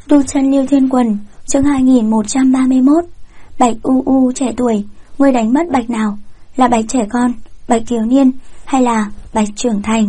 Tu chân Liêu Thiên Quần, chương 2131. Bạch U trẻ tuổi, ngươi đánh mất bạch nào? Là bạch trẻ con, bạch thiếu niên hay là bạch trưởng thành?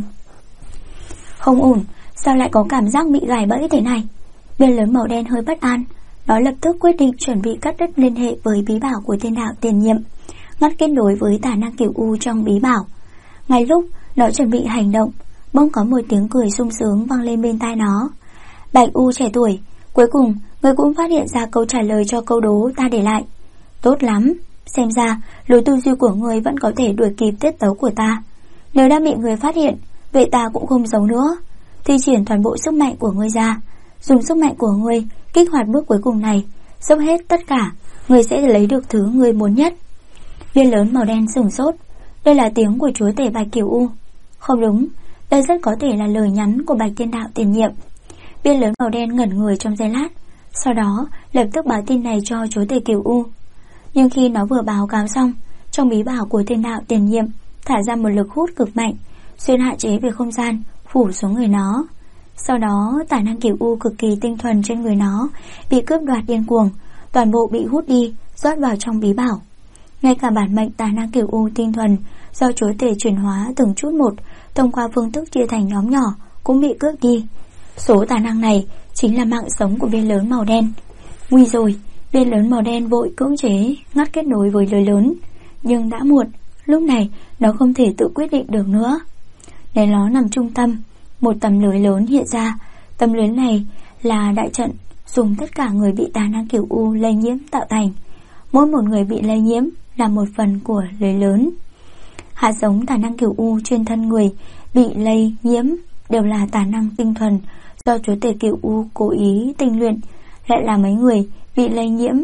Không ổn, sao lại có cảm giác bị gài bẫy thế này? Biên lớn màu đen hơi bất an, nó lập tức quyết định chuẩn bị cắt đứt liên hệ với bí bảo của thiên đạo tiền nhiệm, ngắt kết nối với tà năng Cửu U trong bí bảo. Ngay lúc nó chuẩn bị hành động, bỗng có một tiếng cười sung sướng vang lên bên tai nó. Bạch U trẻ tuổi, cuối cùng ngươi cũng phát hiện ra câu trả lời cho câu đố ta để lại. Tốt lắm, xem ra lối tư duy của ngươi vẫn có thể đuổi kịp tiết tấu của ta. Nếu đã bị ngươi phát hiện, vậy ta cũng không giấu nữa. Thi triển toàn bộ sức mạnh của ngươi ra, dùng sức mạnh của ngươi kích hoạt bước cuối cùng này, dốc hết tất cả, ngươi sẽ lấy được thứ ngươi muốn nhất. Viên lớn màu đen sửng sốt. Đây là tiếng của chúa tể Bạch Cửu U. Không đúng, đây rất có thể là lời nhắn của Bạch Thiên Đạo tiền nhiệm. Viên lớn màu đen ngẩn người trong giây lát, sau đó lập tức báo tin này cho chúa tể Cửu U. Nhưng khi nó vừa báo cáo xong, trong bí bảo của Thiên Đạo tiền nhiệm thả ra một lực hút cực mạnh, xuyên hạn chế về không gian phủ xuống người nó. Sau đó tài năng Cửu U cực kỳ tinh thuần trên người nó bị cướp đoạt điên cuồng, toàn bộ bị hút đi, rót vào trong bí bảo. Ngay cả bản mệnh tài năng Cửu U tinh thuần do chúa tể chuyển hóa từng chút một thông qua phương thức chia thành nhóm nhỏ cũng bị cướp đi. Số tài năng này chính là mạng sống của viên lớn màu đen. Nguy rồi, viên lớn màu đen vội cưỡng chế ngắt kết nối với lưới lớn, nhưng đã muộn. Lúc này nó không thể tự quyết định được nữa. Nên nó nằm trung tâm, một tấm lưới lớn hiện ra. Tấm lưới này là đại trận dùng tất cả người bị tà năng Cửu U lây nhiễm tạo thành. Mỗi một người bị lây nhiễm là một phần của lưới lớn. Hạt giống tà năng Cửu U trên thân người bị lây nhiễm đều là tà năng tinh thuần do chúa tể Cửu U cố ý tinh luyện, lại là mấy người bị lây nhiễm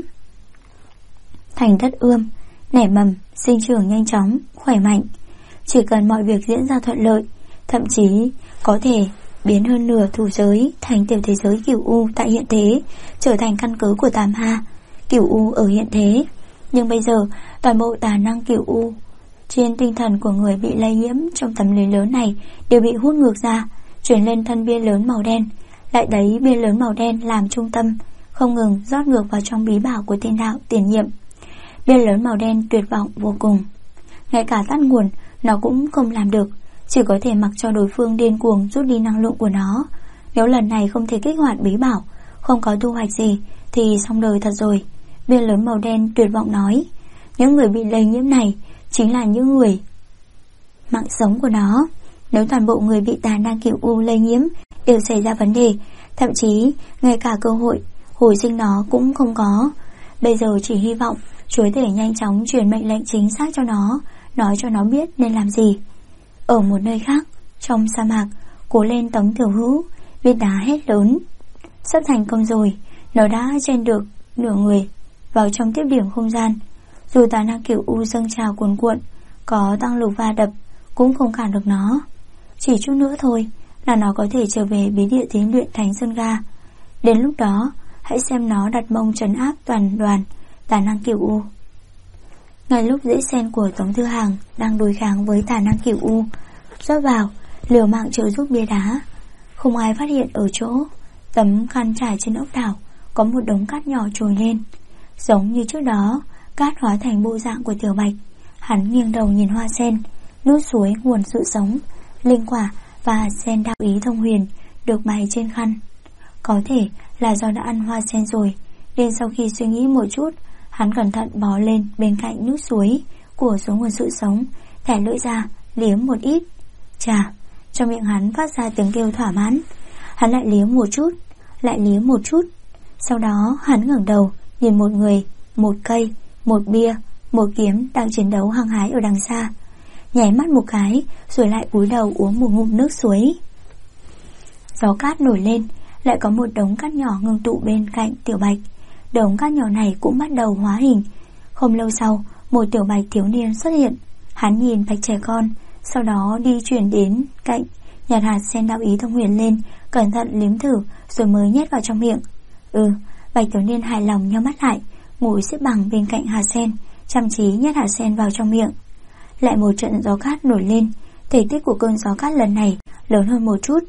thành thất ươm, nảy mầm, sinh trưởng nhanh chóng, khỏe mạnh. Chỉ cần mọi việc diễn ra thuận lợi, thậm chí có thể biến hơn nửa thủ giới thành tiểu thế giới Cửu U tại hiện thế, trở thành căn cứ của Tam Ha Cửu U ở hiện thế. Nhưng bây giờ toàn bộ tà năng Cửu U trên tinh thần của người bị lây nhiễm trong tấm lưới lớn này đều bị hút ngược ra, chuyển lên thân bia lớn màu đen, lại lấy bia lớn màu đen làm trung tâm, không ngừng rót ngược vào trong bí bảo của Thiên Đạo tiền nhiệm. Bia lớn màu đen tuyệt vọng vô cùng, ngay cả tắt nguồn nó cũng không làm được, chỉ có thể mặc cho đối phương điên cuồng rút đi năng lượng của nó. Nếu lần này không thể kích hoạt bí bảo, không có thu hoạch gì thì xong đời thật rồi. Bia lớn màu đen tuyệt vọng nói, những người bị lây nhiễm này chính là những người mạng sống của nó. Nếu toàn bộ người bị tà năng Cửu U lây nhiễm đều xảy ra vấn đề, thậm chí ngay cả cơ hội hồi sinh nó cũng không có. Bây giờ chỉ hy vọng chúa tể nhanh chóng truyền mệnh lệnh chính xác cho nó, nói cho nó biết nên làm gì. Ở một nơi khác, trong sa mạc, Cố Lên Tống Tiểu Hữu viên đá hét lớn, sắp thành công rồi. Nó đã chen được nửa người vào trong tiếp điểm không gian. Dù tà năng Cửu U dâng trào cuồn cuộn, có tăng lục va đập cũng không cản được nó. Chỉ chút nữa thôi là nó có thể trở về bí địa thí luyện Thánh Sơn Ga. Đến lúc đó hãy xem nó đặt mông trấn áp toàn đoàn tà năng Cửu U. Ngay lúc dễ sen của Tống Thư Hàng đang đối kháng với tà năng Cửu U rót vào liều mạng trợ giúp bia đá, không ai phát hiện ở chỗ tấm khăn trải trên ốc đảo có một đống cát nhỏ trồi lên. Giống như trước đó, cát hóa thành bộ dạng của Tiểu Bạch. Hắn nghiêng đầu nhìn hoa sen, nước suối nguồn sự sống, linh quả và sen đạo ý thông huyền được bày trên khăn. Có thể là do đã ăn hoa sen rồi, nên sau khi suy nghĩ một chút, hắn cẩn thận bò lên bên cạnh nước suối của số nguồn sự sống, thẻ lưỡi ra liếm một ít. Chà, trong miệng hắn phát ra tiếng kêu thỏa mãn. Hắn lại liếm một chút, lại liếm một chút. Sau đó hắn ngẩng đầu nhìn một người, một cây, một bia, một kiếm đang chiến đấu hăng hái ở đằng xa, nháy mắt một cái rồi lại cúi đầu uống một ngụm nước suối. Gió cát nổi lên, lại có một đống cát nhỏ ngưng tụ bên cạnh Tiểu Bạch. Đống cát nhỏ này cũng bắt đầu hóa hình. Không lâu sau, một Tiểu Bạch thiếu niên xuất hiện. Hắn nhìn Bạch trẻ con, sau đó đi chuyển đến cạnh, nhặt hạt sen đạo ý thông huyền lên, cẩn thận liếm thử rồi mới nhét vào trong miệng. Bạch thiếu niên hài lòng nhắm mắt lại, ngồi xếp bằng bên cạnh hạt sen, chăm chí nhét hạt sen vào trong miệng. Lại một trận gió cát nổi lên. Thể tích của cơn gió cát lần này lớn hơn một chút.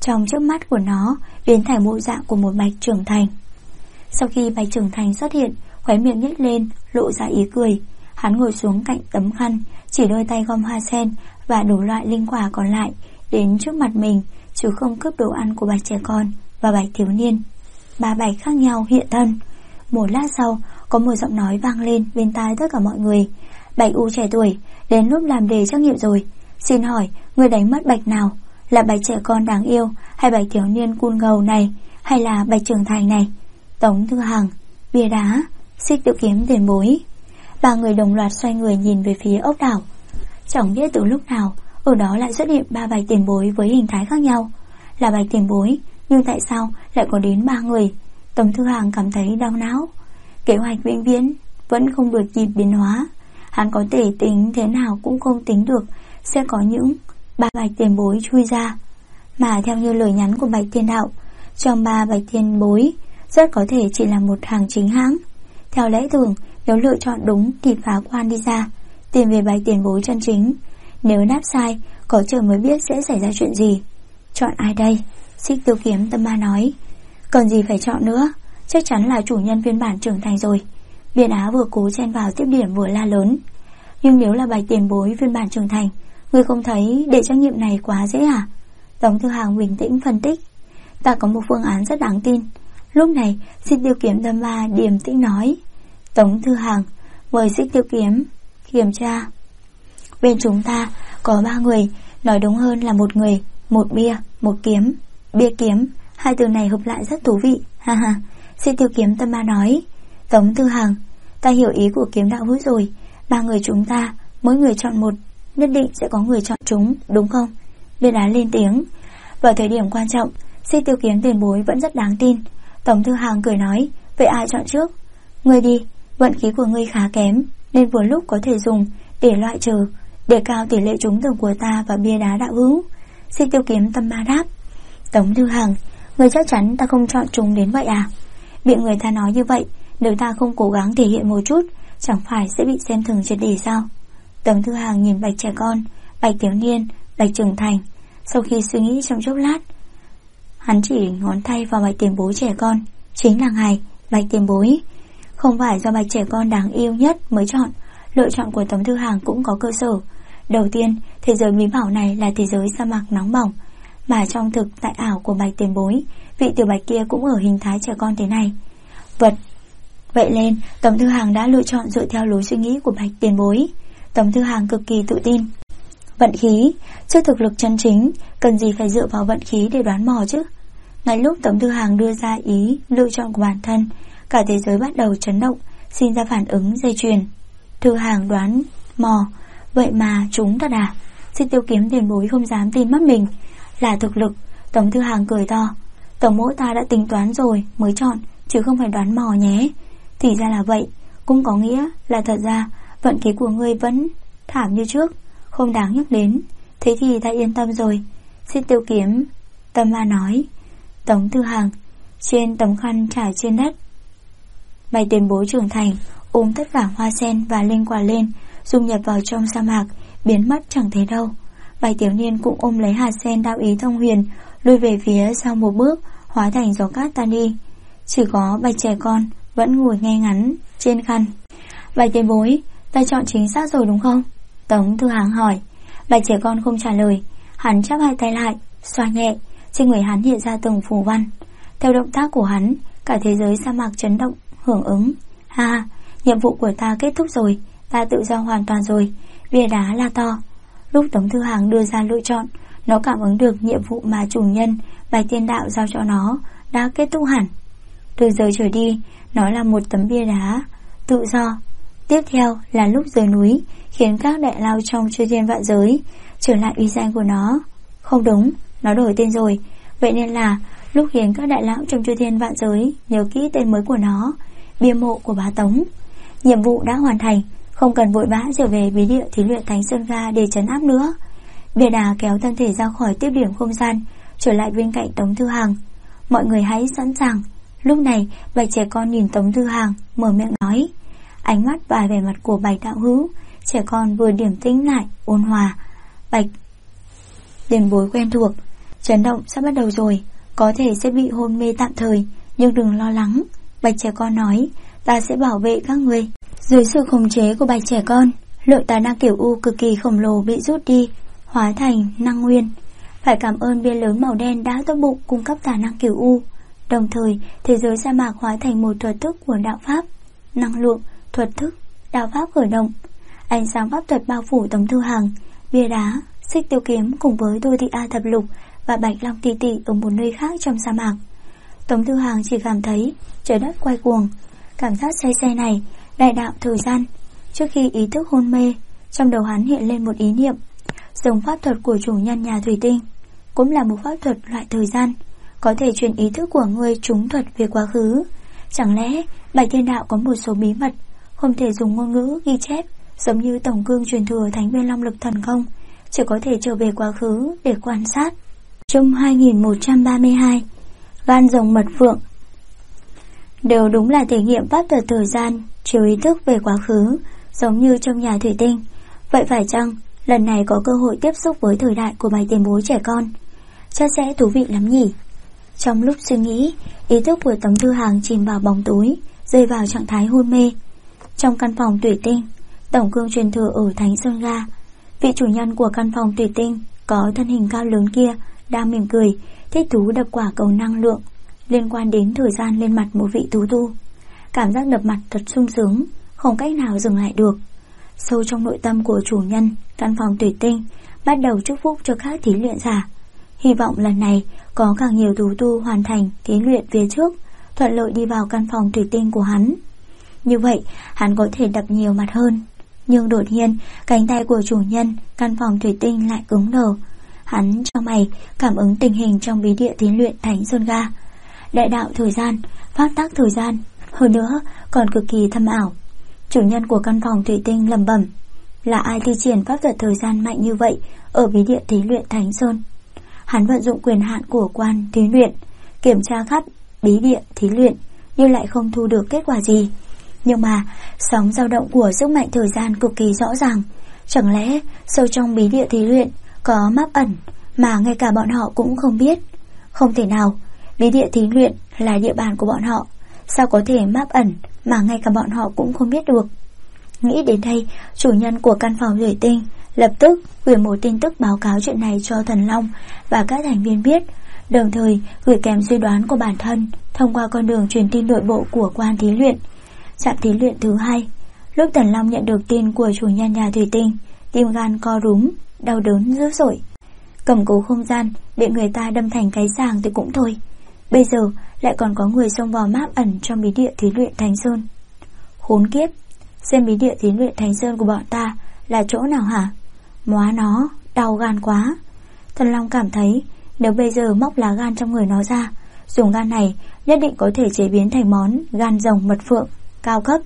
trong trước mắt của nó biến thành bộ dạng của một bạch trưởng thành. Sau khi bạch trưởng thành xuất hiện, khóe miệng nhếch lên, lộ ra ý cười. Hắn ngồi xuống cạnh tấm khăn, chỉ đôi tay gom hoa sen và đủ loại linh quả còn lại đến trước mặt mình, chứ không cướp đồ ăn của bạch trẻ con và bạch thiếu niên. Ba bạch khác nhau hiện thân. Một lát sau, có một giọng nói vang lên bên tai tất cả mọi người. Bạch U trẻ tuổi, đến lúc làm đề trắc nghiệm rồi. Xin hỏi, người đánh mất bạch nào? Là bạch trẻ con đáng yêu, hay bạch thiếu niên cun ngầu này, hay là bạch trưởng thành này? Tống Thư Hằng, bia đá, Xích Tiêu Kiếm tiền bối. Ba người đồng loạt xoay người nhìn về phía ốc đảo. Chẳng biết từ lúc nào, ở đó lại xuất hiện ba bạch tiền bối với hình thái khác nhau. Là bạch tiền bối, nhưng tại sao lại có đến ba người? Tống Thư Hằng cảm thấy đau não. Kế hoạch vĩnh viễn vẫn không được kịp biến hóa. Hắn có thể tính thế nào cũng không tính được sẽ có những ba bạch tiền bối chui ra. Mà theo như lời nhắn của bạch thiên đạo, trong ba bạch tiền bối rất có thể chỉ là một hàng chính hãng. Theo lẽ thường, nếu lựa chọn đúng thì phá quan đi ra, tìm về bạch tiền bối chân chính. Nếu đáp sai, có trời mới biết sẽ xảy ra chuyện gì. Chọn ai đây? Xích Tiêu Kiếm tâm ma nói. Còn gì phải chọn nữa, chắc chắn là chủ nhân phiên bản trưởng thành rồi. Biên Á vừa cố chen vào tiếp điểm vừa la lớn. Nhưng nếu là bạch tiền bối phiên bản trưởng thành, ngươi không thấy để trắc nghiệm này quá dễ à? Tống Thư Hằng bình tĩnh phân tích. Ta có một phương án rất đáng tin. Lúc này Xích Tiêu Kiếm tâm ma điềm tĩnh nói. Tống Thư Hằng, mời Xích Tiêu Kiếm kiểm tra. Bên chúng ta có ba người, nói đúng hơn là một người, một bia, một kiếm. Bia kiếm, hai từ này hợp lại rất thú vị. Ha ha. Xích Tiêu Kiếm tâm ma nói. Tống Thư Hằng, ta hiểu ý của kiếm đạo hữu rồi. Ba người chúng ta, mỗi người chọn một, nhất định sẽ có người chọn chúng, đúng không? Biên Á lên tiếng. Vào thời điểm quan trọng, Xích Tiêu Kiếm tiền bối vẫn rất đáng tin. Tống Thư Hằng cười nói. Vậy ai chọn trước? Ngươi đi, vận khí của ngươi khá kém, nên vừa lúc có thể dùng để loại trừ, để cao tỷ lệ trúng thưởng của ta và bia đá đạo hữu. Xích Tiêu Kiếm tâm ma đáp. Tống Thư Hằng, ngươi chắc chắn ta không chọn chúng đến vậy à? Miệng người ta nói như vậy, nếu ta không cố gắng thể hiện một chút, chẳng phải sẽ bị xem thường triệt để sao? Tống Thư Hằng nhìn bạch trẻ con, bạch thiếu niên, bạch trưởng thành. Sau khi suy nghĩ trong chốc lát, hắn chỉ ngón tay vào bạch tiền bối trẻ con. Chính là ngài, bạch tiền bối. Không phải do bạch trẻ con đáng yêu nhất mới chọn. Lựa chọn của Tống Thư Hằng cũng có cơ sở. Đầu tiên, thế giới bí bảo này là thế giới sa mạc nóng bỏng, mà trong thực tại ảo của bạch tiền bối, vị tiểu bạch kia cũng ở hình thái trẻ con thế này. Vậy nên Tống Thư Hằng đã lựa chọn dựa theo lối suy nghĩ của bạch tiền bối. Tống Thư Hằng cực kỳ tự tin. Vận khí, trước thực lực chân chính, cần gì phải dựa vào vận khí để đoán mò chứ? Ngay lúc Tống Thư Hằng đưa ra ý lựa chọn của bản thân, cả thế giới bắt đầu chấn động, sinh ra phản ứng dây chuyền. Thư Hằng đoán mò, vậy mà chúng thật à? Xích Tiêu Kiếm tiền bối không dám tin mắt mình. Là thực lực. Tống Thư Hằng cười to. Tổng mẫu ta đã tính toán rồi mới chọn, chứ không phải đoán mò nhé. Thì ra là vậy, cũng có nghĩa là thật ra vận khí của ngươi vẫn thảm như trước, không đáng nhắc đến. Thế thì ta yên tâm rồi. Xích Tiêu Kiếm tâm ma nói. Tống Thư Hằng, trên tấm khăn trải trên đất, bạch tiền bối trưởng thành ôm tất cả hoa sen và linh quả lên, dung nhập vào trong sa mạc, biến mất chẳng thấy đâu. Bạch thiếu niên cũng ôm lấy hạt sen đạo ý thông huyền, lùi về phía sau một bước, hóa thành gió cát tan đi. Chỉ có bạch trẻ con vẫn ngồi ngay ngắn trên khăn. Bạch tiền bối, ta chọn chính xác rồi đúng không? Tống Thư Hằng hỏi. Bạch trẻ con không trả lời. Hắn chắp hai tay lại, xoa nhẹ. Trên người hắn hiện ra từng phù văn. Theo động tác của hắn, cả thế giới sa mạc chấn động, hưởng ứng. Ha, nhiệm vụ của ta kết thúc rồi, ta tự do hoàn toàn rồi. Bia đá la to. Lúc Tống Thư Hằng đưa ra lựa chọn, nó cảm ứng được nhiệm vụ mà chủ nhân bạch thiên đạo giao cho nó đã kết thúc hẳn. Từ giờ trở đi, nó là một tấm bia đá tự do. Tiếp theo là lúc rời núi, khiến các đại lao trong chư thiên vạn giới trở lại uy danh của nó. Không đúng, nó đổi tên rồi. Vậy nên là lúc khiến các đại lão trong chư thiên vạn giới nhớ kỹ tên mới của nó, bia mộ của bá Tống. Nhiệm vụ đã hoàn thành, không cần vội vã trở về bí địa thí luyện Thánh Sơn Ga để trấn áp nữa. Bia đá kéo thân thể ra khỏi tiếp điểm không gian, trở lại bên cạnh Tống Thư Hằng. Mọi người hãy sẵn sàng. Lúc này bạch trẻ con nhìn Tống Thư Hằng, mở miệng nói. Ánh mắt và vẻ mặt của bạch đạo hữu, trẻ con vừa điểm tĩnh lại, ôn hòa. Bạch tiền bối quen thuộc, Chấn động sắp bắt đầu rồi, có thể sẽ bị hôn mê tạm thời, nhưng đừng lo lắng. Bạch trẻ con nói, ta sẽ bảo vệ các người. Dưới sự khống chế của bạch trẻ con, lượng tài năng kiểu U cực kỳ khổng lồ bị rút đi, hóa thành năng nguyên. Phải cảm ơn bia lớn màu đen đã tốt bụng cung cấp tài năng kiểu U. Đồng thời, thế giới sa mạc hóa thành một thuật thức của đạo pháp. Năng lượng, thuật thức, đạo pháp khởi động. Ánh sáng pháp thuật bao phủ Tống Thư Hằng, bia đá, Xích Tiêu Kiếm cùng với Đô Thị A Thập Lục và Bạch Long Tỷ Tỷ ở một nơi khác trong sa mạc. Tống Thư Hằng chỉ cảm thấy trời đất quay cuồng. Cảm giác say xe này, đại đạo thời gian. Trước khi ý thức hôn mê, trong đầu hắn hiện lên một ý niệm. Giống pháp thuật của chủ nhân nhà thủy tinh cũng là một pháp thuật loại thời gian, có thể truyền ý thức của ngươi trúng thuật về quá khứ. Chẳng lẽ Bạch Thiên Đạo có một số bí mật không thể dùng ngôn ngữ ghi chép, giống như tổng cương truyền thừa Thánh Viên Long Lực Thần Công, chỉ có thể trở về quá khứ để quan sát. Trong 2132, gan rồng mật phượng đều đúng là thể nghiệm pháp thuật thời gian, chiếu ý thức về quá khứ, giống như trong nhà thủy tinh. Vậy phải chăng lần này có cơ hội tiếp xúc với thời đại của Bạch tiền bối trẻ con? Chắc sẽ thú vị lắm nhỉ. Trong lúc suy nghĩ, ý thức của Tống Thư Hằng chìm vào bóng tối, rơi vào trạng thái hôn mê. Trong căn phòng thủy tinh, tổng cương truyền thừa ở Thánh Sơn Ga, vị chủ nhân của căn phòng thủy tinh có thân hình cao lớn kia đang mỉm cười, thích thú đập quả cầu năng lượng liên quan đến thời gian lên mặt một vị tú tu. Cảm giác đập mặt thật sung sướng, không cách nào dừng lại được. Sâu trong nội tâm của chủ nhân căn phòng thủy tinh bắt đầu chúc phúc cho các thí luyện giả. Hy vọng lần này có càng nhiều tú tu hoàn thành thí luyện phía trước, thuận lợi đi vào căn phòng thủy tinh của hắn. Như vậy hắn có thể đập nhiều mặt hơn. Nhưng đột nhiên cánh tay của chủ nhân căn phòng thủy tinh lại cứng đờ. Hắn trong mày cảm ứng tình hình trong bí địa thí luyện Thánh Sơn Ga. Đại đạo thời gian, pháp tắc thời gian, hơn nữa còn cực kỳ thâm ảo. Chủ nhân của căn phòng thủy tinh lẩm bẩm, là ai thi triển pháp thuật thời gian mạnh như vậy ở bí địa thí luyện Thánh Sơn? Hắn vận dụng quyền hạn của quan thí luyện, kiểm tra khắp bí địa thí luyện, nhưng lại không thu được kết quả gì. Nhưng mà sóng dao động của sức mạnh thời gian cực kỳ rõ ràng. Chẳng lẽ sâu trong bí địa thí luyện có map ẩn mà ngay cả bọn họ cũng không biết? Không thể nào, bí địa thí luyện là địa bàn của bọn họ, sao có thể map ẩn mà ngay cả bọn họ cũng không biết được? Nghĩ đến đây, chủ nhân của căn phòng thủy tinh lập tức gửi một tin tức báo cáo chuyện này cho Thần Long và các thành viên biết, đồng thời gửi kèm suy đoán của bản thân thông qua con đường truyền tin nội bộ của quan thí luyện. Trạm thí luyện thứ 2. Lúc Thần Long nhận được tin của chủ nhân nhà thủy tinh, tim gan co rúm, đau đớn dữ dội. Cầm cố không gian bị người ta đâm thành cái sàng thì cũng thôi, bây giờ lại còn có người xông vào map ẩn trong bí địa thí luyện Thánh Sơn. Khốn kiếp, xem bí địa thí luyện Thánh Sơn của bọn ta là chỗ nào hả? Móa nó, đau gan quá. Thần Long cảm thấy nếu bây giờ móc lá gan trong người nó ra, dùng gan này nhất định có thể chế biến thành món gan rồng mật phượng cao cấp.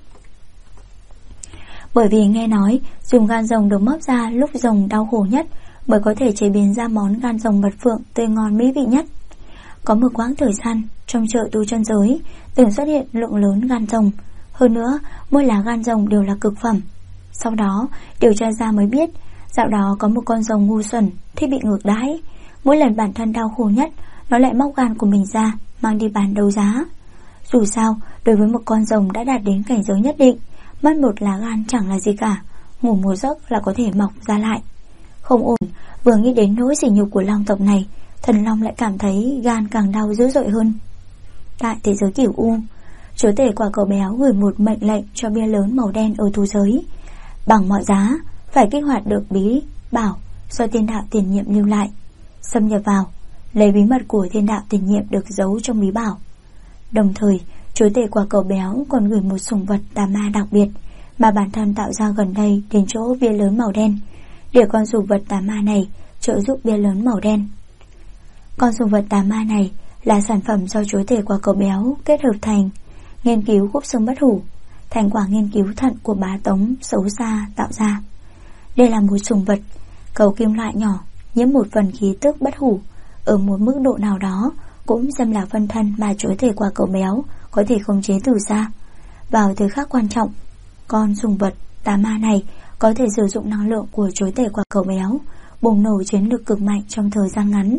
Bởi vì nghe nói dùng gan rồng được móc ra lúc rồng đau khổ nhất mới có thể chế biến ra món gan rồng mật phượng tươi ngon mỹ vị nhất. Có một quãng thời gian trong chợ tu chân giới từng xuất hiện lượng lớn gan rồng, hơn nữa mỗi lá gan rồng đều là cực phẩm. Sau đó điều tra ra mới biết, dạo đó có một con rồng ngu xuẩn thì bị ngược đãi, mỗi lần bản thân đau khổ nhất nó lại móc gan của mình ra mang đi bán đấu giá. Dù sao đối với một con rồng đã đạt đến cảnh giới nhất định, mất một lá gan chẳng là gì cả, ngủ một giấc là có thể mọc ra lại. Không ổn, vừa nghĩ đến nỗi sỉ nhục của long tộc này, Thần Long lại cảm thấy gan càng đau dữ dội hơn. Tại thế giới Cửu U, chúa tể quả cầu béo gửi một mệnh lệnh cho bia lớn màu đen ở thú giới, bằng mọi giá phải kích hoạt được bí bảo do thiên đạo tiền nhiệm lưu lại, xâm nhập vào, lấy bí mật của thiên đạo tiền nhiệm được giấu trong bí bảo. Đồng thời, chúa tể quả cầu béo còn gửi một sủng vật tà ma đặc biệt mà bản thân tạo ra gần đây đến chỗ bia lớn màu đen, để con sủng vật tà ma này trợ giúp bia lớn màu đen. Con sủng vật tà ma này là sản phẩm do chúa tể quả cầu béo kết hợp thành nghiên cứu khúc xương bất hủ, thành quả nghiên cứu thận của bá Tống xấu xa tạo ra. Đây là một sủng vật cầu kim loại nhỏ nhiễm một phần khí tức bất hủ, ở một mức độ nào đó cũng xem là phân thân mà chúa tể quả cầu béo có thể khống chế từ xa. Vào thời khắc quan trọng, con sủng vật tà ma này có thể sử dụng năng lượng của chúa tể quả cầu béo bùng nổ chiến lực cực mạnh trong thời gian ngắn,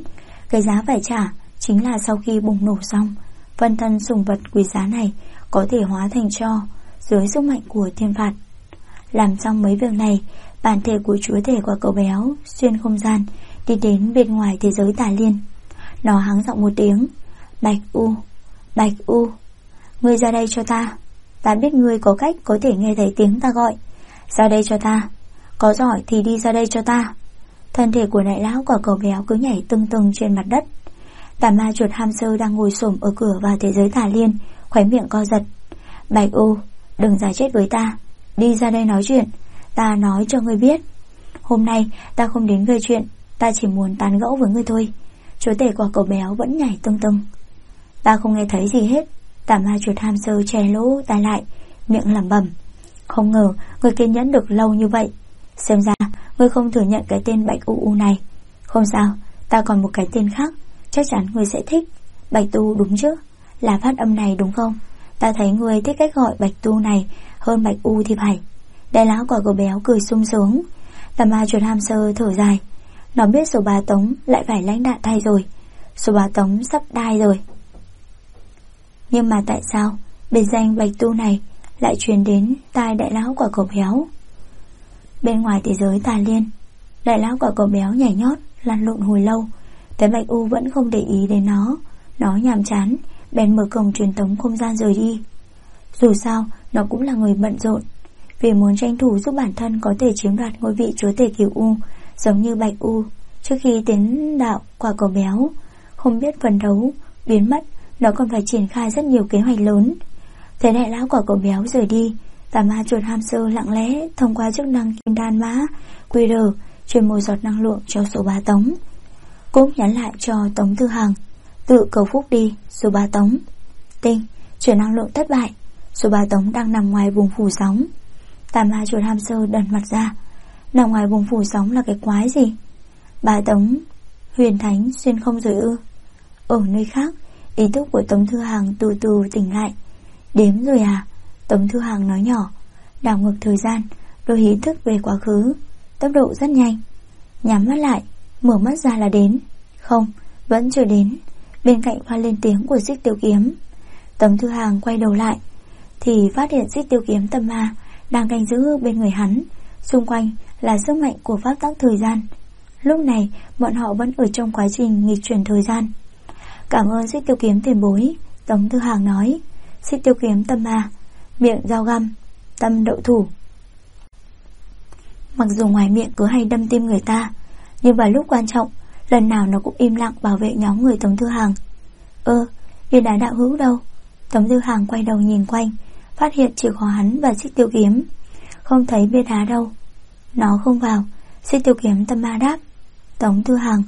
Cái giá phải trả chính là sau khi bùng nổ xong, phân thân sủng vật quý giá này có thể hóa thành tro dưới sức mạnh của thiên phạt. Làm xong mấy việc này, bản thể của chúa tể quả cầu béo xuyên không gian đi đến bên ngoài thế giới tà liên. Nó hắng giọng một tiếng: Bạch U, Bạch U, ngươi ra đây cho ta. Ta biết ngươi có cách có thể nghe thấy tiếng ta gọi. Ra đây cho ta. Có giỏi thì đi ra đây cho ta. Thân thể của đại lão quả cầu béo cứ nhảy tưng tưng trên mặt đất. Tà ma chuột hamster đang ngồi xổm ở cửa vào thế giới tà liên, khóe miệng co giật. Bạch U, đừng giải chết với ta. Đi ra đây nói chuyện. Ta nói cho ngươi biết, hôm nay ta không đến gây chuyện, ta chỉ muốn tán gẫu với ngươi thôi. Chúa tể quả cầu béo vẫn nhảy tưng tưng. Ta không nghe thấy gì hết. Tà ma chuột hamster che lỗ tai lại, miệng lẩm bẩm. Không ngờ ngươi kiên nhẫn được lâu như vậy. Xem ra ngươi không thừa nhận cái tên Bạch U này. Không sao, ta còn một cái tên khác, chắc chắn ngươi sẽ thích. Bạch Tu đúng chứ? Là phát âm này đúng không? Ta thấy ngươi thích cách gọi Bạch Tu này hơn Bạch U thì phải. Đại lão quả cầu béo cười sung sướng. Tà ma chuột hamster thở dài. Nó biết số 3 Tống lại phải lãnh đạn thay rồi. Số 3 Tống sắp đai rồi. Nhưng mà tại sao biệt danh Bạch Tu này lại truyền đến tai đại lão quả cầu béo? Bên ngoài thế giới tà liên, đại lão quả cầu béo nhảy nhót lăn lộn hồi lâu, thấy Bạch U vẫn không để ý đến nó nhàm chán bèn mở cổng truyền tống không gian rời đi. Dù sao nó cũng là người bận rộn, vì muốn tranh thủ giúp bản thân có thể chiếm đoạt ngôi vị chúa tể Cửu U giống như Bạch U trước khi tiến đạo quả cầu béo. Không biết phấn đấu biến mất, nó còn phải triển khai rất nhiều kế hoạch lớn. Thấy đại lão quả cầu béo rời đi, tà ma chuột hamster lặng lẽ thông qua chức năng kim đan mã QR truyền một giọt năng lượng cho số 3 Tống. Cũng nhắn lại cho Tống Thư Hằng: tự cầu phúc đi số 3 Tống. Tinh, chuyển năng lượng thất bại. Số 3 Tống đang nằm ngoài vùng phủ sóng. Tà ma chuột hamster đần mặt ra. Nằm ngoài vùng phủ sóng là cái quái gì? 3 Tống huyền thánh xuyên không rồi ư? Ở nơi khác, ý thức của Tống Thư Hằng từ từ tỉnh lại. Đếm rồi à? Tống Thư Hằng nói nhỏ. Đảo ngược thời gian, đổi ý thức về quá khứ, tốc độ rất nhanh. Nhắm mắt lại, mở mắt ra là đến. Không, vẫn chưa đến. Bên cạnh vang lên tiếng của Xích Tiêu Kiếm. Tống Thư Hằng quay đầu lại thì phát hiện Xích Tiêu Kiếm tâm ma đang canh giữ bên người hắn. Xung quanh là sức mạnh của pháp tắc thời gian. Lúc này bọn họ vẫn ở trong quá trình nghịch chuyển thời gian. Cảm ơn Xích Tiêu Kiếm tiền bối, Tống Thư Hằng nói. Xích Tiêu Kiếm tâm ma, miệng dao găm, tâm đậu thủ. Mặc dù ngoài miệng cứ hay đâm tim người ta, nhưng vào lúc quan trọng, lần nào nó cũng im lặng bảo vệ nhóm người Tống Thư Hằng. Viên đá đạo hữu đâu? Tống Thư Hằng quay đầu nhìn quanh, phát hiện chỉ có hắn và Xích Tiêu Kiếm. Không thấy viên đá đâu. Nó không vào. Xích Tiêu Kiếm tâm ma đáp. Tống Thư Hằng: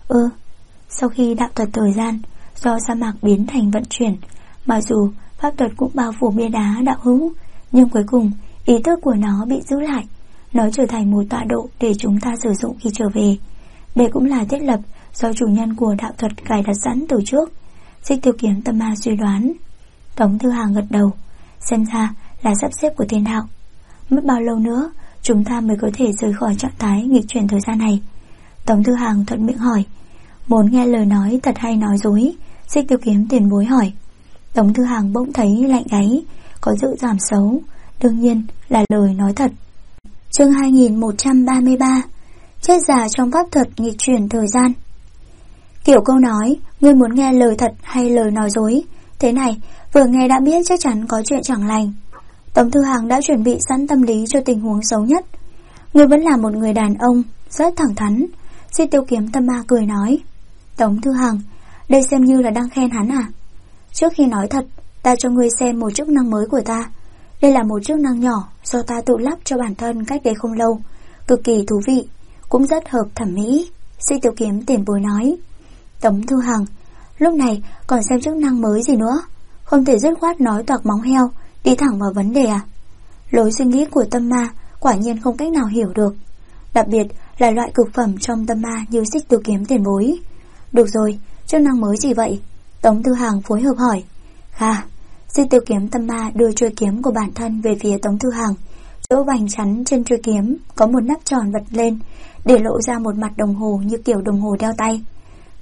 Sau khi đạo thuật thời gian do sa mạc biến thành vận chuyển, mặc dù pháp thuật cũng bao phủ bia đá đạo hữu, nhưng cuối cùng ý thức của nó bị giữ lại. Nó trở thành một tọa độ để chúng ta sử dụng khi trở về. Đây cũng là thiết lập do chủ nhân của đạo thuật cài đặt sẵn từ trước, Xích Tiêu Kiếm tâm ma suy đoán. Tống Thư Hằng gật đầu. Xem ra là sắp xếp của thiên đạo. Mất bao lâu nữa chúng ta mới có thể rời khỏi trạng thái nghịch chuyển thời gian này? Tống Thư Hằng thuận miệng hỏi. Muốn nghe lời nói thật hay nói dối? Xích Tiêu Kiếm tiền bối hỏi. Tống Thư Hằng bỗng thấy lạnh gáy, có dự giảm xấu. Đương nhiên là lời nói thật. Chương 2133. Chết già trong pháp thuật nghịch chuyển thời gian. Kiểu câu nói, ngươi muốn nghe lời thật hay lời nói dối? Thế này, vừa nghe đã biết chắc chắn có chuyện chẳng lành. Tống Thư Hằng đã chuẩn bị sẵn tâm lý cho tình huống xấu nhất. Ngươi vẫn là một người đàn ông rất thẳng thắn. Xích Tiêu Kiếm tâm ma cười nói. Tống Thư Hằng, đây xem như là đang khen hắn à? Trước khi nói thật, ta cho ngươi xem một chức năng mới của ta. Đây là một chức năng nhỏ do ta tự lắp cho bản thân cách đây không lâu, cực kỳ thú vị, cũng rất hợp thẩm mỹ. Xích Tiêu Kiếm tiền bối nói. Tống Thư Hằng, lúc này còn xem chức năng mới gì nữa? Không thể dứt khoát nói toạc móng heo, đi thẳng vào vấn đề à? Lối suy nghĩ của tâm ma quả nhiên không cách nào hiểu được, đặc biệt là loại cực phẩm trong tâm ma như Xích Tiêu Kiếm tiền bối. Được rồi, chức năng mới gì vậy? Tống Thư Hằng phối hợp hỏi. Xích Tiêu Kiếm tâm ma đưa chuôi kiếm của bản thân về phía Tống Thư Hằng. Chỗ vành chắn trên chuôi kiếm có một nắp tròn bật lên, để lộ ra một mặt đồng hồ như kiểu đồng hồ đeo tay.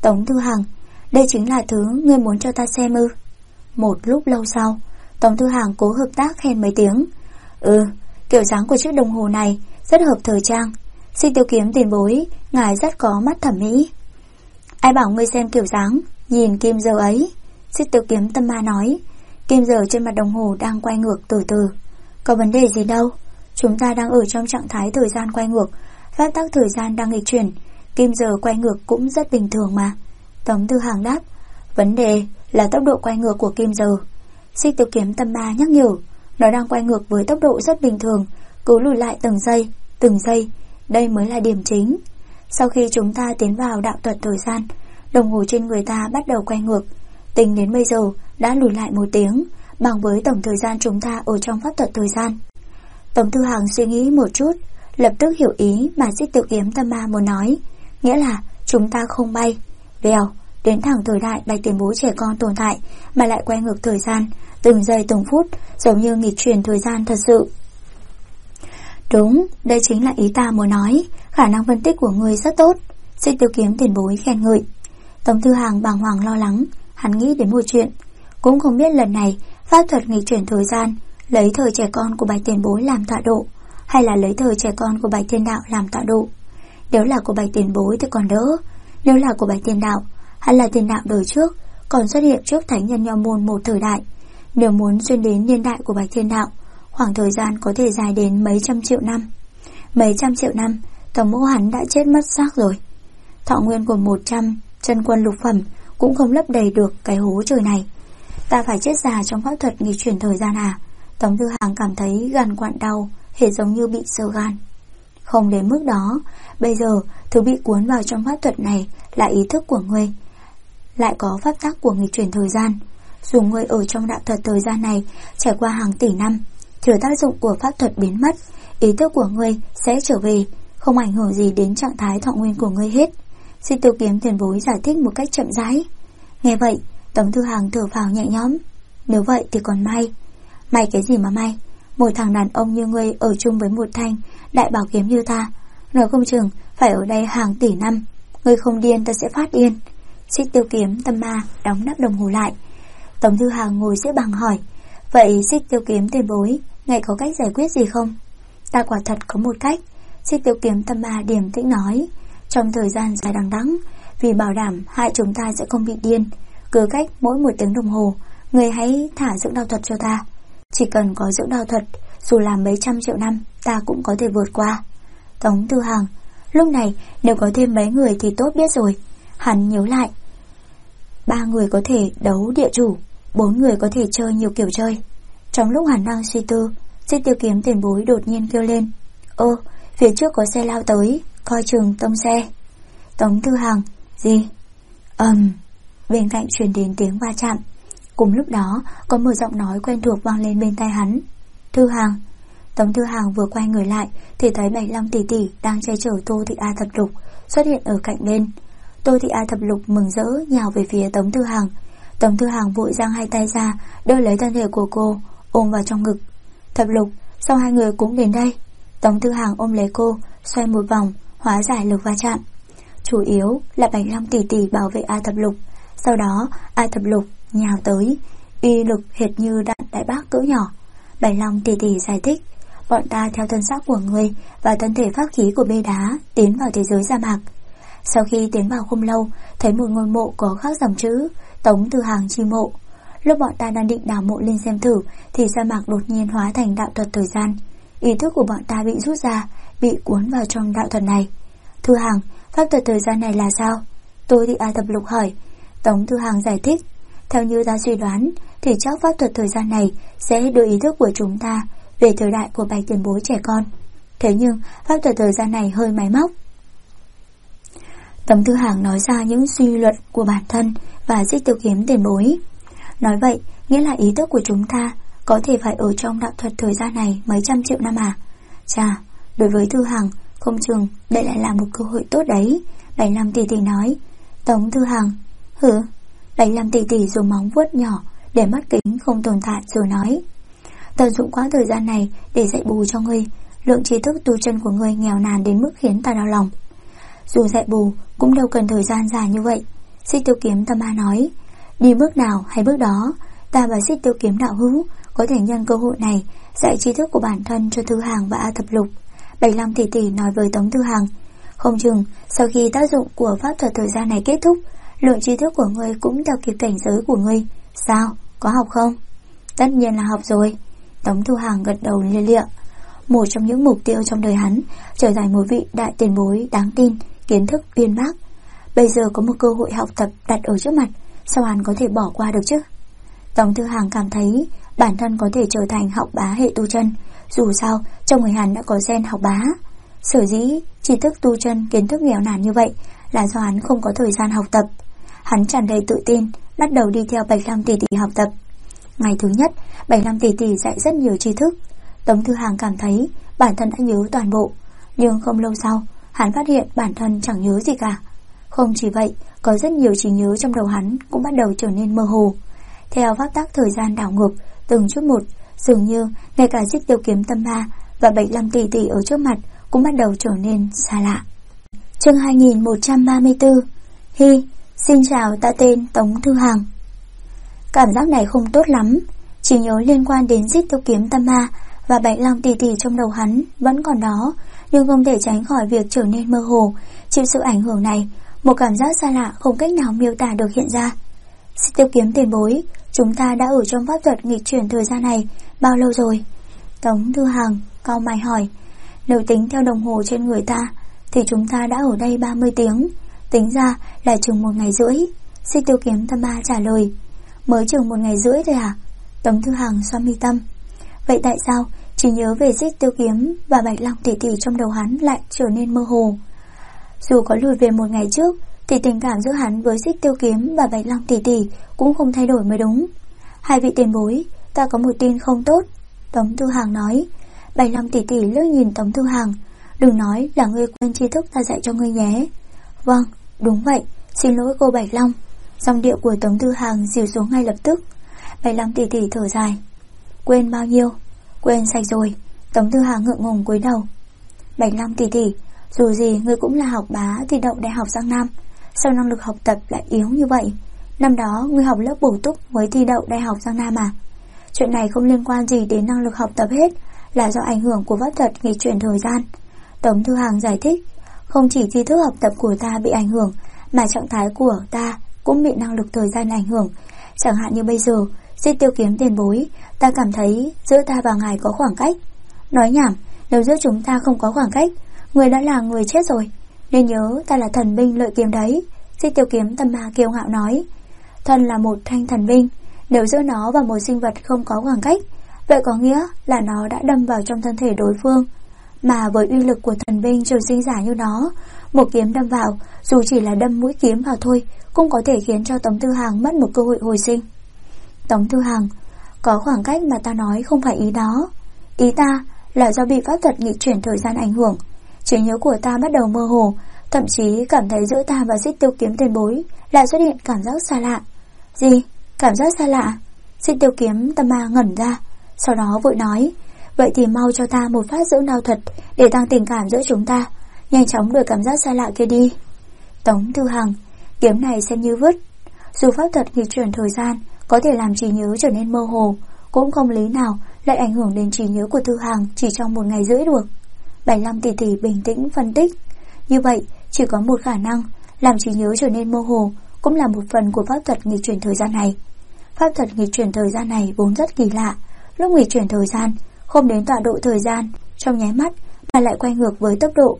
Tống Thư Hằng, đây chính là thứ ngươi muốn cho ta xem ư? Một lúc lâu sau, Tống Thư Hằng cố hợp tác khen mấy tiếng. Kiểu dáng của chiếc đồng hồ này rất hợp thời trang. Xin Tiêu Kiếm tiền bối, ngài rất có mắt thẩm mỹ. Ai bảo ngươi xem kiểu dáng, nhìn kim giờ ấy. Xin Tiêu Kiếm tâm ma nói. Kim giờ trên mặt đồng hồ đang quay ngược từ từ. Có vấn đề gì đâu, chúng ta đang ở trong trạng thái thời gian quay ngược, phép tắc thời gian đang nghịch chuyển, kim giờ quay ngược cũng rất bình thường mà. Tống Thư Hằng đáp. Vấn đề là tốc độ quay ngược của kim giờ. Xin Tiêu Kiếm tâm ma nhắc nhở. Nó đang quay ngược với tốc độ rất bình thường, cứ lùi lại từng giây. Đây mới là điểm chính. Sau khi chúng ta tiến vào đạo thuật thời gian, đồng hồ trên người ta bắt đầu quay ngược. Tính đến bây giờ đã lùi lại 1 tiếng, bằng với tổng thời gian chúng ta ở trong pháp thuật thời gian. Tống Thư Hằng suy nghĩ một chút, lập tức hiểu ý mà Xích Tiêu Kiếm tâm ma muốn nói. Nghĩa là chúng ta không bay vèo đến thẳng thời đại Bạch tiền bối trẻ con tồn tại, mà lại quay ngược thời gian từng giây từng phút, giống như nghịch chuyển thời gian thật sự. Đúng, đây chính là ý ta muốn nói. Khả năng phân tích của người rất tốt. Xích Tiêu Kiếm tiền bối khen ngợi. Tống Thư Hằng bàng hoàng lo lắng. Hắn nghĩ đến một chuyện, cũng không biết lần này pháp thuật nghịch chuyển thời gian lấy thời trẻ con của Bạch tiền bối làm tọa độ, hay là lấy thời trẻ con của Bạch Thiên Đạo làm tọa độ. Nếu là của Bạch tiền bối thì còn đỡ. Nếu là của Bạch Thiên Đạo, hắn là tiền đạo đời trước, còn xuất hiện trước Thánh Nhân Nho Môn một thời đại. Nếu muốn xuyên đến niên đại của Bạch Thiên Đạo, khoảng thời gian có thể dài đến mấy trăm triệu năm. Mấy trăm triệu năm, tổng mẫu hắn đã chết mất xác rồi. Thọ nguyên của 100 chân quân lục phẩm cũng không lấp đầy được cái hố trời này. Ta phải chết già trong pháp thuật nghịch chuyển thời gian à? Tống Thư Hằng cảm thấy gan quặn đau, hệt giống như bị xơ gan. Không đến mức đó, bây giờ thứ bị cuốn vào trong pháp thuật này là ý thức của ngươi, lại có pháp tắc của nghịch chuyển thời gian. Dù ngươi ở trong đạo thuật thời gian này trải qua hàng tỷ năm, chờ tác dụng của pháp thuật biến mất, ý thức của ngươi sẽ trở về, không ảnh hưởng gì đến trạng thái thọ nguyên của ngươi hết. Xin Tiêu Kiếm tiền bối giải thích một cách chậm rãi. Nghe vậy, Tống Thư Hằng thở phào nhẹ nhõm. Nếu vậy thì còn may. May cái gì mà may? Một thằng đàn ông như ngươi ở chung với một thanh đại bảo kiếm như ta, nói không chừng phải ở đây hàng tỷ năm. Ngươi không điên ta sẽ phát điên. Xích Tiêu Kiếm tâm ma đóng nắp đồng hồ lại. Tống Thư Hằng ngồi xếp bằng hỏi. Vậy Xích Tiêu Kiếm tiền bối, ngài có cách giải quyết gì không? Ta quả thật có một cách. Xích Tiêu Kiếm tâm ma điềm tĩnh nói. Trong thời gian dài đằng đẵng, vì bảo đảm hai chúng ta sẽ không bị điên, cứ cách mỗi 1 tiếng đồng hồ, người hãy thả dưỡng đao thuật cho ta. Chỉ cần có dưỡng đao thuật, dù là mấy trăm triệu năm, ta cũng có thể vượt qua. Tống Thư Hằng, lúc này nếu có thêm mấy người thì tốt biết rồi. Hắn nhớ lại, 3 người có thể đấu địa chủ, 4 người có thể chơi nhiều kiểu chơi. Trong lúc hắn đang suy tư, Xích Tiêu Kiếm tiền bối đột nhiên kêu lên. Phía trước có xe lao tới, coi chừng tông xe. Tống Thư Hằng, gì? Bên cạnh truyền đến tiếng va chạm. Cùng lúc đó có một giọng nói quen thuộc vang lên bên tai hắn. Thư Hằng. Tống Thư Hằng vừa quay người lại thì thấy Bạch Long tỷ tỷ đang che chở Tô Thị A Thập Lục xuất hiện ở cạnh bên. Tô Thị A Thập Lục mừng rỡ nhào về phía Tống Thư Hằng. Tống Thư Hằng vội giang hai tay ra đỡ lấy thân thể của cô, ôm vào trong ngực. Thập Lục, sao hai người cũng đến đây? Tống Thư Hằng ôm lấy cô, xoay một vòng, hóa giải lực va chạm. Chủ yếu là Bạch Long tỷ tỷ bảo vệ A Thập Lục. Sau đó A Thập Lục nhào tới, uy lực hệt như đạn đại bác cỡ nhỏ. Bạch Long tỷ tỷ giải thích, bọn ta theo thân xác của ngươi và thân thể pháp khí của bê đá tiến vào thế giới sa mạc. Sau khi tiến vào không lâu, thấy một ngôi mộ có khắc dòng chữ Tống Thư Hằng chi mộ. Lúc bọn ta đang định đào mộ lên xem thử thì sa mạc đột nhiên hóa thành đạo thuật thời gian. Ý thức của bọn ta bị rút ra, bị cuốn vào trong đạo thuật này. Thư Hằng, pháp thuật thời gian này là sao? Tôi thì A Thập Lục hỏi. Tống Thư Hằng giải thích, theo như ta suy đoán thì chắc pháp thuật thời gian này sẽ đưa ý thức của chúng ta về thời đại của Bạch tiền bối trẻ con. Thế nhưng pháp thuật thời gian này hơi máy móc. Tống Thư Hằng nói ra những suy luận của bản thân và Xích Tiêu Kiếm tiền bối. Nói vậy nghĩa là ý thức của chúng ta có thể phải ở trong đạo thuật thời gian này mấy trăm triệu năm à? Chà, đối với Thư Hằng, không chừng đây lại là một cơ hội tốt đấy. Bạch Long tỷ tỷ nói. Tống Thư Hằng, Bạch Long tỷ tỷ dùng móng vuốt nhỏ để mắt kính không tồn tại rồi nói, tận dụng quá thời gian này để dạy bù cho ngươi. Lượng trí thức tu chân của ngươi nghèo nàn đến mức khiến ta đau lòng. Dù dạy bù cũng đâu cần thời gian dài như vậy. Xích Tiêu Kiếm Tâm Ma nói, đi bước nào hay bước đó, ta và Xích Tiêu Kiếm đạo hữu có thể nhân cơ hội này dạy tri thức của bản thân cho Thư Hàng và A Thập Lục. Bạch Long tỷ tỷ nói với Tống Thư Hàng, không chừng sau khi tác dụng của pháp thuật thời gian này kết thúc, lượng tri thức của ngươi cũng theo kịp cảnh giới của ngươi. Sao, có học không? Tất nhiên là học rồi. Tống Thư Hàng gật đầu lia lịa. Một trong những mục tiêu trong đời hắn trở thành một vị đại tiền bối đáng tin, kiến thức uyên bác. Bây giờ có một cơ hội học tập đặt ở trước mặt, sao hắn có thể bỏ qua được chứ? Tống Thư Hàng cảm thấy bản thân có thể trở thành học bá hệ tu chân. Dù sao trong người hắn đã có gen học bá. Sở dĩ tri thức tu chân kiến thức nghèo nàn như vậy là do hắn không có thời gian học tập. Hắn tràn đầy tự tin bắt đầu đi theo Bạch Long tỷ tỷ học tập. Ngày thứ nhất, Bạch Long tỷ tỷ dạy rất nhiều tri thức. Tống Thư Hàng cảm thấy bản thân đã nhớ toàn bộ, nhưng không lâu sau hắn phát hiện bản thân chẳng nhớ gì cả. Không chỉ vậy, có rất nhiều trí nhớ trong đầu hắn cũng bắt đầu trở nên mơ hồ. Theo pháp tắc thời gian đảo ngược từng chút một, dường như ngay cả Xích Tiêu Kiếm Tâm Ma và Bạch Long tỷ tỷ ở trước mặt cũng bắt đầu trở nên xa lạ. Chương 2134. Hi, xin chào, ta tên Tống Thư Hàng. Cảm giác này không tốt lắm. Chỉ nhớ liên quan đến Xích Tiêu Kiếm Tâm Ma và Bạch Long tỷ tỷ trong đầu hắn vẫn còn đó, nhưng không thể tránh khỏi việc trở nên mơ hồ. Chịu sự ảnh hưởng này, một cảm giác xa lạ không cách nào miêu tả được hiện ra. Xích Tiêu Kiếm tiền bối, chúng ta đã ở trong pháp thuật nghịch chuyển thời gian này bao lâu rồi? Tống Thư Hàng cau mày hỏi. Nếu tính theo đồng hồ trên người ta thì chúng ta đã ở đây 30 tiếng, tính ra là chừng 1 ngày rưỡi. Xích Tiêu Kiếm Tâm Ma trả lời. Mới chừng 1 ngày rưỡi thôi à? Tống Thư Hàng xoa mi tâm. Vậy tại sao chỉ nhớ về Xích Tiêu Kiếm và Bạch Long tỷ tỷ trong đầu hắn lại trở nên mơ hồ? Dù có lùi về 1 ngày trước thì tình cảm giữa hắn với Xích Tiêu Kiếm và Bạch Long tỷ tỷ cũng không thay đổi mới đúng. Hai vị tiền bối, ta có một tin không tốt. Tống Thư Hàng nói. Bạch Long tỷ tỷ liếc nhìn Tống Thư Hàng. Đừng nói là ngươi quên tri thức ta dạy cho ngươi nhé. Vâng, đúng vậy, xin lỗi cô Bạch Long. Giọng điệu của Tống Thư Hàng dịu xuống ngay lập tức. Bạch Long tỷ tỷ thở dài. Quên bao nhiêu? Quên sạch rồi. Tống Thư Hàng ngượng ngùng cúi đầu. Bạch Long tỷ tỷ, dù gì ngươi cũng là học bá thi đậu Đại học Giang Nam, sao năng lực học tập lại yếu như vậy? Năm đó ngươi học lớp bổ túc mới thi đậu Đại học Giang Nam à? Chuyện này không liên quan gì đến năng lực học tập hết, là do ảnh hưởng của pháp thuật nghịch chuyển thời gian. Tống Thư Hàng giải thích. Không chỉ tri thức học tập của ta bị ảnh hưởng, mà trạng thái của ta cũng bị năng lực thời gian ảnh hưởng. Chẳng hạn như bây giờ, Xích Tiêu Kiếm tiền bối, ta cảm thấy giữa ta và ngài có khoảng cách. Nói nhảm, nếu giữa chúng ta không có khoảng cách, người đã là người chết rồi. Nên nhớ ta là thần binh lợi kiếm đấy. Xích Tiêu Kiếm Tâm Ma kiêu ngạo nói. Thân là một thanh thần binh, nếu giữa nó và một sinh vật không có khoảng cách, vậy có nghĩa là nó đã đâm vào trong thân thể đối phương. Mà với uy lực của thần binh trường sinh giả như nó, một kiếm đâm vào, dù chỉ là đâm mũi kiếm vào thôi, cũng có thể khiến cho Tống Thư Hàng mất một cơ hội hồi sinh. Tống Thư Hàng, có khoảng cách mà ta nói không phải ý đó. Ý ta là do bị pháp thuật nghịch chuyển thời gian ảnh hưởng. Trí nhớ của ta bắt đầu mơ hồ, thậm chí cảm thấy giữa ta và Xích Tiêu Kiếm tiền bối lại xuất hiện cảm giác xa lạ. Gì? Cảm giác xa lạ? Xích Tiêu Kiếm Tâm Ma ngẩn ra, sau đó vội nói. Vậy thì mau cho ta một phát dưỡng đao thuật để tăng tình cảm giữa chúng ta, nhanh chóng đuổi cảm giác xa lạ kia đi. Tống Thư Hàng, kiếm này xem như vứt. Dù pháp thuật nghịch chuyển thời gian có thể làm trí nhớ trở nên mơ hồ, cũng không lý nào lại ảnh hưởng đến trí nhớ của Thư Hàng chỉ trong 1 ngày rưỡi được. Bạch Long tỷ tỷ bình tĩnh phân tích. Như vậy chỉ có một khả năng, làm trí nhớ trở nên mơ hồ cũng là một phần của pháp thuật nghịch chuyển thời gian này. Pháp thuật nghịch chuyển thời gian này vốn rất kỳ lạ. Lúc nghịch chuyển thời gian không đến tọa độ thời gian trong nháy mắt, mà lại quay ngược với tốc độ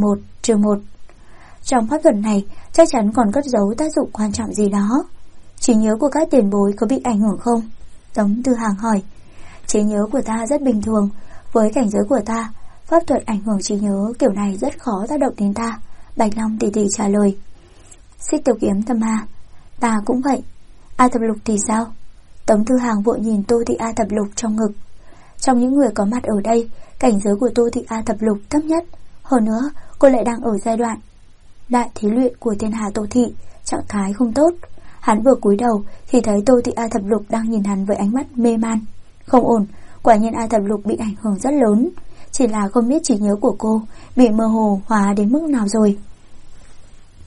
-1. Trong pháp thuật này chắc chắn còn cất giấu tác dụng quan trọng gì đó. Trí nhớ của các tiền bối có bị ảnh hưởng không? Tống Thư Hàng hỏi. Trí nhớ của ta rất bình thường. Với cảnh giới của ta, pháp thuật ảnh hưởng trí nhớ kiểu này rất khó tác động đến ta. Bạch Long tỷ tỷ trả lời. Xích Tiêu Kiếm Tâm Ma, ta cũng vậy. A Thập Lục thì sao? Tống Thư Hàng vội nhìn Tô Thị A Thập Lục trong ngực. Trong những người có mặt ở đây, cảnh giới của Tô Thị A Thập Lục thấp nhất. Hơn nữa, cô lại đang ở giai đoạn đại thí luyện của Thiên Hà Tô Thị, trạng thái không tốt. Hắn vừa cúi đầu thì thấy Tô Thị A Thập Lục đang nhìn hắn với ánh mắt mê man. Không ổn, quả nhiên A Thập Lục bị ảnh hưởng rất lớn. Chỉ là không biết trí nhớ của cô bị mơ hồ hóa đến mức nào rồi.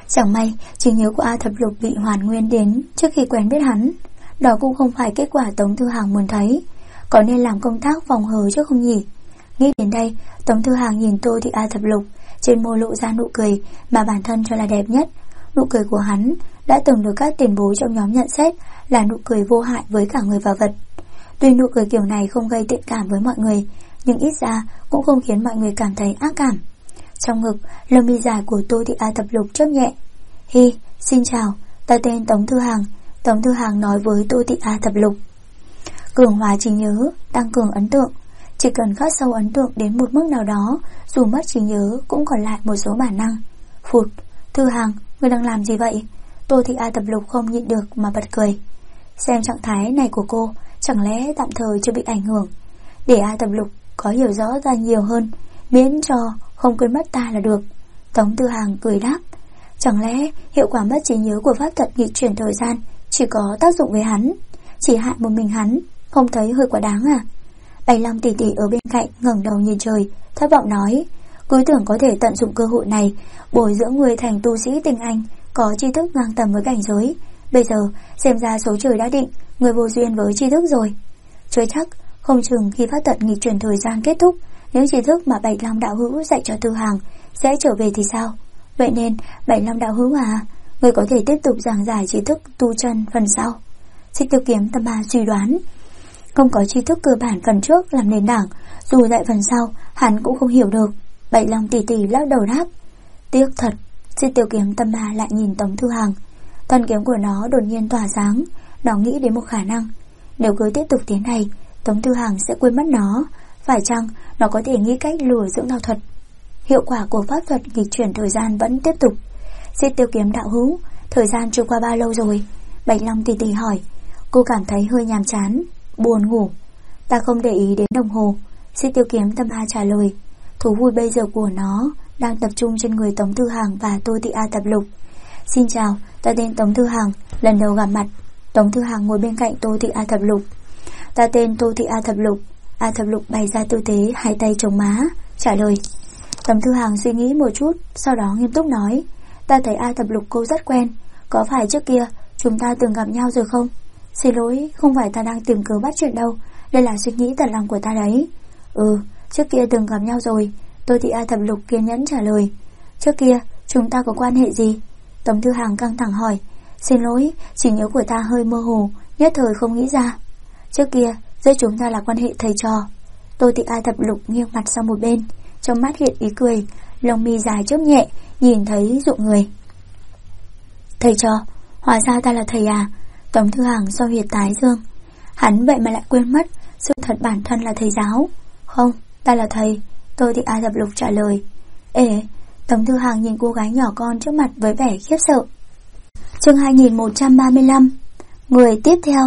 Chẳng may trí nhớ của A Thập Lục bị hoàn nguyên đến trước khi quen biết hắn. Đó cũng không phải kết quả Tống Thư Hàng muốn thấy. Có nên làm công tác phòng hờ chứ không nhỉ? Nghĩ đến đây, Tống Thư Hàng nhìn Tô Thị A Thập Lục, trên môi lộ ra nụ cười mà bản thân cho là đẹp nhất. Nụ cười của hắn đã từng được các tiền bối trong nhóm nhận xét là nụ cười vô hại với cả người và vật. Tuy nụ cười kiểu này không gây thiện cảm với mọi người, nhưng ít ra cũng không khiến mọi người cảm thấy ác cảm. Trong ngực, lông mi dài của Tô Thị A Thập Lục chớp nhẹ. Hi, xin chào, ta tên Tống Thư Hàng. Tống Thư Hàng nói với Tô Thị A Thập Lục. Cường hóa trí nhớ, tăng cường ấn tượng. Chỉ cần khắc sâu ấn tượng đến một mức nào đó, dù mất trí nhớ cũng còn lại một số bản năng. Phụt, Thư Hàng, ngươi đang làm gì vậy? Tô Thị A Thập Lục không nhịn được mà bật cười. Xem trạng thái này của cô, chẳng lẽ tạm thời chưa bị ảnh hưởng? Để A Thập Lục có hiểu rõ ra nhiều hơn, miễn cho không quên mất ta là được. Tống Thư Hàng cười đáp. Chẳng lẽ hiệu quả mất trí nhớ của pháp thuật nghịch chuyển thời gian chỉ có tác dụng với hắn, chỉ hại một mình hắn, không thấy hơi quá đáng à? Bạch Long tỷ tỷ ở bên cạnh ngẩng đầu nhìn trời, thất vọng nói, cứ tưởng có thể tận dụng cơ hội này bồi dưỡng người thành tu sĩ tinh anh, có tri thức ngang tầm với cảnh giới. Bây giờ xem ra số trời đã định, người vô duyên với tri thức rồi. Chưa chắc, không chừng khi pháp thuật nghịch chuyển thời gian kết thúc, những tri thức mà Bạch Long đạo hữu dạy cho Thư Hàng sẽ trở về thì sao? Vậy nên Bạch Long đạo hữu à, người có thể tiếp tục giảng giải tri thức tu chân phần sau. Xích Tiêu Kiếm Tâm Ma suy đoán, không có tri thức cơ bản phần trước làm nền tảng, dù dạy phần sau hắn cũng không hiểu được. Bạch Long tỷ tỷ lắc đầu đáp. Tiếc thật. Xích Tiêu Kiếm Tâm Ma lại nhìn Tống Thư Hàng. Thân kiếm của nó đột nhiên tỏa sáng. Nó nghĩ đến một khả năng, nếu cứ tiếp tục thế này, Tống Thư Hàng sẽ quên mất nó. Phải chăng nó có thể nghĩ cách lừa dưỡng đạo thuật? Hiệu quả của pháp thuật nghịch chuyển thời gian vẫn tiếp tục. Xích Tiêu Kiếm đạo hữu, thời gian trôi qua bao lâu rồi? Bạch Long tỷ tỷ hỏi. Cô cảm thấy hơi nhàm chán, buồn ngủ. Ta không để ý đến đồng hồ. Xích Tiêu Kiếm Tâm Ma trả lời. Thú vui bây giờ của nó đang tập trung trên người Tống Thư Hàng và Tô Thị A Thập Lục. Xin chào, ta tên Tống Thư Hàng, lần đầu gặp mặt. Tống Thư Hàng ngồi bên cạnh Tô Thị A Thập Lục. Ta tên Tô Thị A Thập Lục. A Thập Lục bày ra tư thế hai tay chống má, trả lời. Tống Thư Hàng suy nghĩ một chút, sau đó nghiêm túc nói. Ta thấy A Thập Lục cô rất quen, có phải trước kia chúng ta từng gặp nhau rồi không? Xin lỗi, không phải ta đang tìm cớ bắt chuyện đâu, đây là suy nghĩ thật lòng của ta đấy. Trước kia từng gặp nhau rồi. Tô Thị A Thập Lục kiên nhẫn trả lời. Trước kia chúng ta có quan hệ gì? Tống Thư Hàng căng thẳng hỏi. Xin lỗi, trí nhớ của ta hơi mơ hồ, nhất thời không nghĩ ra. Trước kia giữa chúng ta là quan hệ thầy trò. Tô Thị A Thập Lục nghiêng mặt sang một bên, trong mắt hiện ý cười, lông mi dài chớp nhẹ, nhìn thấy rụng người. Thầy trò, hóa ra ta là thầy à? Tống Thư Hàng xoa huyệt tái dương. Hắn vậy mà lại quên mất sự thật bản thân là thầy giáo. Không, ta là thầy. Tô Thị A Thập Lục trả lời. Ê, Tống Thư Hàng nhìn cô gái nhỏ con trước mặt với vẻ khiếp sợ. Chương 2135. Người tiếp theo.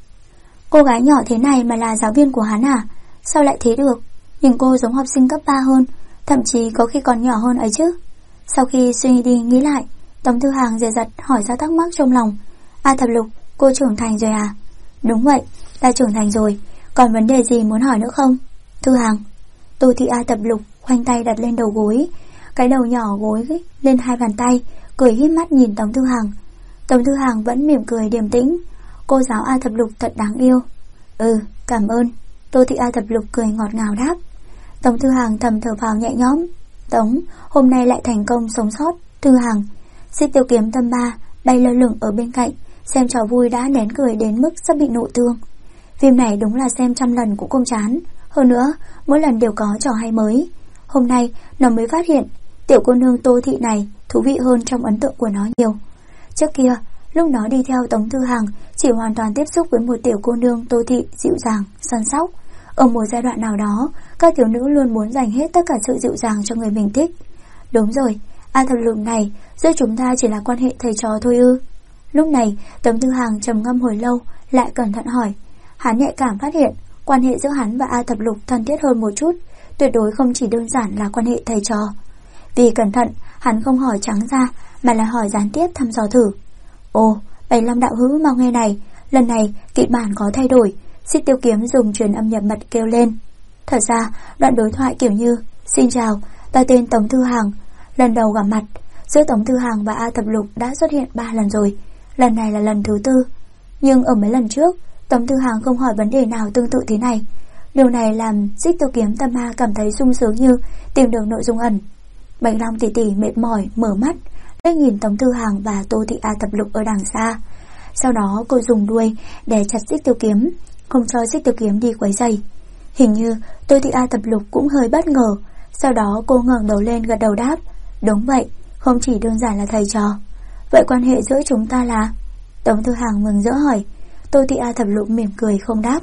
Cô gái nhỏ thế này mà là giáo viên của hắn à? Sao lại thế được? Nhìn cô giống học sinh cấp 3 hơn, thậm chí có khi còn nhỏ hơn ấy chứ. Sau khi suy nghĩ đi nghĩ lại, Tống Thư Hàng dè dặt hỏi ra thắc mắc trong lòng. A Thập Lục, cô trưởng thành rồi à? Đúng vậy, ta trưởng thành rồi. Còn vấn đề gì muốn hỏi nữa không? Thư Hàng. Tô Thị A Thập Lục khoanh tay đặt lên đầu gối, cái đầu nhỏ gối lên hai bàn tay, cười híp mắt nhìn Tống Thư Hàng. Tống Thư Hàng vẫn mỉm cười điềm tĩnh. Cô giáo A Thập Lục thật đáng yêu. Cảm ơn. Tô Thị A Thập Lục cười ngọt ngào đáp. Tống Thư Hàng thầm thở phào nhẹ nhõm. Tống, hôm nay lại thành công sống sót. Thư Hàng. Xích Tiêu Kiếm Tâm Ma bay lơ lửng ở bên cạnh, xem trò vui đã nén cười đến mức sắp bị nộ thương. Phim này đúng là xem trăm lần cũng không chán. Hơn nữa, mỗi lần đều có trò hay mới. Hôm nay, nó mới phát hiện tiểu cô nương Tô Thị này thú vị hơn trong ấn tượng của nó nhiều. Trước kia, lúc nó đi theo Tống Thư Hàng, chỉ hoàn toàn tiếp xúc với một tiểu cô nương Tô Thị dịu dàng, săn sóc. Ở một giai đoạn nào đó, các thiếu nữ luôn muốn dành hết tất cả sự dịu dàng cho người mình thích. Đúng rồi, A Thập Lục này, giữa chúng ta chỉ là quan hệ thầy trò thôi ư? Lúc này, Tống Thư Hàng trầm ngâm hồi lâu, lại cẩn thận hỏi. Hắn nhạy cảm phát hiện quan hệ giữa hắn và A Thập Lục thân thiết hơn một chút, tuyệt đối không chỉ đơn giản là quan hệ thầy trò. Vì cẩn thận, hắn không hỏi trắng ra, mà là hỏi gián tiếp thăm dò thử. Ồ, Bạch Long đạo hữu mau nghe này, lần này kịch bản có thay đổi. Xích Tiêu Kiếm dùng truyền âm nhập mật kêu lên. Thật ra, đoạn đối thoại kiểu như: Xin chào, ta tên Tống Thư Hàng, lần đầu gặp mặt, Giữa Tống Thư Hàng và A Thập Lục đã xuất hiện 3 lần rồi, lần này là lần thứ 4. Nhưng ở mấy lần trước, Tống Thư Hàng không hỏi vấn đề nào tương tự thế này. Điều này làm Xích Tiêu Kiếm Tâm Ma cảm thấy sung sướng như tìm được nội dung ẩn. Bạch Long tỷ tỷ mệt mỏi mở mắt, liếc nhìn Tống Thư Hàng và Tô Thị A Thập Lục ở đằng xa. Sau đó cô dùng đuôi đè chặt Xích Tiêu Kiếm, không cho Xích Tiêu Kiếm đi quấy rầy. Hình như Tô Thị A Thập Lục cũng hơi bất ngờ. Sau đó cô ngẩng đầu lên gật đầu đáp, đúng vậy, không chỉ đơn giản là thầy trò. Vậy quan hệ giữa chúng ta là? Tống Thư Hàng mừng rỡ hỏi. Tô Thị A Thập Lục mỉm cười không đáp.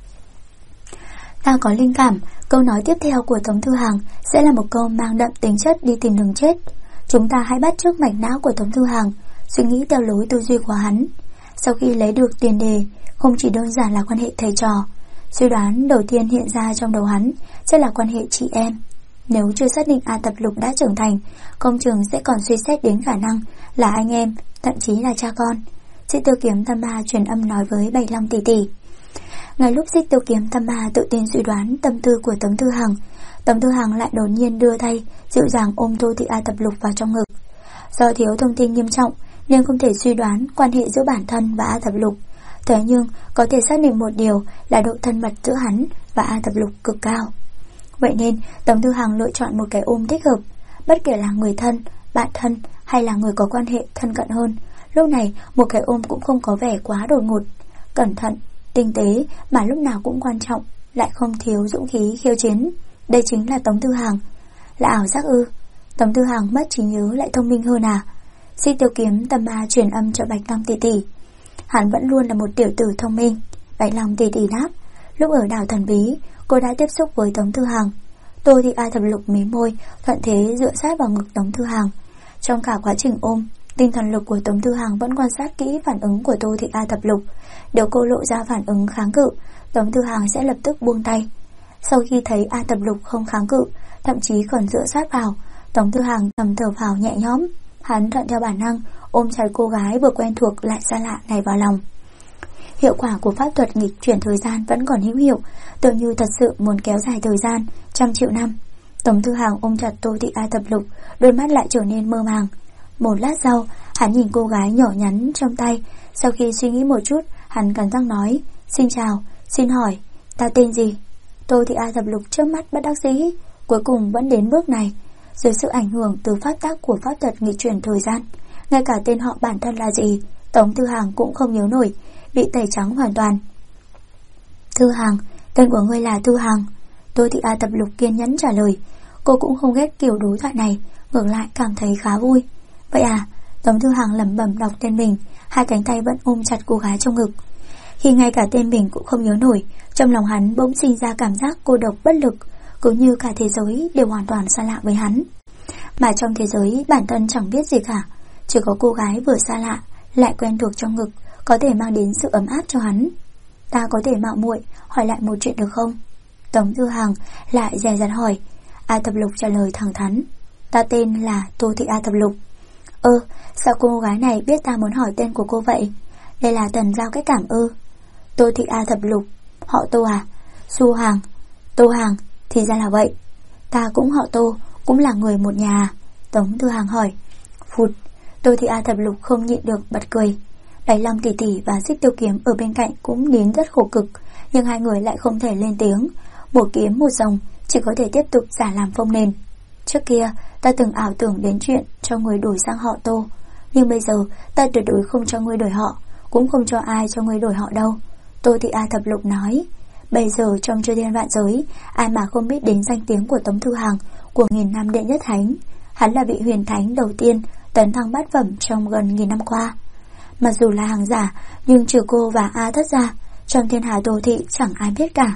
Ta có linh cảm, câu nói tiếp theo của Tống Thư Hàng sẽ là một câu mang đậm tính chất đi tìm đường chết. Chúng ta hãy bắt chước mạch não của Tống Thư Hàng, suy nghĩ theo lối tư duy của hắn. Sau khi lấy được tiền đề, không chỉ đơn giản là quan hệ thầy trò, suy đoán đầu tiên hiện ra trong đầu hắn sẽ là quan hệ chị em. Nếu chưa xác định A Thập Lục đã trưởng thành, công trường sẽ còn suy xét đến khả năng là anh em, thậm chí là cha con. Xích Tiêu Kiếm Tâm Ma truyền âm nói với Bạch Long tỷ tỷ. Ngay lúc Xích Tiêu Kiếm Tâm Ma tự tin suy đoán tâm tư của Tống Thư Hàng, Tống Thư Hàng lại đột nhiên đưa tay dịu dàng ôm Tô Thị A Thập Lục vào trong ngực. Do thiếu thông tin nghiêm trọng nên không thể suy đoán quan hệ giữa bản thân và A Thập Lục, thế nhưng có thể xác định một điều là độ thân mật giữa hắn và A Thập Lục cực cao. Vậy nên Tống Thư Hàng lựa chọn một cái ôm thích hợp. Bất kể là người thân, bạn thân hay là người có quan hệ thân cận hơn, lúc này một cái ôm cũng không có vẻ quá đột ngột. Cẩn thận, tinh tế mà lúc nào cũng quan trọng, lại không thiếu dũng khí khiêu chiến. Đây chính là Tống Thư Hàng. Là ảo giác ư? Tống Thư Hàng mất trí nhớ lại thông minh hơn à? Xích Tiêu Kiếm Tâm Ma truyền âm cho Bạch Long tỷ tỷ. Hắn vẫn luôn là một tiểu tử thông minh. Bạch Long tỷ tỷ đáp. Lúc ở đảo Thần Bí, cô đã tiếp xúc với Tống Thư Hàng. Tô Thị A Thập Lục mí môi, thuận thế dựa sát vào ngực Tống Thư Hàng. Trong cả quá trình ôm, tinh thần lực của Tống Thư Hàng vẫn quan sát kỹ phản ứng của Tô Thị A Thập Lục. Nếu cô lộ ra phản ứng kháng cự, Tống Thư Hàng sẽ lập tức buông tay. Sau khi thấy A Thập Lục không kháng cự, thậm chí còn dựa sát vào, Tống Thư Hàng thầm thở phào nhẹ nhõm. Hắn thuận theo bản năng ôm chặt cô gái vừa quen thuộc lại xa lạ này vào lòng. Hiệu quả của pháp thuật nghịch chuyển thời gian vẫn còn hữu hiệu, tưởng như thật sự muốn kéo dài thời gian 100 triệu năm. Tống Thư Hàng ôm chặt Tô Thị A Thập Lục, đôi mắt lại trở nên mơ màng. Một lát sau, hắn nhìn cô gái nhỏ nhắn trong tay. Sau khi suy nghĩ một chút, hắn cắn răng nói, xin chào, xin hỏi, ta tên gì? Tô Thị A Thập Lục trước mắt bất đắc dĩ, cuối cùng vẫn đến bước này. Dưới sự ảnh hưởng từ phát tác của pháp thuật nghịch chuyển thời gian, ngay cả tên họ bản thân là gì, Tống Thư Hàng cũng không nhớ nổi, bị tẩy trắng hoàn toàn. Thư Hàng, tên của ngươi là Thư Hàng. Tô Thị A Thập Lục kiên nhẫn trả lời. Cô cũng không ghét kiểu đối thoại này, ngược lại cảm thấy khá vui. Vậy à? Tống Thư Hàng lẩm bẩm đọc tên mình, hai cánh tay vẫn ôm chặt cô gái trong ngực. Khi ngay cả tên mình cũng không nhớ nổi, trong lòng hắn bỗng sinh ra cảm giác cô độc bất lực, cứ như cả thế giới đều hoàn toàn xa lạ với hắn. Mà trong thế giới bản thân chẳng biết gì cả, chỉ có cô gái vừa xa lạ lại quen thuộc trong ngực có thể mang đến sự ấm áp cho hắn. Ta có thể mạo muội hỏi lại một chuyện được không? Tống Thư Hàng lại dè dặt hỏi. A Thập Lục trả lời thẳng thắn. Ta tên là Tô Thị A Thập Lục. Sao cô gái này biết ta muốn hỏi tên của cô vậy? Đây là tần giao cách cảm ư? Tô Thị A Thập Lục. Họ Tô à? Xu Hàng. Tô Hàng, thì ra là vậy. Ta cũng họ Tô, cũng là người một nhà. Tống Thư Hàng hỏi. Phụt. Tô Thị A Thập Lục không nhịn được bật cười. Bạch Long tỷ tỷ và Xích Tiêu Kiếm ở bên cạnh cũng nín rất khổ cực, nhưng hai người lại không thể lên tiếng. Một kiếm một rồng, chỉ có thể tiếp tục giả làm phông nền. Trước kia ta từng ảo tưởng đến chuyện cho người đổi sang họ Tô, nhưng bây giờ ta tuyệt đối không cho người đổi họ, cũng không cho ai cho người đổi họ đâu. Tô Thị A Thập Lục nói. Bây giờ trong chư thiên vạn giới, ai mà không biết đến danh tiếng của Tống Thư Hàng, của 1000 năm đệ nhất thánh. Hắn là vị huyền thánh đầu tiên tấn thăng bát phẩm trong gần 1000 năm qua. Mặc dù là hàng giả, nhưng trừ cô và A Thất ra, trong thiên hà Tô Thị chẳng ai biết cả.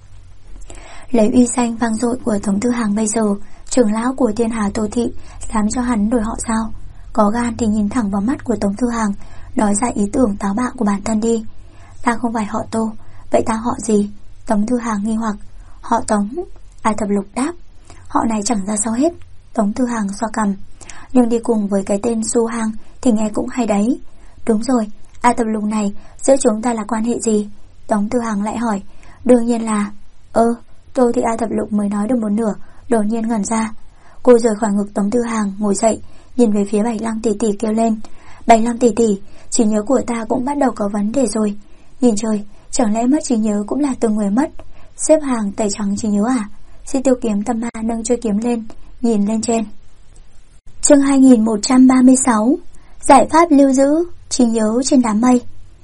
Lấy uy danh vang dội của Tống Thư Hàng bây giờ, trưởng lão của thiên hà Tô Thị dám cho hắn đổi họ sao? Có gan thì nhìn thẳng vào mắt của Tống Thư Hàng, nói ra ý tưởng táo bạo của bản thân đi. Ta không phải họ Tô, vậy ta họ gì? Tống Thư Hàng nghi hoặc. Họ Tống. A Thập Lục đáp. Họ này chẳng ra sao hết. Tống Thư Hàng xoa cằm. Nhưng đi cùng với cái tên Xu Hàng thì nghe cũng hay đấy. Đúng rồi, A Thập Lục này, giữa chúng ta là quan hệ gì? Tống Thư Hàng lại hỏi. Đương nhiên là... Tô Thị A Thập Lục mới nói được một nửa, đột nhiên ngẩn ra. Cô rời khỏi ngực Tống Thư Hàng, ngồi dậy, nhìn về phía Bạch Lăng tỷ tỷ kêu lên: Bạch Lăng tỷ tỷ, trí nhớ của ta cũng bắt đầu có vấn đề rồi. Nhìn trời, chẳng lẽ mất trí nhớ cũng là từng người mất, xếp hàng tẩy trắng trí nhớ à? Xích Tiêu Kiếm Tâm Ma nâng chuôi kiếm lên, nhìn lên trên. Chương 2136. Giải pháp lưu giữ trí nhớ trên đám mây.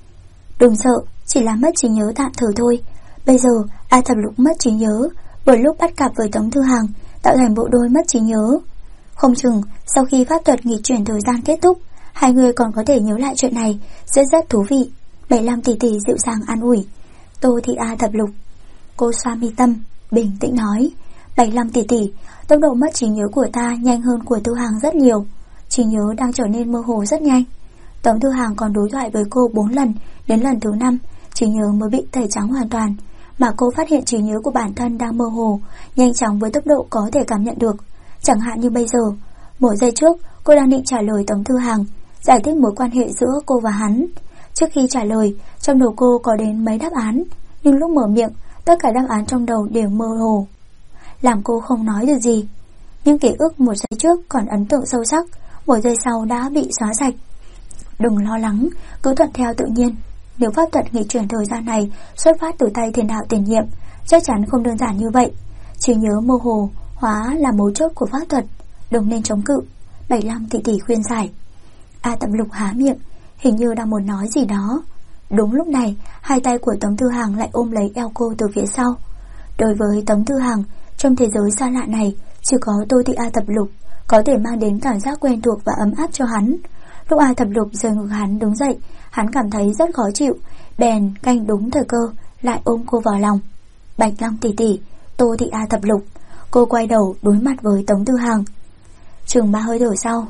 Đừng sợ, chỉ là mất trí nhớ tạm thời thôi. Bây giờ A Thập Lục mất trí nhớ bởi lúc bắt cặp với Tống Thư Hằng, tạo thành bộ đôi mất trí nhớ. Không chừng sau khi pháp thuật nghịch chuyển thời gian kết thúc, hai người còn có thể nhớ lại chuyện này, sẽ rất thú vị. 75 tỷ tỷ dịu dàng an ủi Tô Thị A Thập Lục. Cô xoa mi tâm, bình tĩnh nói: 75 tỷ tỷ, tốc độ mất trí nhớ của ta nhanh hơn của Thư Hằng rất nhiều. Trí nhớ đang trở nên mơ hồ rất nhanh. Tống Thư Hằng còn đối thoại với cô 4 lần, đến lần thứ 5 trí nhớ mới bị tẩy trắng hoàn toàn, mà cô phát hiện trí nhớ của bản thân đang mơ hồ, nhanh chóng với tốc độ có thể cảm nhận được. Chẳng hạn như bây giờ, một giây trước cô đang định trả lời Tống Thư Hằng, giải thích mối quan hệ giữa cô và hắn. Trước khi trả lời, trong đầu cô có đến mấy đáp án, nhưng lúc mở miệng, tất cả đáp án trong đầu đều mơ hồ, làm cô không nói được gì. Nhưng ký ức một giây trước còn ấn tượng sâu sắc, một giây sau đã bị xóa sạch. Đừng lo lắng, cứ thuận theo tự nhiên. Nếu pháp thuật nghịch chuyển thời gian này xuất phát từ tay Thiên Đạo tiền nhiệm, chắc chắn không đơn giản như vậy. Trí nhớ mơ hồ hóa là mấu chốt của pháp thuật, đừng nên chống cự. 75 tỷ tỷ khuyên giải. A Thập Lục há miệng, hình như đang muốn nói gì đó. Đúng lúc này, hai tay của Tống Thư Hằng lại ôm lấy eo cô từ phía sau. Đối với Tống Thư Hằng, trong thế giới xa lạ này, chỉ có Tô Thị A Thập Lục có thể mang đến cảm giác quen thuộc và ấm áp cho hắn. Lúc A Thập Lục rời ngực hắn đứng dậy, hắn cảm thấy rất khó chịu, bèn canh đúng thời cơ lại ôm cô vào lòng. Bạch Lăng tỷ tỷ, Tô Thị A Thập Lục. Cô quay đầu đối mặt với Tống Thư Hằng. Chừng 3 hơi thở sau: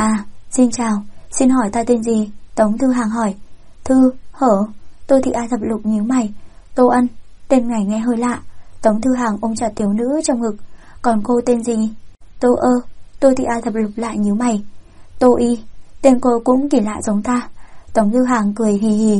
Xin chào, xin hỏi ta tên gì? Tống Thư Hằng hỏi. Thư, hở? Tô Thị A Thập Lục nhíu mày. Tô Ân, tên ngài nghe hơi lạ. Tống Thư Hằng ôm chặt thiếu nữ trong ngực. Còn cô tên gì? Tô Ơ. Tô Thị A Thập Lục lại nhíu mày. Tô Y, tên cô cũng kỳ lạ giống ta. Tống Thư Hằng cười hì hì.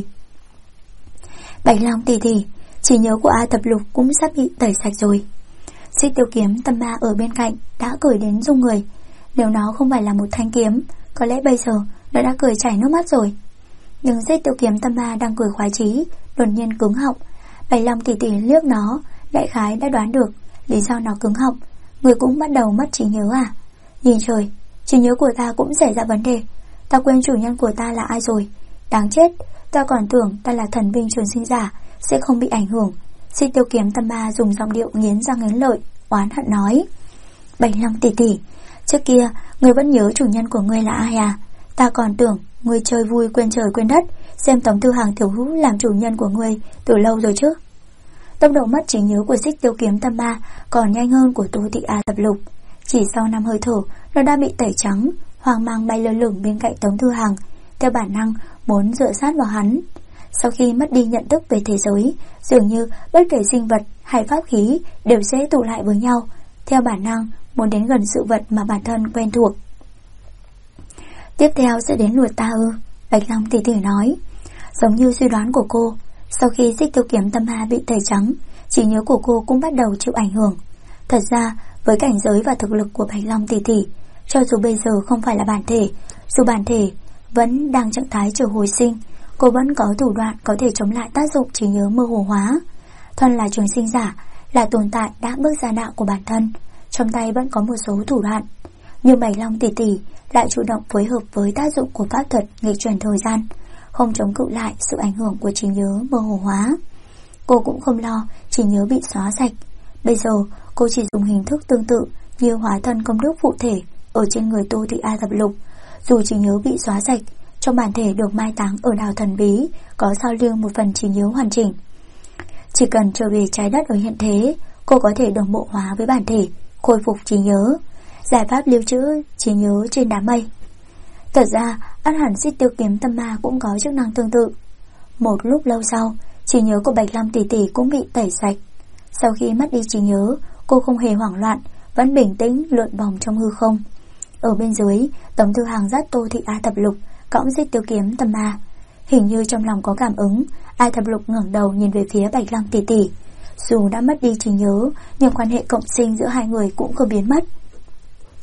Bạch Long tỷ tỷ, trí nhớ của A Thập Lục cũng sắp bị tẩy sạch rồi. Xích Tiêu Kiếm Tâm Ma ở bên cạnh đã cười đến rung người. Nếu nó không phải là một thanh kiếm, có lẽ bây giờ nó đã cười chảy nước mắt rồi. Nhưng Xích Tiêu Kiếm Tâm Ma đang cười khoái chí, đột nhiên cứng họng. Bạch Long tỷ tỷ liếc nó, đại khái đã đoán được lý do nó cứng họng. Người cũng bắt đầu mất trí nhớ à? Nhìn trời, trí nhớ của ta cũng xảy ra vấn đề. Ta quên chủ nhân của ta là ai rồi. Đáng chết, ta còn tưởng ta là thần binh trường sinh giả, sẽ không bị ảnh hưởng. Xích Tiêu Kiếm Tâm Ma dùng giọng điệu nghiến răng nghiến lợi, oán hận nói. Bạch Long tỷ tỷ, trước kia ngươi vẫn nhớ chủ nhân của ngươi là ai à? Ta còn tưởng ngươi chơi vui quên trời quên đất, xem Tống Thư Hằng tiểu hữu làm chủ nhân của ngươi từ lâu rồi chứ. Tốc độ mất trí nhớ của Xích Tiêu Kiếm Tâm Ma còn nhanh hơn của Tô Thị A Thập Lục. Chỉ sau 5 hơi thở, nó đã bị tẩy trắng, hoang mang bay lơ lửng bên cạnh Tống Thư Hằng, theo bản năng muốn dựa sát vào hắn. Sau khi mất đi nhận thức về thế giới, dường như bất kể sinh vật hay pháp khí đều sẽ tụ lại với nhau, theo bản năng muốn đến gần sự vật mà bản thân quen thuộc. Tiếp theo sẽ đến lượt ta ư? Bạch Long tỷ tỷ nói. Giống như suy đoán của cô, sau khi Xích Tiêu Kiếm Tâm Ma bị tẩy trắng, trí nhớ của cô cũng bắt đầu chịu ảnh hưởng. Thật ra, với cảnh giới và thực lực của Bạch Long tỷ tỷ, cho dù bây giờ không phải là bản thể, dù bản thể vẫn đang trạng thái chờ hồi sinh, cô vẫn có thủ đoạn có thể chống lại tác dụng trí nhớ mơ hồ hóa. Thân là trường sinh giả, là tồn tại đã bước ra đạo của bản thân, trong tay vẫn có một số thủ đoạn. Nhưng Bạch Long tỷ tỷ lại chủ động phối hợp với tác dụng của pháp thuật nghịch chuyển thời gian, không chống cự lại sự ảnh hưởng của trí nhớ mơ hồ hóa. Cô cũng không lo trí nhớ bị xóa sạch. Bây giờ cô chỉ dùng hình thức tương tự như hóa thân công đức phụ thể ở trên người Tô Thị A Thập Lục. Dù trí nhớ bị xóa sạch, trong bản thể được mai táng ở đảo thần bí có sao lưu một phần trí nhớ hoàn chỉnh. Chỉ cần trở về trái đất ở hiện thế, cô có thể đồng bộ hóa với bản thể, khôi phục trí nhớ. Giải pháp lưu trữ trí nhớ trên đám mây. Thật ra, ắt hẳn Xích Tiêu Kiếm Tâm Ma cũng có chức năng tương tự. Một lúc lâu sau, trí nhớ của Bạch Long tỷ tỷ cũng bị tẩy sạch. Sau khi mất đi trí nhớ, cô không hề hoảng loạn, vẫn bình tĩnh lượn vòng trong hư không. Ở bên dưới, Tống Thư Hằng dắt Tô Thị A Thập Lục cõng Xích Tiêu Kiếm Tâm Ma. Hình như trong lòng có cảm ứng, A Thập Lục ngẩng đầu nhìn về phía Bạch Long tỷ tỷ. Dù đã mất đi trí nhớ, nhưng quan hệ cộng sinh giữa hai người cũng không biến mất.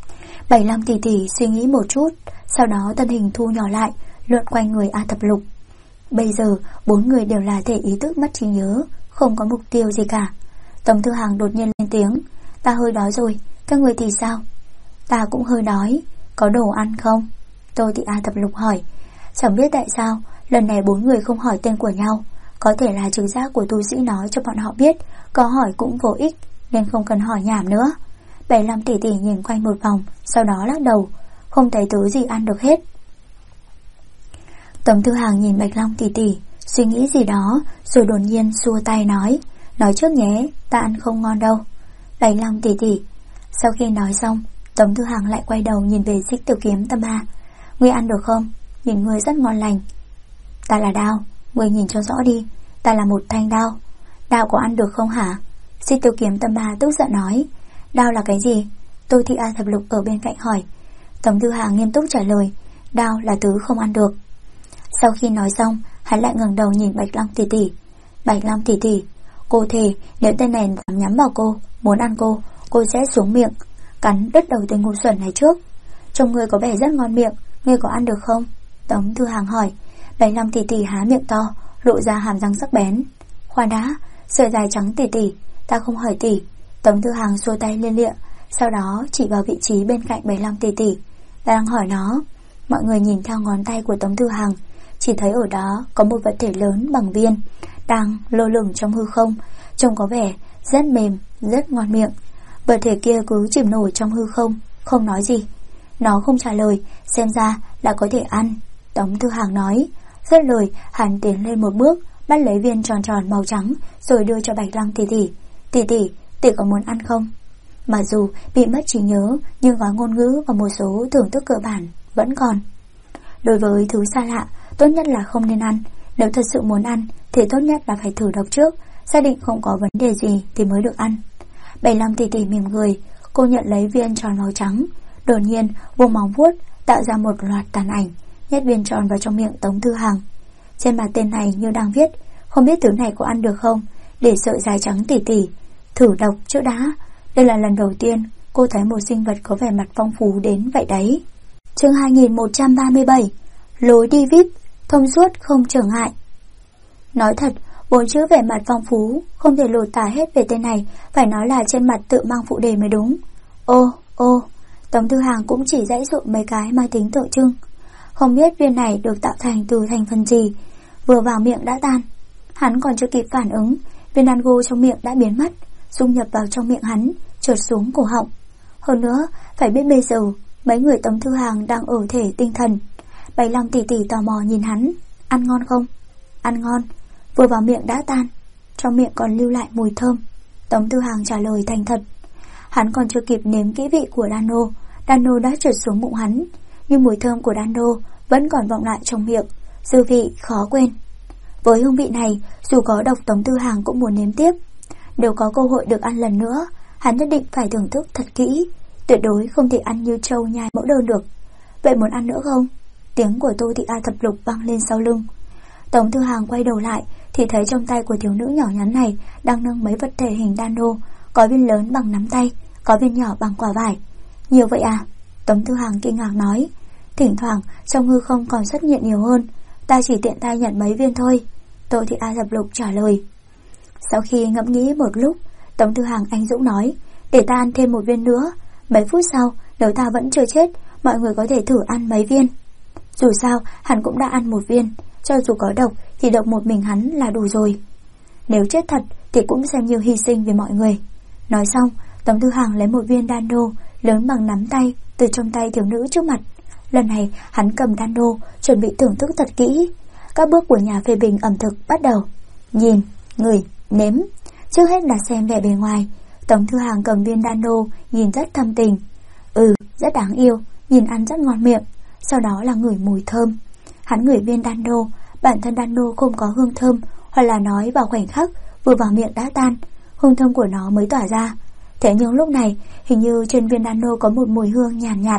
75 tỷ tỷ suy nghĩ một chút, sau đó thân hình thu nhỏ lại, lượn quanh người A Thập Lục. Bây giờ 4 người đều là thể ý thức mất trí nhớ, không có mục tiêu gì cả. Tống Thư Hàng đột nhiên lên tiếng: ta hơi đói rồi, các người thì sao? Ta cũng hơi đói, có đồ ăn không? Tô Thị A Thập Lục hỏi. Chẳng biết tại sao lần này 4 người không hỏi tên của nhau. Có thể là trực giác của tu sĩ nói cho bọn họ biết, có hỏi cũng vô ích, nên không cần hỏi nhảm nữa. 75 tỷ tỷ nhìn quanh một vòng, sau đó lắc đầu, không thấy thứ gì ăn được hết. Tống Thư Hàng nhìn Bạch Long tỷ tỷ, suy nghĩ gì đó, rồi đột nhiên xua tay nói trước nhé, ta ăn không ngon đâu. Bạch Long tỷ tỷ. Sau khi nói xong, Tống Thư Hàng lại quay đầu nhìn về Xích Tử Kiếm Tâm Ma. Ngươi ăn được không? Nhìn ngươi rất ngon lành. Ta là đao, ngươi nhìn cho rõ đi, ta là một thanh đao. Đao có ăn được không hả? Xích Tử Kiếm Tâm Ma tức giận nói. Đao là cái gì? Tô Thị A Thập Lục ở bên cạnh hỏi. Tống Thư Hàng nghiêm túc trả lời, đao là thứ không ăn được. Sau khi nói xong, hắn lại ngẩng đầu nhìn Bạch Long tỷ tỷ. Bạch Long tỷ tỷ, cô thề nếu tên này dám nhắm vào cô, muốn ăn cô sẽ xuống miệng, cắn đứt đầu tên ngu xuẩn này trước. Trông ngươi có vẻ rất ngon miệng, ngươi có ăn được không? Tống Thư Hàng hỏi. Bạch Long tỷ tỷ há miệng to, lộ ra hàm răng sắc bén. Khoan đã, sợi dài trắng tỷ tỷ, ta không hỏi tỷ. Tống Thư Hàng xua tay liên lịa, sau đó chỉ vào vị trí bên cạnh Bạch Long tỷ tỷ, đang hỏi nó. Mọi người nhìn theo ngón tay của Tống Thư Hàng, chỉ thấy ở đó có một vật thể lớn bằng viên đang lơ lửng trong hư không, trông có vẻ rất mềm, rất ngon miệng. Vật thể kia cứ chìm nổi trong hư không, không nói gì. Nó không trả lời, xem ra là có thể ăn. Tống Thư Hàng nói. Dứt lời, hắn tiến lên một bước, bắt lấy viên tròn tròn màu trắng, rồi đưa cho Bạch Long tỷ tỷ. Tỷ có muốn ăn không? Mặc dù bị mất trí nhớ, nhưng gói ngôn ngữ và một số thưởng thức cơ bản vẫn còn. Đối với thứ xa lạ, tốt nhất là không nên ăn. Nếu thật sự muốn ăn thì tốt nhất là phải thử độc trước, xác định không có vấn đề gì thì mới được ăn. Bạch Long tỷ tỷ mỉm cười, cô nhận lấy viên tròn màu trắng, đột nhiên vùng móng vuốt tạo ra một loạt tàn ảnh, nhét viên tròn vào trong miệng Tống Thư Hàng. Trên mặt tên này như đang viết, không biết thứ này có ăn được không, để sợi dài trắng tỷ tỷ thử độc trước đã. Đây là lần đầu tiên cô thấy một sinh vật có vẻ mặt phong phú đến vậy đấy. Chương 2137, lối đi VIP, thông suốt không trở ngại. Nói thật, 4 chữ vẻ mặt phong phú không thể lột tả hết về tên này, phải nói là trên mặt tự mang phụ đề mới đúng. Ô, Tống Thư Hàng cũng chỉ dãy dụ mấy cái mang tính tượng trưng. Không biết viên này được tạo thành từ thành phần gì, vừa vào miệng đã tan. Hắn còn chưa kịp phản ứng, viên đan gô trong miệng đã biến mất, dung nhập vào trong miệng hắn, trượt xuống cổ họng. Hơn nữa, phải biết bây giờ mấy người Tống Thư Hàng đang ở thể tinh thần. Bạch Long tỷ tỷ tò mò nhìn hắn. Ăn ngon không? Ăn ngon, vừa vào miệng đã tan, trong miệng còn lưu lại mùi thơm. Tống Thư Hàng trả lời thành thật. Hắn còn chưa kịp nếm kỹ vị của Đano đã trượt xuống bụng hắn, nhưng mùi thơm của Đano vẫn còn vọng lại trong miệng, dư vị khó quên. Với hương vị này, dù có độc Tống Thư Hàng cũng muốn nếm tiếp. Nếu có cơ hội được ăn lần nữa, hắn nhất định phải thưởng thức thật kỹ, tuyệt đối không thể ăn như trâu nhai mẫu đơn được. Vậy muốn ăn nữa không? Tiếng của Tô Thị A Thập Lục vang lên sau lưng. Tống Thư Hàng quay đầu lại thì thấy trong tay của thiếu nữ nhỏ nhắn này đang nâng mấy vật thể hình Đano, có viên lớn bằng nắm tay, có viên nhỏ bằng quả vải. Nhiều vậy à? Tống Thư Hàng kinh ngạc nói. Thỉnh thoảng trong hư không còn xuất hiện nhiều hơn, ta chỉ tiện tay nhận mấy viên thôi. Tô Thị A Thập Lục trả lời. Sau khi ngẫm nghĩ một lúc, Tống Thư Hàng anh dũng nói, để ta ăn thêm một viên nữa. Mấy phút sau, nếu ta vẫn chưa chết, mọi người có thể thử ăn mấy viên. Dù sao, hắn cũng đã ăn một viên, cho dù có độc thì độc một mình hắn là đủ rồi. Nếu chết thật thì cũng xem như hy sinh vì mọi người. Nói xong, Tống Thư Hàng lấy một viên Đano lớn bằng nắm tay từ trong tay thiếu nữ trước mặt. Lần này hắn cầm Đano, chuẩn bị thưởng thức thật kỹ. Các bước của nhà phê bình ẩm thực bắt đầu. Nhìn, ngửi, nếm. Trước hết là xem vẻ bề ngoài. Tống Thư Hàng cầm viên Đano, nhìn rất thâm tình. Rất đáng yêu, nhìn ăn rất ngon miệng. Sau đó là ngửi mùi thơm. Hắn ngửi viên Đano, bản thân Đano không có hương thơm, hoặc là nói vào khoảnh khắc vừa vào miệng đã tan, hương thơm của nó mới tỏa ra. Thế nhưng lúc này, hình như trên viên Đano có một mùi hương nhàn nhạt.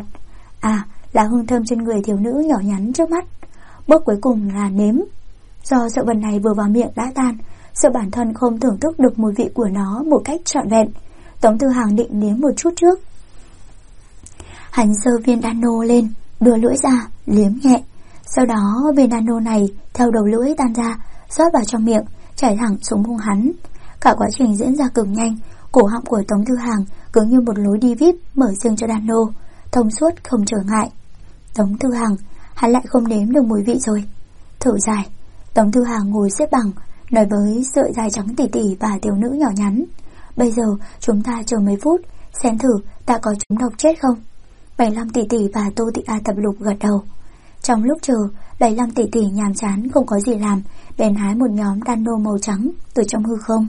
Là hương thơm trên người thiếu nữ nhỏ nhắn trước mắt. Bước cuối cùng là nếm. Do sợ vật này vừa vào miệng đã tan, sợ bản thân không thưởng thức được mùi vị của nó một cách trọn vẹn, Tống Thư Hàng định nếm một chút trước. Hắn giơ viên nano lên, đưa lưỡi ra, liếm nhẹ. Sau đó viên nano này theo đầu lưỡi tan ra, rót vào trong miệng, chảy thẳng xuống bụng hắn. Cả quá trình diễn ra cực nhanh, cổ họng của Tống Thư Hàng cứ như một lối đi vip mở riêng cho nano, thông suốt không trở ngại. Tống Thư Hàng, hắn lại không nếm được mùi vị rồi. Thở dài, Tống Thư Hàng ngồi xếp bằng, nói với sợi dài trắng tỉ tỉ và tiểu nữ nhỏ nhắn: bây giờ chúng ta chờ mấy phút, xem thử ta có trúng độc chết không. 75 tỷ tỷ và Tô Thị A Thập Lục gật đầu. Trong lúc chờ, 75 tỷ tỷ nhàm chán không có gì làm, bèn hái một nhóm nano màu trắng từ trong hư không.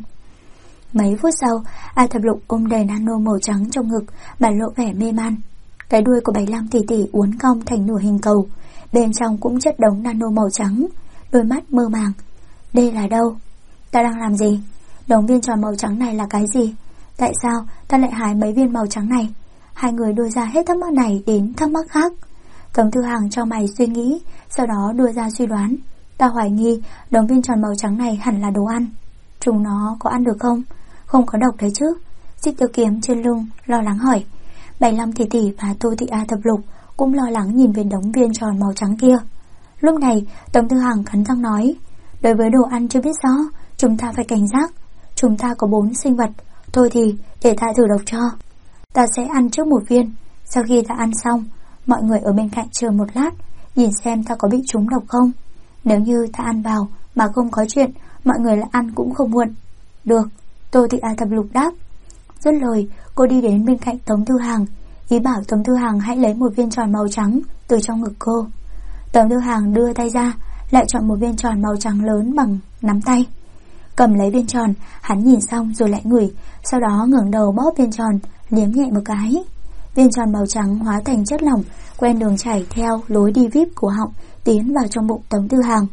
Mấy phút sau, A Thập Lục ôm đầy nano màu trắng trong ngực mà lộ vẻ mê man. Cái đuôi của 75 tỷ tỷ uốn cong thành nửa hình cầu, bên trong cũng chất đống nano màu trắng. Đôi mắt mơ màng. Đây là đâu? Ta đang làm gì? Đống viên tròn màu trắng này là cái gì? Tại sao ta lại hái mấy viên màu trắng này? Hai người đưa ra hết thắc mắc này đến thắc mắc khác. Tống Thư Hàng cho mày suy nghĩ, sau đó đưa ra suy đoán. Ta hoài nghi đống viên tròn màu trắng này hẳn là đồ ăn. Chúng nó có ăn được không? Không có độc đấy chứ? Xích Tiêu Kiếm trên lưng lo lắng hỏi. 75 tỷ tỷ và Tô Thị A Thập Lục cũng lo lắng nhìn về đống viên tròn màu trắng kia. Lúc này Tống Thư Hàng cắn răng nói: đối với đồ ăn chưa biết rõ, chúng ta phải cảnh giác. Chúng ta có 4 sinh vật. Thôi thì để ta thử độc cho. Ta sẽ ăn trước một viên. Sau khi ta ăn xong, mọi người ở bên cạnh chờ một lát, nhìn xem ta có bị trúng độc không. Nếu như ta ăn vào mà không có chuyện, mọi người lại ăn cũng không muộn. Được, Tô Thị A Thập Lục đáp. Dứt lời, cô đi đến bên cạnh Tống Thư Hàng, ý bảo Tống Thư Hàng hãy lấy một viên tròn màu trắng từ trong ngực cô. Tống Thư Hàng đưa tay ra, lại chọn một viên tròn màu trắng lớn bằng nắm tay. Cầm lấy viên tròn, hắn nhìn xong rồi lại ngửi, sau đó ngẩng đầu bóp viên tròn, liếm nhẹ một cái. Viên tròn màu trắng hóa thành chất lỏng, quen đường chảy theo lối đi vip của họng, tiến vào trong bụng Tống Thư Hàng.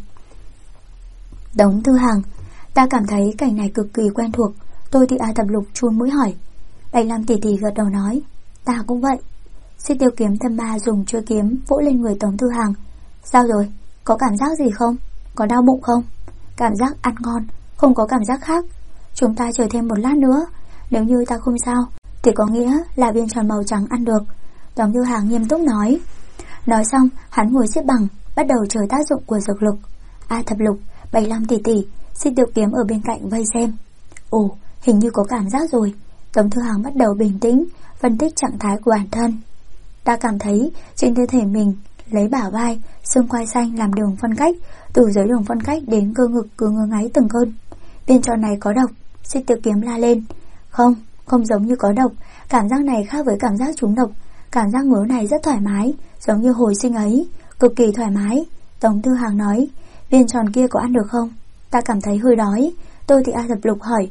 Tống Thư Hàng, ta cảm thấy cảnh này cực kỳ quen thuộc. Tôi thì A Thập Lục chun mũi hỏi. 75 tỷ tỷ gật đầu nói, ta cũng vậy. Xích Tiêu Kiếm thâm ba dùng chuôi kiếm vỗ lên người Tống Thư Hàng. Sao rồi? Có cảm giác gì không? Có đau bụng không? Cảm giác ăn ngon, không có cảm giác khác. Chúng ta chờ thêm một lát nữa. Nếu như ta không sao thì có nghĩa là viên tròn màu trắng ăn được. Tống Thư Hàng nghiêm túc nói. Nói xong, hắn ngồi xếp bằng, bắt đầu chờ tác dụng của dược lực. A Thập Lục, 75 tỷ tỷ, Xích Tiêu Kiếm ở bên cạnh vây xem. Ồ, hình như có cảm giác rồi. Tống Thư Hàng bắt đầu bình tĩnh, phân tích trạng thái của bản thân. Ta cảm thấy trên cơ thể mình lấy bả vai, xương quai xanh làm đường phân cách, từ dưới đường phân cách đến cơ ngực cứ ngứa ngáy từng cơn. Viên tròn này có độc. Xích Tiêu Kiếm la lên. Không, không giống như có độc. Cảm giác này khác với cảm giác trúng độc. Cảm giác ngứa này rất thoải mái, giống như hồi sinh ấy, cực kỳ thoải mái. Tống Thư Hàng nói. Viên tròn kia có ăn được không? Ta cảm thấy hơi đói. Tôi thì A Thập Lục hỏi.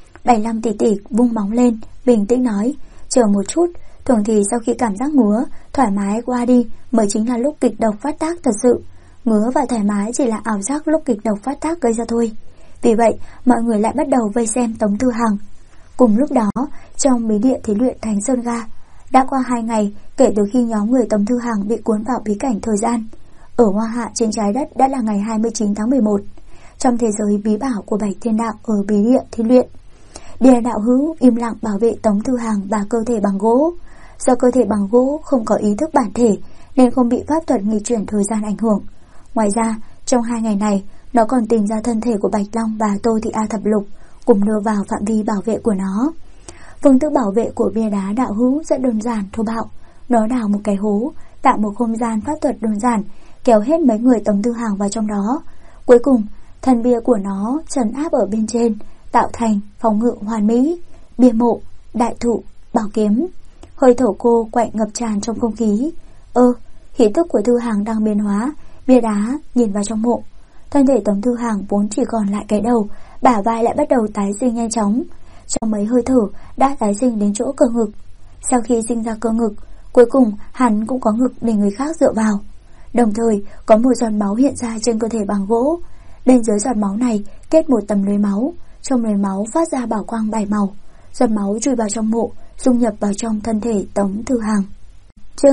75 tỷ tỷ vung móng lên, bình tĩnh nói. Chờ một chút, thường thì sau khi cảm giác ngứa, thoải mái qua đi mới chính là lúc kịch độc phát tác thật sự. Ngứa và thoải mái chỉ là ảo giác lúc kịch độc phát tác gây ra thôi. Vì vậy, mọi người lại bắt đầu vây xem Tống Thư Hàng. Cùng lúc đó, trong bí địa thí luyện Thánh Sơn Ga, đã qua 2 ngày kể từ khi nhóm người Tống Thư Hàng bị cuốn vào bí cảnh thời gian. Ở Hoa Hạ trên trái đất đã là ngày 29 tháng 11. Trong thế giới bí bảo của Bạch Thiên Đạo ở bí địa thí luyện, Địa Đạo Hữu im lặng bảo vệ Tống Thư Hàng và cơ thể bằng gỗ. Do cơ thể bằng gỗ không có ý thức bản thể nên không bị pháp thuật nghịch chuyển thời gian ảnh hưởng. Ngoài ra, trong 2 ngày này, nó còn tìm ra thân thể của Bạch Long và Tô Thị A Thập Lục, cùng đưa vào phạm vi bảo vệ của nó. Phương thức bảo vệ của bia đá Đạo Hữu rất đơn giản thô bạo. Nó đào một cái hố, tạo một không gian pháp thuật đơn giản, kéo hết mấy người Tống Thư Hàng vào trong đó. Cuối cùng, thân bia của nó trấn áp ở bên trên, tạo thành phòng ngự hoàn mỹ. Bia mộ, đại thụ, bảo kiếm. Hơi thở cô quạnh ngập tràn trong không khí. Khí tức của Thư Hàng đang biến hóa. Bia đá nhìn vào trong mộ. Thân thể Tống Thư Hàng vốn chỉ còn lại cái đầu, bả vai lại bắt đầu tái sinh nhanh chóng. Trong mấy hơi thở đã tái sinh đến chỗ cơ ngực. Sau khi sinh ra cơ ngực, cuối cùng hắn cũng có ngực để người khác dựa vào. Đồng thời có một giọt máu hiện ra trên cơ thể bằng gỗ. Bên dưới giọt máu này kết một tấm lưới máu. Trong lưới máu phát ra bảo quang 7 màu. Giọt máu chui vào trong mộ, dung nhập vào trong thân thể Tống Thư Hàng. Chương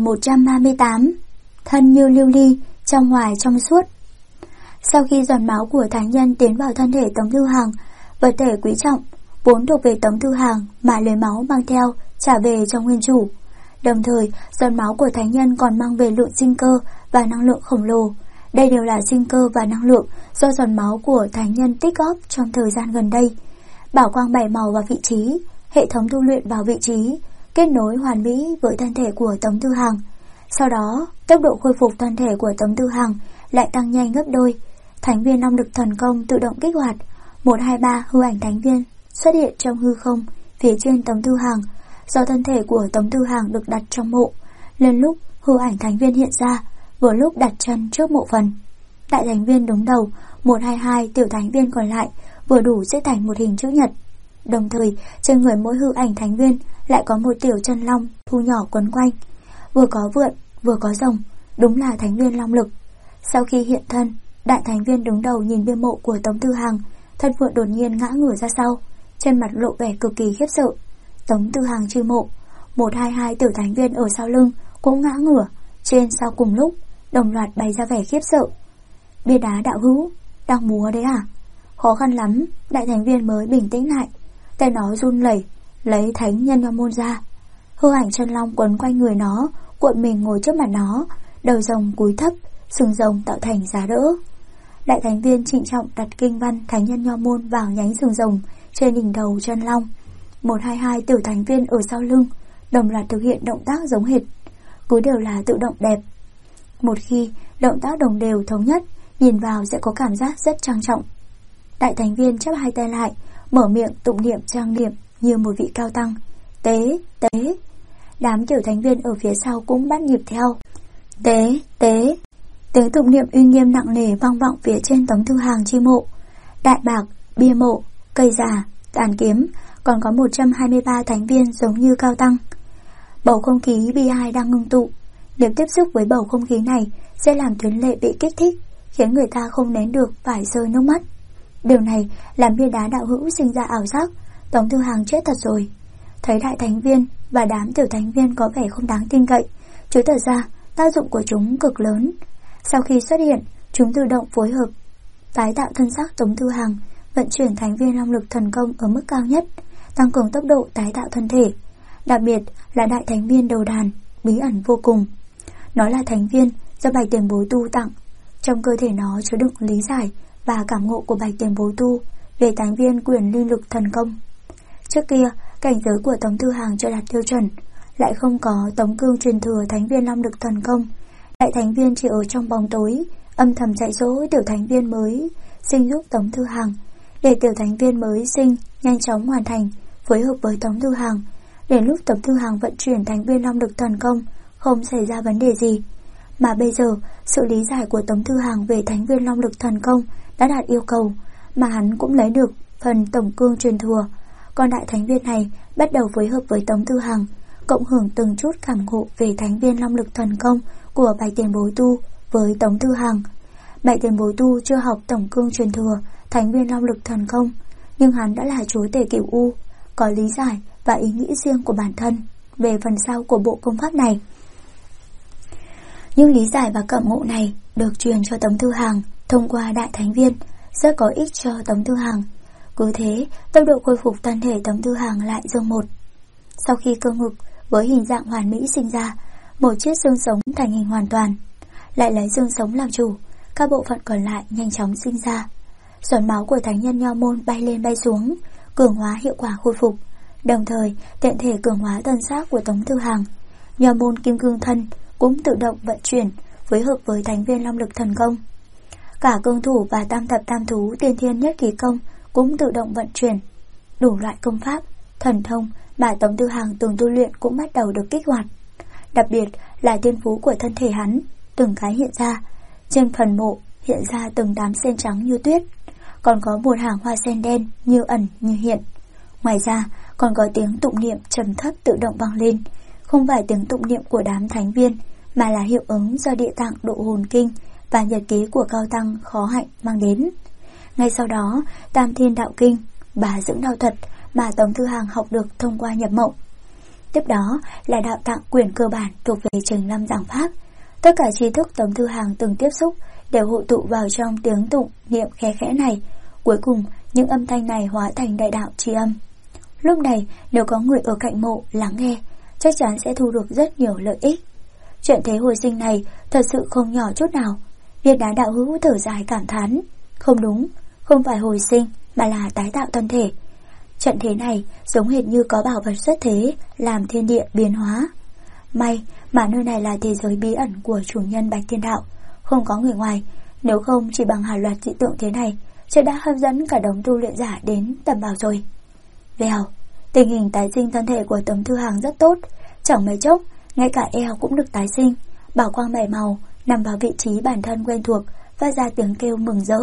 2138. Thân như lưu ly, trong ngoài trong suốt. Sau khi giọt máu của thánh nhân tiến vào thân thể Tống Thư Hàng, vật thể quý trọng vốn thuộc về Tống Thư Hàng mà lưới máu mang theo trả về cho nguyên chủ. Đồng thời, giọt máu của thánh nhân còn mang về lượng sinh cơ và năng lượng khổng lồ. Đây đều là sinh cơ và năng lượng do giọt máu của thánh nhân tích góp trong thời gian gần đây. Bảo quang bảy màu vào vị trí, hệ thống tu luyện vào vị trí, kết nối hoàn mỹ với thân thể của Tống Tư Hằng. Sau đó, tốc độ khôi phục thân thể của Tống Tư Hằng lại tăng nhanh gấp đôi. Thánh viên long lực thần công tự động kích hoạt. 123 hư ảnh thánh viên xuất hiện trong hư không phía trên Tống Tư Hằng. Do thân thể của Tống Tư Hằng được đặt trong mộ, lên lúc hư ảnh thánh viên hiện ra, vừa lúc đặt chân trước mộ phần. Đại thánh viên đứng đầu, 122 tiểu thánh viên còn lại vừa đủ xếp thành một hình chữ nhật. Đồng thời, trên người mỗi hư ảnh thánh viên lại có một tiểu chân long thu nhỏ quấn quanh, vừa có vượn, vừa có rồng, đúng là thánh viên long lực. Sau khi hiện thân, đại thánh viên đứng đầu nhìn bia mộ của Tống Tư Hằng, thân vượn đột nhiên ngã ngửa ra sau, trên mặt lộ vẻ cực kỳ khiếp sợ. Tống Tư Hằng trừ mộ, 122 tiểu thánh viên ở sau lưng cũng ngã ngửa, trên sau cùng lúc, đồng loạt bày ra vẻ khiếp sợ. Bia đá đạo hữu, đang múa đấy à? Khó khăn lắm, đại thánh viên mới bình tĩnh lại, tay nó run lẩy, lấy thánh nhân nho môn ra. Hư ảnh chân long quấn quanh người nó, cuộn mình ngồi trước mặt nó, đầu rồng cúi thấp, sừng rồng tạo thành giá đỡ. Đại thánh viên trịnh trọng đặt kinh văn thánh nhân nho môn vào nhánh sừng rồng trên đỉnh đầu chân long. 122 tiểu thánh viên ở sau lưng đồng loạt thực hiện động tác giống hệt, cứ đều là tự động đẹp. Một khi động tác đồng đều thống nhất, nhìn vào sẽ có cảm giác rất trang trọng. Đại thánh viên chắp hai tay lại, mở miệng tụng niệm trang điểm như một vị cao tăng. Tế, tế. Đám tiểu thánh viên ở phía sau cũng bắt nhịp theo. Tế, tế. Tiếng tụng niệm uy nghiêm nặng nề vang vọng phía trên Tống Tư Hằng chi mộ. Đại bạc, bia mộ, cây già, tàn kiếm, còn có 123 thánh viên giống như cao tăng. Bầu không khí bi ai đang ngưng tụ. Nếu tiếp xúc với bầu không khí này sẽ làm tuyến lệ bị kích thích, khiến người ta không nén được phải rơi nước mắt. Điều này làm bia đá đạo hữu sinh ra ảo giác Tống Tư Hằng chết thật rồi. Thấy đại thánh viên và đám tiểu thánh viên có vẻ không đáng tin cậy, chứ thật ra tác dụng của chúng cực lớn. Sau khi xuất hiện, chúng tự động phối hợp tái tạo thân xác Tống Tư Hằng, vận chuyển thánh viên long lực thần công ở mức cao nhất, tăng cường tốc độ tái tạo thân thể. Đặc biệt là đại thánh viên đầu đàn, bí ẩn vô cùng. Nó là thánh viên do Bạch Tiền Bối tu tặng. Trong cơ thể nó chứa đựng lý giải và cảm ngộ của Bạch Tiền Bối tu về thánh viên quyền linh lực thần công. Trước kia, cảnh giới của Tống Tư Hằng chưa đạt tiêu chuẩn, lại không có Tống Cương truyền thừa thánh viên long lực thần công. Đại thánh viên chỉ ở trong bóng tối, âm thầm dạy dỗ tiểu thánh viên mới sinh giúp Tống Tư Hằng, để tiểu thánh viên mới sinh nhanh chóng hoàn thành, phối hợp với Tống Tư Hằng, để lúc Tống Tư Hằng vận chuyển thánh viên long lực thần công không xảy ra vấn đề gì. Mà bây giờ, sự lý giải của Tống Tư Hằng về thánh viên long lực thần công đã đạt yêu cầu, mà hắn cũng lấy được phần tổng cương truyền thừa. Còn đại thánh viên này bắt đầu phối hợp với Tống Tư Hằng, cộng hưởng từng chút cảm ngộ về thánh viên long lực thần công của Bạch Tiền Bối tu với Tống Tư Hằng. Bạch Tiền Bối tu chưa học tổng cương truyền thừa thánh viên long lực thần công, nhưng hắn đã là chúa tể Cửu U, có lý giải và ý nghĩ riêng của bản thân về phần sau của bộ công pháp này. Nhưng lý giải và cảm ngộ này được truyền cho Tống Tư Hằng thông qua đại thánh viên, rất có ích cho Tống Tư Hằng. Cứ thế, tốc độ khôi phục thân thể Tống Tư Hằng lại dương một. Sau khi cơ ngực với hình dạng hoàn mỹ sinh ra, một chiếc xương sống thành hình hoàn toàn, lại lấy xương sống làm chủ, các bộ phận còn lại nhanh chóng sinh ra. Giọt máu của thánh nhân nho môn bay lên bay xuống, cường hóa hiệu quả khôi phục, đồng thời tiện thể cường hóa thân xác của Tống Tư Hằng. Nho môn kim cương thân cũng tự động vận chuyển, phối hợp với thánh viên long lực thần công. Cả cương thủ và tam thập tam thú tiên thiên nhất kỳ công cũng tự động vận chuyển. Đủ loại công pháp, thần thông mà Tống Tư Hằng từng tu luyện cũng bắt đầu được kích hoạt. Đặc biệt là thiên phú của thân thể hắn, từng cái hiện ra. Trên phần mộ hiện ra từng đám sen trắng như tuyết, còn có một hàng hoa sen đen như ẩn như hiện. Ngoài ra còn có tiếng tụng niệm trầm thấp tự động vang lên, không phải tiếng tụng niệm của đám thánh viên, mà là hiệu ứng do địa tạng độ hồn kinh và nhật ký của cao tăng khó hạnh mang đến. Ngay sau đó, Tam Thiên Đạo Kinh, Bà Dưỡng Đạo Thuật mà Tống Tư Hằng học được thông qua nhập mộng. Tiếp đó là đạo tạng quyển cơ bản thuộc về Trình Lâm giảng pháp. Tất cả tri thức Tống Tư Hằng từng tiếp xúc đều hội tụ vào trong tiếng tụng niệm khe khẽ này. Cuối cùng, những âm thanh này hóa thành đại đạo tri âm. Lúc này, nếu có người ở cạnh mộ lắng nghe, chắc chắn sẽ thu được rất nhiều lợi ích. Chuyện thế hồi sinh này thật sự không nhỏ chút nào. Viên đá đạo hữu thở dài cảm thán. Không đúng, không phải hồi sinh mà là tái tạo thân thể. Trận thế này giống hệt như có bảo vật xuất thế, làm thiên địa biến hóa. May mà nơi này là thế giới bí ẩn của chủ nhân Bạch Thiên Đạo, không có người ngoài. Nếu không chỉ bằng hàng loạt dị tượng thế này, sẽ đã hấp dẫn cả đống tu luyện giả đến tầm bảo rồi. Vèo, tình hình tái sinh thân thể của Tống Thư Hàng rất tốt. Chẳng mấy chốc, ngay cả eo cũng được tái sinh. Bảo quang bảy màu nằm vào vị trí bản thân quen thuộc, phát ra tiếng kêu mừng rỡ.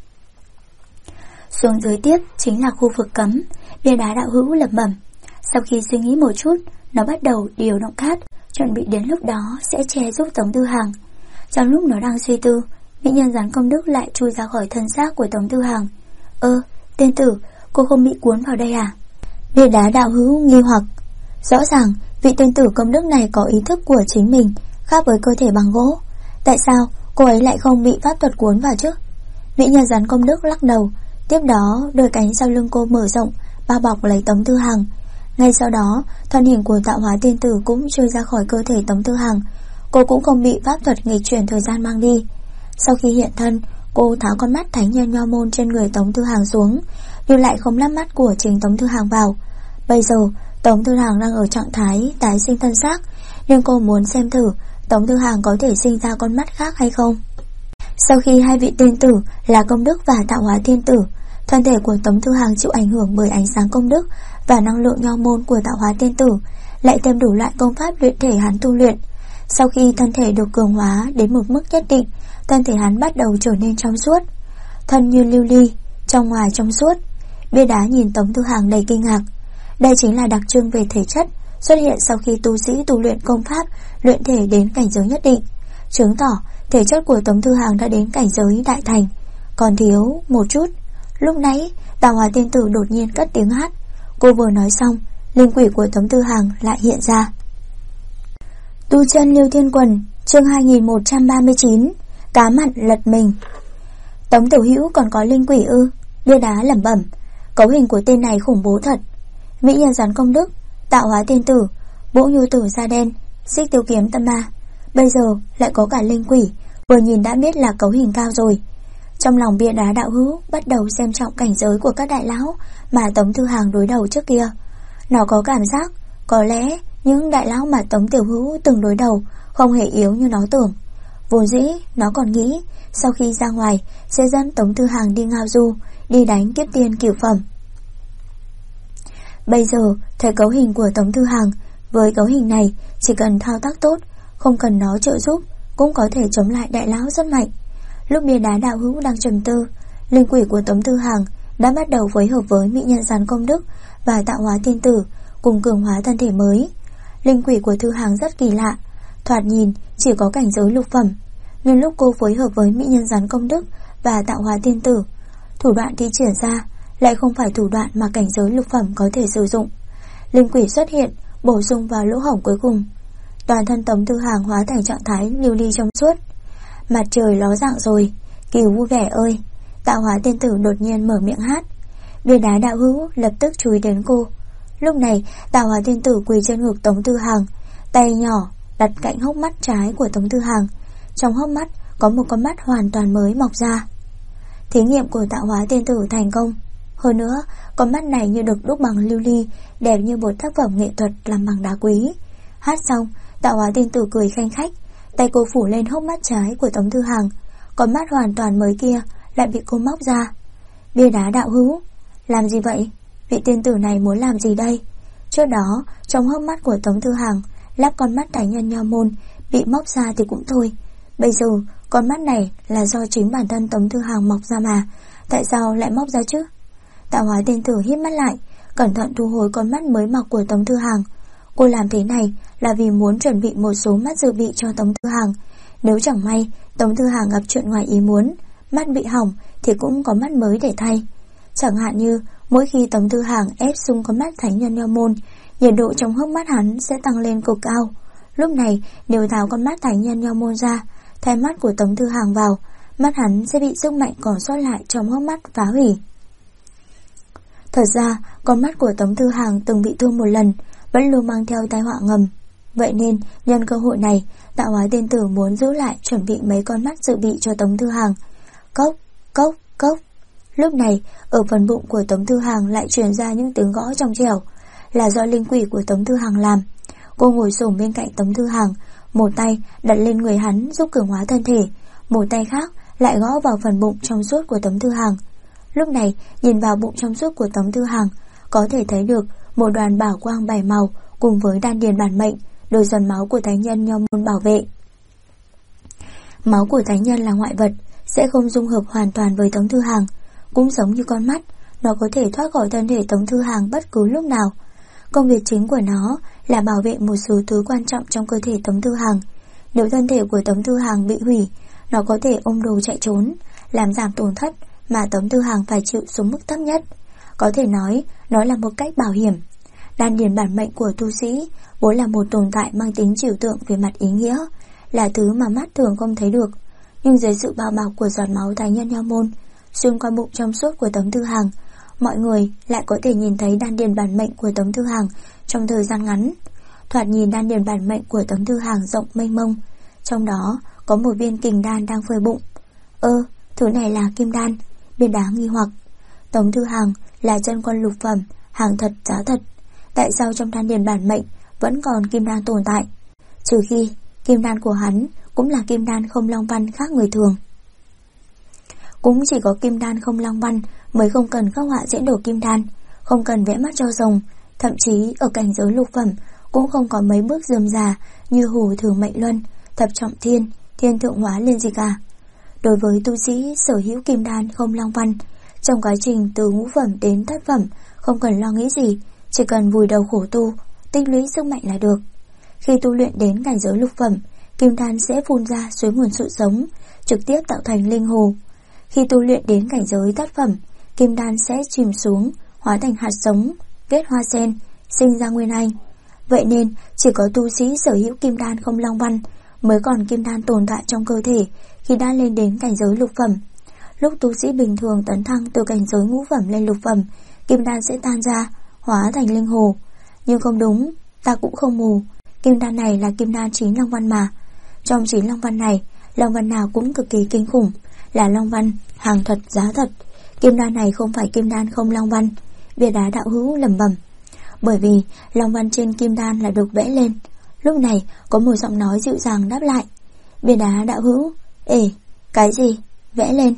Xuống dưới tiếp chính là khu vực cấm. Bia đá đạo hữu lẩm bẩm. Sau khi suy nghĩ một chút, nó bắt đầu điều động cát, chuẩn bị đến lúc đó sẽ che giúp Tống Thư Hàng. Trong lúc nó đang suy tư, mỹ nhân rắn công đức lại chui ra khỏi thân xác của Tống Thư Hàng. Tiên tử, cô không bị cuốn vào đây à? Bia đá đạo hữu nghi hoặc. Rõ ràng vị tiên tử công đức này có ý thức của chính mình, khác với cơ thể bằng gỗ. Tại sao cô ấy lại không bị pháp thuật cuốn vào chứ? Mỹ nhân rắn công đức lắc đầu. Tiếp đó đôi cánh sau lưng cô mở rộng, bao bọc lấy Tống Thư Hàng. Ngay sau đó, thân hình của tạo hóa tiên tử cũng chui ra khỏi cơ thể Tống Thư Hàng. Cô cũng không bị pháp thuật nghịch chuyển thời gian mang đi. Sau khi hiện thân, cô tháo con mắt thánh nhân nho môn trên người Tống Thư Hàng xuống, nhưng lại không lắp mắt của chính Tống Thư Hàng vào. Bây giờ Tống Thư Hàng đang ở trạng thái tái sinh thân xác, nhưng cô muốn xem thử Tống Thư Hàng có thể sinh ra con mắt khác hay không. Sau khi hai vị tiên tử là công đức và tạo hóa tiên tử, thân thể của Tống Thư Hàng chịu ảnh hưởng bởi ánh sáng công đức và năng lượng nho môn của tạo hóa tiên tử, lại thêm đủ loại công pháp luyện thể hắn tu luyện. Sau khi thân thể được cường hóa đến một mức nhất định, thân thể hắn bắt đầu trở nên trong suốt, thân như lưu ly, trong ngoài trong suốt. Bia đá nhìn Tống Thư Hàng đầy kinh ngạc. Đây chính là đặc trưng về thể chất xuất hiện sau khi tu sĩ tu luyện công pháp luyện thể đến cảnh giới nhất định, chứng tỏ thể chất của Tống Thư Hàng đã đến cảnh giới đại thành. Còn thiếu một chút. Lúc nãy tạo hóa tiên tử đột nhiên cất tiếng hát. Cô vừa nói xong, linh quỷ của Tống Thư Hàng lại hiện ra. Tu chân Liêu Thiên Quần, chương 2139, cá mặn lật mình. Tống tiểu hữu còn có linh quỷ ư? Bia đá lẩm bẩm. Cấu hình của tên này khủng bố thật. Mỹ nhân rắn công đức, tạo hóa tiên tử, Bỗ Nhu tử da đen, Xích tiêu kiếm tâm ma, bây giờ lại có cả linh quỷ, vừa nhìn đã biết là cấu hình cao rồi. Trong lòng bia đá đạo hữu bắt đầu xem trọng cảnh giới của các đại lão mà Tống Thư Hàng đối đầu trước kia. Nó có cảm giác có lẽ những đại lão mà Tống tiểu hữu từng đối đầu không hề yếu như nó tưởng. Vốn dĩ nó còn nghĩ sau khi ra ngoài sẽ dẫn Tống Thư Hàng đi ngao du, đi đánh kiếp tiên cửu phẩm. Bây giờ thấy cấu hình của Tống Thư Hàng, với cấu hình này chỉ cần thao tác tốt, không cần nó trợ giúp cũng có thể chống lại đại lão rất mạnh. Lúc bia đá đạo hữu đang trầm tư, linh quỷ của Tống Thư Hàng đã bắt đầu phối hợp với mỹ nhân rắn công đức và tạo hóa tiên tử cùng cường hóa thân thể mới. Linh quỷ của Thư Hàng rất kỳ lạ, thoạt nhìn chỉ có cảnh giới lục phẩm, nhưng lúc cô phối hợp với mỹ nhân rắn công đức và tạo hóa tiên tử, thủ đoạn thi triển ra lại không phải thủ đoạn mà cảnh giới lục phẩm có thể sử dụng. Linh quỷ xuất hiện, bổ sung vào lỗ hổng cuối cùng. Toàn thân Tống Thư Hàng hóa thành trạng thái lưu ly trong suốt. Mặt trời ló dạng rồi, Kiều vui vẻ ơi. Tạo hóa tiên tử đột nhiên mở miệng hát. Bia đá đạo hữu lập tức chú ý đến cô. Lúc này tạo hóa tiên tử quỳ trên ngực Tống Thư Hàng, tay nhỏ đặt cạnh hốc mắt trái của Tống Thư Hàng. Trong hốc mắt có một con mắt hoàn toàn mới mọc ra. Thí nghiệm của tạo hóa tiên tử thành công. Hơn nữa con mắt này như được đúc bằng lưu ly, đẹp như một tác phẩm nghệ thuật làm bằng đá quý. Hát xong, tạo hóa tiên tử cười khanh khách, tay cô phủ lên hốc mắt trái của Tống Thư Hàng. Con mắt hoàn toàn mới kia lại bị cô móc ra. Bia đá đạo hữu, làm gì vậy? Vị tiên tử này muốn làm gì đây? Trước đó trong hốc mắt của Tống Thư Hàng lắp con mắt thánh nhân nho môn, bị móc ra thì cũng thôi. Bây giờ con mắt này là do chính bản thân Tống Thư Hàng mọc ra mà, tại sao lại móc ra chứ? Tạo hóa tiên tử híp mắt lại, cẩn thận thu hồi con mắt mới mọc của Tống Thư Hàng. Cô làm thế này là vì muốn chuẩn bị một số mắt dự bị cho Tống Thư Hàng. Nếu chẳng may Tống Thư Hàng gặp chuyện ngoài ý muốn, mắt bị hỏng thì cũng có mắt mới để thay. Chẳng hạn như mỗi khi Tống Thư Hàng ép sung con mắt thánh nhân nho môn, nhiệt độ trong hốc mắt hắn sẽ tăng lên cực cao. Lúc này nếu tháo con mắt thánh nhân nho môn ra, thay mắt của Tống Thư Hàng vào, mắt hắn sẽ bị sức mạnh còn sót lại trong hốc mắt phá hủy. Thật ra con mắt của Tống Thư Hàng từng bị thương một lần, vẫn luôn mang theo tai họa ngầm. Vậy nên nhân cơ hội này, Tạo Hóa tiên tử muốn giữ lại chuẩn bị mấy con mắt dự bị cho Tống Thư Hàng. Cốc, cốc, cốc. Lúc này ở phần bụng của Tống Thư Hàng lại truyền ra những tiếng gõ trong trẻo, là do linh quỷ của Tống Thư Hàng làm. Cô ngồi xổm bên cạnh Tống Thư Hàng, một tay đặt lên người hắn giúp cường hóa thân thể, một tay khác lại gõ vào phần bụng trong suốt của Tống Thư Hàng. Lúc này nhìn vào bụng trong suốt của Tống Thư Hàng, có thể thấy được một đoàn bảo quang 7 màu cùng với đan điền bản mệnh, đôi giọt máu của thánh nhân Nho môn bảo vệ. Máu của thánh nhân là ngoại vật, sẽ không dung hợp hoàn toàn với Tống Thư Hàng. Cũng giống như con mắt, nó có thể thoát khỏi thân thể Tống Thư Hàng bất cứ lúc nào. Công việc chính của nó là bảo vệ một số thứ quan trọng trong cơ thể Tống Thư Hàng. Nếu thân thể của Tống Thư Hàng bị hủy, nó có thể ôm đồ chạy trốn, làm giảm tổn thất mà Tống Thư Hàng phải chịu xuống mức thấp nhất. Có thể nói, nó là một cách bảo hiểm. Đan điền bản mệnh của tu sĩ vốn là một tồn tại mang tính trừu tượng về mặt ý nghĩa, là thứ mà mắt thường không thấy được. Nhưng dưới sự bao bọc của giọt máu thánh nhân Nho môn, xuyên qua bụng trong suốt của Tống Thư Hàng, mọi người lại có thể nhìn thấy đan điền bản mệnh của Tống Thư Hàng trong thời gian ngắn. Thoạt nhìn đan điền bản mệnh của Tống Thư Hàng rộng mênh mông, trong đó có một viên kình đan đang phơi bụng. Thứ này là kim đan. Viên đá nghi hoặc. Tống Thư Hàng là chân quân lục phẩm, hàng thật giá thật. Tại sao trong đan điền bản mệnh vẫn còn kim đan tồn tại? Trừ khi kim đan của hắn cũng là kim đan không long văn khác người thường. Cũng chỉ có kim đan không long văn mới không cần khắc họa diễn đồ kim đan, không cần vẽ mắt cho rồng. Thậm chí ở cảnh giới lục phẩm cũng không có mấy bước rườm rà như Hổ Thường Mệnh Luân, Thập Trọng Thiên, Thiên Thượng Hóa Liên gì cả. Đối với tu sĩ sở hữu kim đan không long văn, trong quá trình từ ngũ phẩm đến thất phẩm không cần lo nghĩ gì, chỉ cần vùi đầu khổ tu, tích lũy sức mạnh là được. Khi tu luyện đến cảnh giới lục phẩm, kim đan sẽ phun ra suối nguồn sự sống, trực tiếp tạo thành linh hồ. Khi tu luyện đến cảnh giới thất phẩm, kim đan sẽ chìm xuống, hóa thành hạt giống, kết hoa sen, sinh ra nguyên anh. Vậy nên chỉ có tu sĩ sở hữu kim đan không long văn mới còn kim đan tồn tại trong cơ thể khi đã lên đến cảnh giới lục phẩm. Lúc tu sĩ bình thường tấn thăng từ cảnh giới ngũ phẩm lên lục phẩm, kim đan sẽ tan ra, hóa thành linh hồ. Nhưng không đúng, ta cũng không mù. Kim đan này là kim đan 9 long văn mà. Trong 9 long văn này, long văn nào cũng cực kỳ kinh khủng, là long văn hàng thật giá thật. Kim đan này không phải kim đan không long văn. Bia đá đạo hữu lẩm bẩm. Bởi vì long văn trên kim đan là được vẽ lên. Lúc này có một giọng nói dịu dàng đáp lại. Bia đá đạo hữu. Ê, cái gì? Vẽ lên.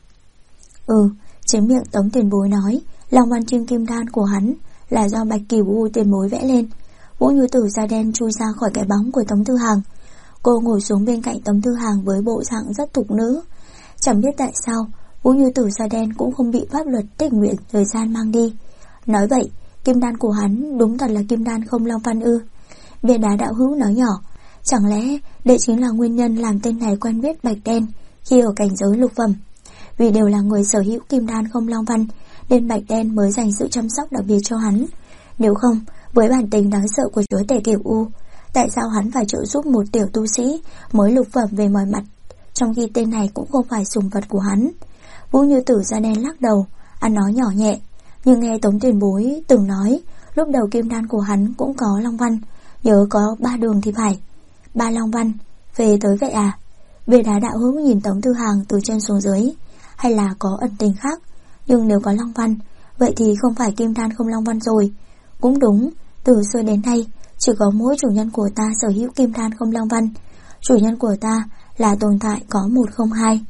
Chính miệng Tống tiền bối nói long văn trên kim đan của hắn là do Bạch Cửu U tiền bối vẽ lên. Vũ Như Tử da đen chui ra khỏi cái bóng của Tống Thư Hàng. Cô ngồi xuống bên cạnh Tống Thư Hàng với bộ dạng rất thục nữ. Chẳng biết tại sao Vũ Như Tử da đen cũng không bị pháp luật tình nguyện thời gian mang đi. Nói vậy, kim đan của hắn đúng thật là kim đan không long văn ư? Bia đá đạo hữu nói nhỏ. Chẳng lẽ đây chính là nguyên nhân làm tên này quen biết Bạch Đen khi ở cảnh giới lục phẩm? Vì đều là người sở hữu kim đan không long văn nên Bạch Đen mới dành sự chăm sóc đặc biệt cho hắn. Nếu không, với bản tính đáng sợ của chúa tể Cửu U, tại sao hắn phải trợ giúp một tiểu tu sĩ mới lục phẩm về mọi mặt, trong khi tên này cũng không phải sủng vật của hắn? Vũ Như Tử da đen lắc đầu, ăn nói nhỏ nhẹ. Nhưng nghe Tống tiền bối từng nói lúc đầu kim đan của hắn cũng có long văn, nhớ có 3 đường thì phải. 3 long văn, về tới vậy à? Bia đá đạo hữu nhìn Tống Thư Hàng từ trên xuống dưới. Hay là có ẩn tình khác? Nhưng nếu có long văn, vậy thì không phải kim đan không long văn rồi. Cũng đúng, từ xưa đến nay chỉ có mỗi chủ nhân của ta sở hữu kim đan không long văn. Chủ nhân của ta là tồn tại có 1 không 2.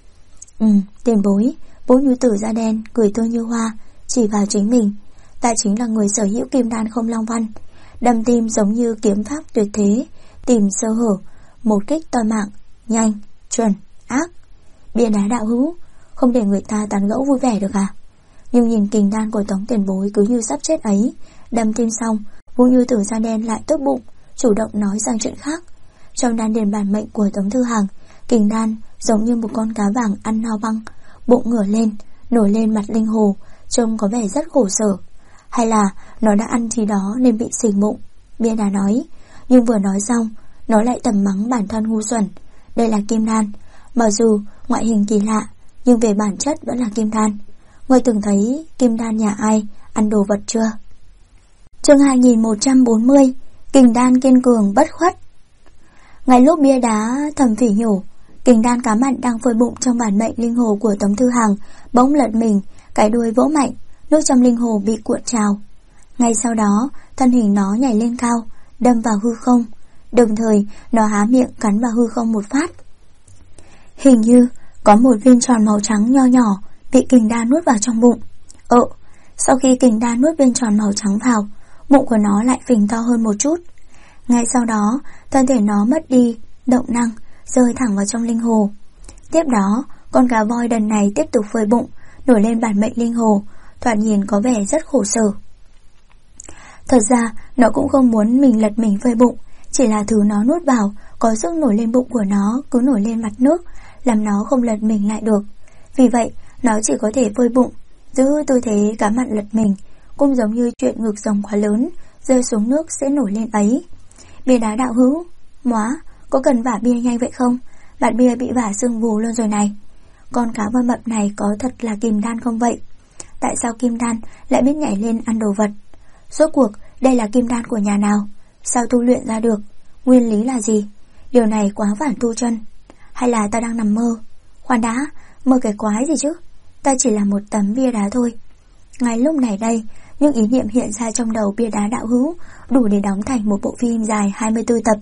Tiền bối. Vũ Như Tử da đen cười tươi như hoa, chỉ vào chính mình. Ta chính là người sở hữu kim đan không long văn. Đâm tim giống như kiếm pháp tuyệt thế, tìm sơ hở, một kích toi mạng, nhanh, chuẩn, ác. Bia đá đạo hữu, không để người ta tán gẫu vui vẻ được à? Nhưng nhìn kình đan của Tống tiền bối cứ như sắp chết ấy. Đâm tim xong, Vũ Như Tử da đen lại tốt bụng, chủ động nói sang chuyện khác. Trong đan điền bản mệnh của Tống Thư Hàng, kình đan giống như một con cá vàng ăn no băng, bụng ngửa lên, nổi lên mặt linh hồ, trông có vẻ rất khổ sở. Hay là nó đã ăn gì đó nên bị xỉn bụng? Bia đá nói. Nhưng vừa nói xong, nó lại tầm mắng bản thân ngu xuẩn. Đây là kim đan, mặc dù ngoại hình kỳ lạ, nhưng về bản chất vẫn là kim đan. Ngươi từng thấy kim đan nhà ai ăn đồ vật chưa? Chương 2140. Kình đan kiên cường bất khuất. Ngay lúc bia đá thầm phỉ nhổ, kình đan cá mặn đang phơi bụng trong bản mệnh linh hồ của Tống Thư Hằng bỗng lật mình, cái đuôi vỗ mạnh, nước trong linh hồ bị cuộn trào. Ngay sau đó, thân hình nó nhảy lên cao, đâm vào hư không, đồng thời nó há miệng cắn vào hư không một phát. Hình như có một viên tròn màu trắng nho nhỏ bị kình đan nuốt vào trong bụng. Sau khi kình đan nuốt viên tròn màu trắng vào, bụng của nó lại phình to hơn một chút. Ngay sau đó, thân thể nó mất đi động năng, rơi thẳng vào trong linh hồ. Tiếp đó, con cá voi đần này tiếp tục phơi bụng, nổi lên bản mệnh linh hồ, thoạt nhìn có vẻ rất khổ sở. Thật ra, nó cũng không muốn mình lật mình phơi bụng, chỉ là thứ nó nuốt vào có sức nổi lên bụng của nó cứ nổi lên mặt nước, làm nó không lật mình lại được. Vì vậy, nó chỉ có thể phơi bụng, giữ tư thế cá mặn lật mình, cũng giống như chuyện ngược dòng quá lớn, rơi xuống nước sẽ nổi lên ấy. Bia đá đạo hữu, móa, có cần vả bia nhanh vậy không? Bạt bia bị vả sưng vù luôn rồi này. Con cá voi mập này có thật là kim đan không vậy? Tại sao kim đan lại biết nhảy lên ăn đồ vật? Rốt cuộc đây là kim đan của nhà nào? Sao tu luyện ra được? Nguyên lý là gì? Điều này quá phản tu chân. Hay là ta đang nằm mơ? Khoan đã, mơ cái quái gì chứ? Ta chỉ là một tấm bia đá thôi. Ngay lúc này đây, những ý niệm hiện ra trong đầu bia đá đạo hữu đủ để đóng thành một bộ phim dài 24 tập.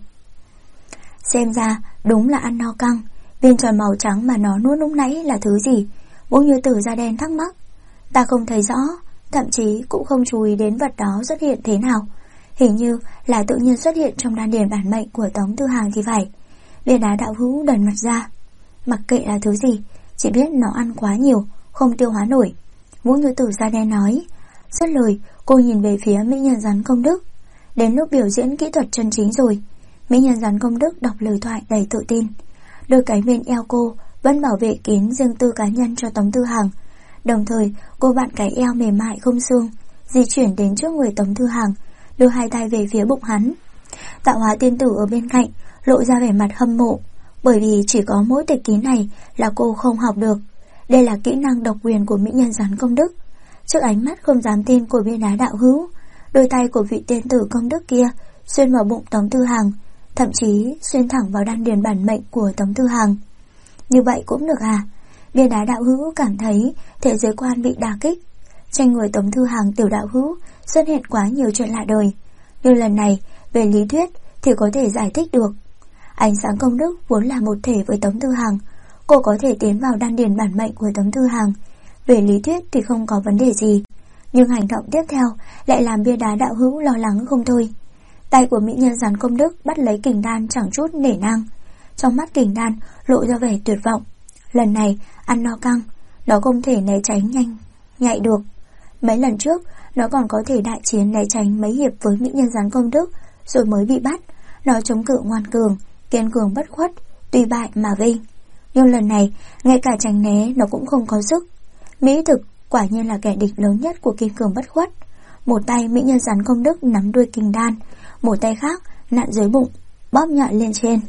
Xem ra đúng là ăn no căng. Viên tròn màu trắng mà nó nuốt lúc nãy là thứ gì? Vũ Như Tử da đen thắc mắc. Ta không thấy rõ, thậm chí cũng không chú ý đến vật đó xuất hiện thế nào. Hình như là tự nhiên xuất hiện trong đan điền bản mệnh của Tống Thư Hằng thì phải. Bia đá đạo hữu đần mặt ra. Mặc kệ là thứ gì, chỉ biết nó ăn quá nhiều, không tiêu hóa nổi. Vũ Như Tử da đen nói. Dứt lời, cô nhìn về phía mỹ nhân rắn công đức. Đến lúc biểu diễn kỹ thuật chân chính rồi. Mỹ nhân rắn công đức đọc lời thoại đầy tự tin. Đôi cánh bên eo cô vẫn bảo vệ kín riêng tư cá nhân cho Tống Thư Hằng. Đồng thời cô vặn cái eo mềm mại không xương, di chuyển đến trước người Tống Thư Hằng, đưa hai tay về phía bụng hắn. Tạo Hóa tiên tử ở bên cạnh lộ ra vẻ mặt hâm mộ, bởi vì chỉ có mỗi tịch ký này là cô không học được. Đây là kỹ năng độc quyền của mỹ nhân rắn công đức. Trước ánh mắt không dám tin của bia đá đạo hữu, đôi tay của vị tiên tử công đức kia xuyên vào bụng Tống Thư Hằng, thậm chí xuyên thẳng vào đan điền bản mệnh của Tống Thư Hằng. Như vậy cũng được à? Bia đá đạo hữu cảm thấy thế giới quan bị đả kích. Trên người Tống Thư Hằng tiểu đạo hữu xuất hiện quá nhiều chuyện lạ đời, nhưng lần này về lý thuyết thì có thể giải thích được. Ánh sáng công đức vốn là một thể với Tống Thư Hằng, cô có thể tiến vào đan điền bản mệnh của Tống Thư Hằng. Về lý thuyết thì không có vấn đề gì, nhưng hành động tiếp theo lại làm bia đá đạo hữu lo lắng không thôi. Tay của mỹ nhân rắn công đức bắt lấy kình đan chẳng chút nể nang. Trong mắt kình đan lộ ra vẻ tuyệt vọng. Lần này ăn no căng, nó không thể né tránh nhanh nhạy được. Mấy lần trước nó còn có thể đại chiến né tránh mấy hiệp với mỹ nhân rắn công đức, rồi mới bị bắt. Nó chống cự ngoan cường, kiên cường bất khuất, tuy bại mà vinh. Nhưng lần này ngay cả tránh né nó cũng không có sức. Mỹ thực quả nhiên là kẻ địch lớn nhất của kiên cường bất khuất. Một tay mỹ nhân rắn công đức nắm đuôi kình đan, một tay khác nặn dưới bụng, bóp nhọn lên trên.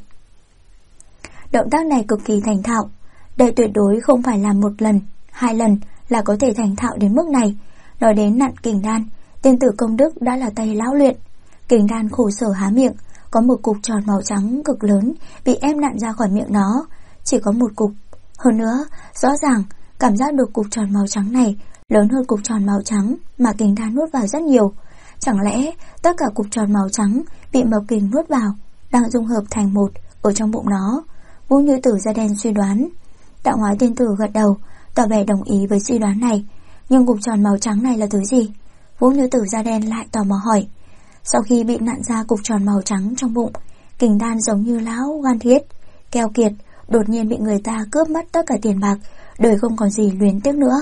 Động tác này cực kỳ thành thạo. Đây tuyệt đối không phải là một lần, hai lần là có thể thành thạo đến mức này. Nói đến nặn kình đan, tiên tử công đức đã là tay lão luyện. Kình đan khổ sở há miệng, có một cục tròn màu trắng cực lớn bị ép nặn ra khỏi miệng nó. Chỉ có một cục. Hơn nữa, rõ ràng cảm giác được cục tròn màu trắng này lớn hơn cục tròn màu trắng mà kình đan nuốt vào rất nhiều. Chẳng lẽ tất cả cục tròn màu trắng bị mộc kình nuốt vào đang dung hợp thành một ở trong bụng nó? Vũ Như Tử da đen suy đoán. Tạo Hóa tiên tử gật đầu, tỏ vẻ đồng ý với suy đoán này. Nhưng cục tròn màu trắng này là thứ gì? Vũ Như Tử da đen lại tò mò hỏi. Sau khi bị nặn ra cục tròn màu trắng trong bụng, kình đan giống như lão gan thiết, keo kiệt, đột nhiên bị người ta cướp mất tất cả tiền bạc, đời không còn gì luyến tiếc nữa.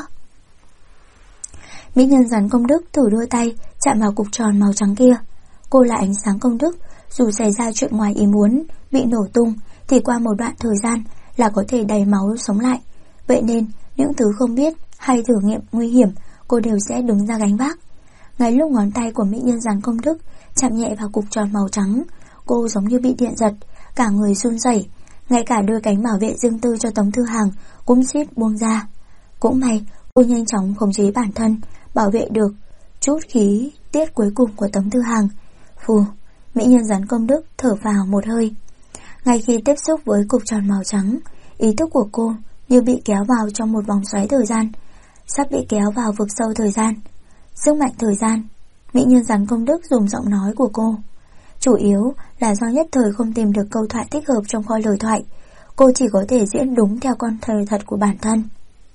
Mỹ nhân rắn công đức thử đôi tay chạm vào cục tròn màu trắng kia. Cô là ánh sáng công đức, dù xảy ra chuyện ngoài ý muốn, bị nổ tung, thì qua một đoạn thời gian là có thể đầy máu sống lại. Vậy nên những thứ không biết hay thử nghiệm nguy hiểm cô đều sẽ đứng ra gánh vác. Ngay lúc ngón tay của mỹ nhân rắn công đức chạm nhẹ vào cục tròn màu trắng, cô giống như bị điện giật, cả người run rẩy, ngay cả đôi cánh bảo vệ riêng tư cho Tống Thư Hằng cũng suýt buông ra. Cũng may Cô nhanh chóng khống chế bản thân, bảo vệ được chút khí tiết cuối cùng của Tống Tư Hằng. Phù, mỹ nhân rắn công đức thở vào một hơi. Ngay khi tiếp xúc với cục tròn màu trắng, ý thức của cô như bị kéo vào trong một vòng xoáy thời gian, sắp bị kéo vào vực sâu thời gian. Sức mạnh thời gian, mỹ nhân rắn công đức dùng giọng nói của cô. Chủ yếu là do nhất thời không tìm được câu thoại thích hợp trong kho lời thoại, cô chỉ có thể diễn đúng theo con thời thật của bản thân.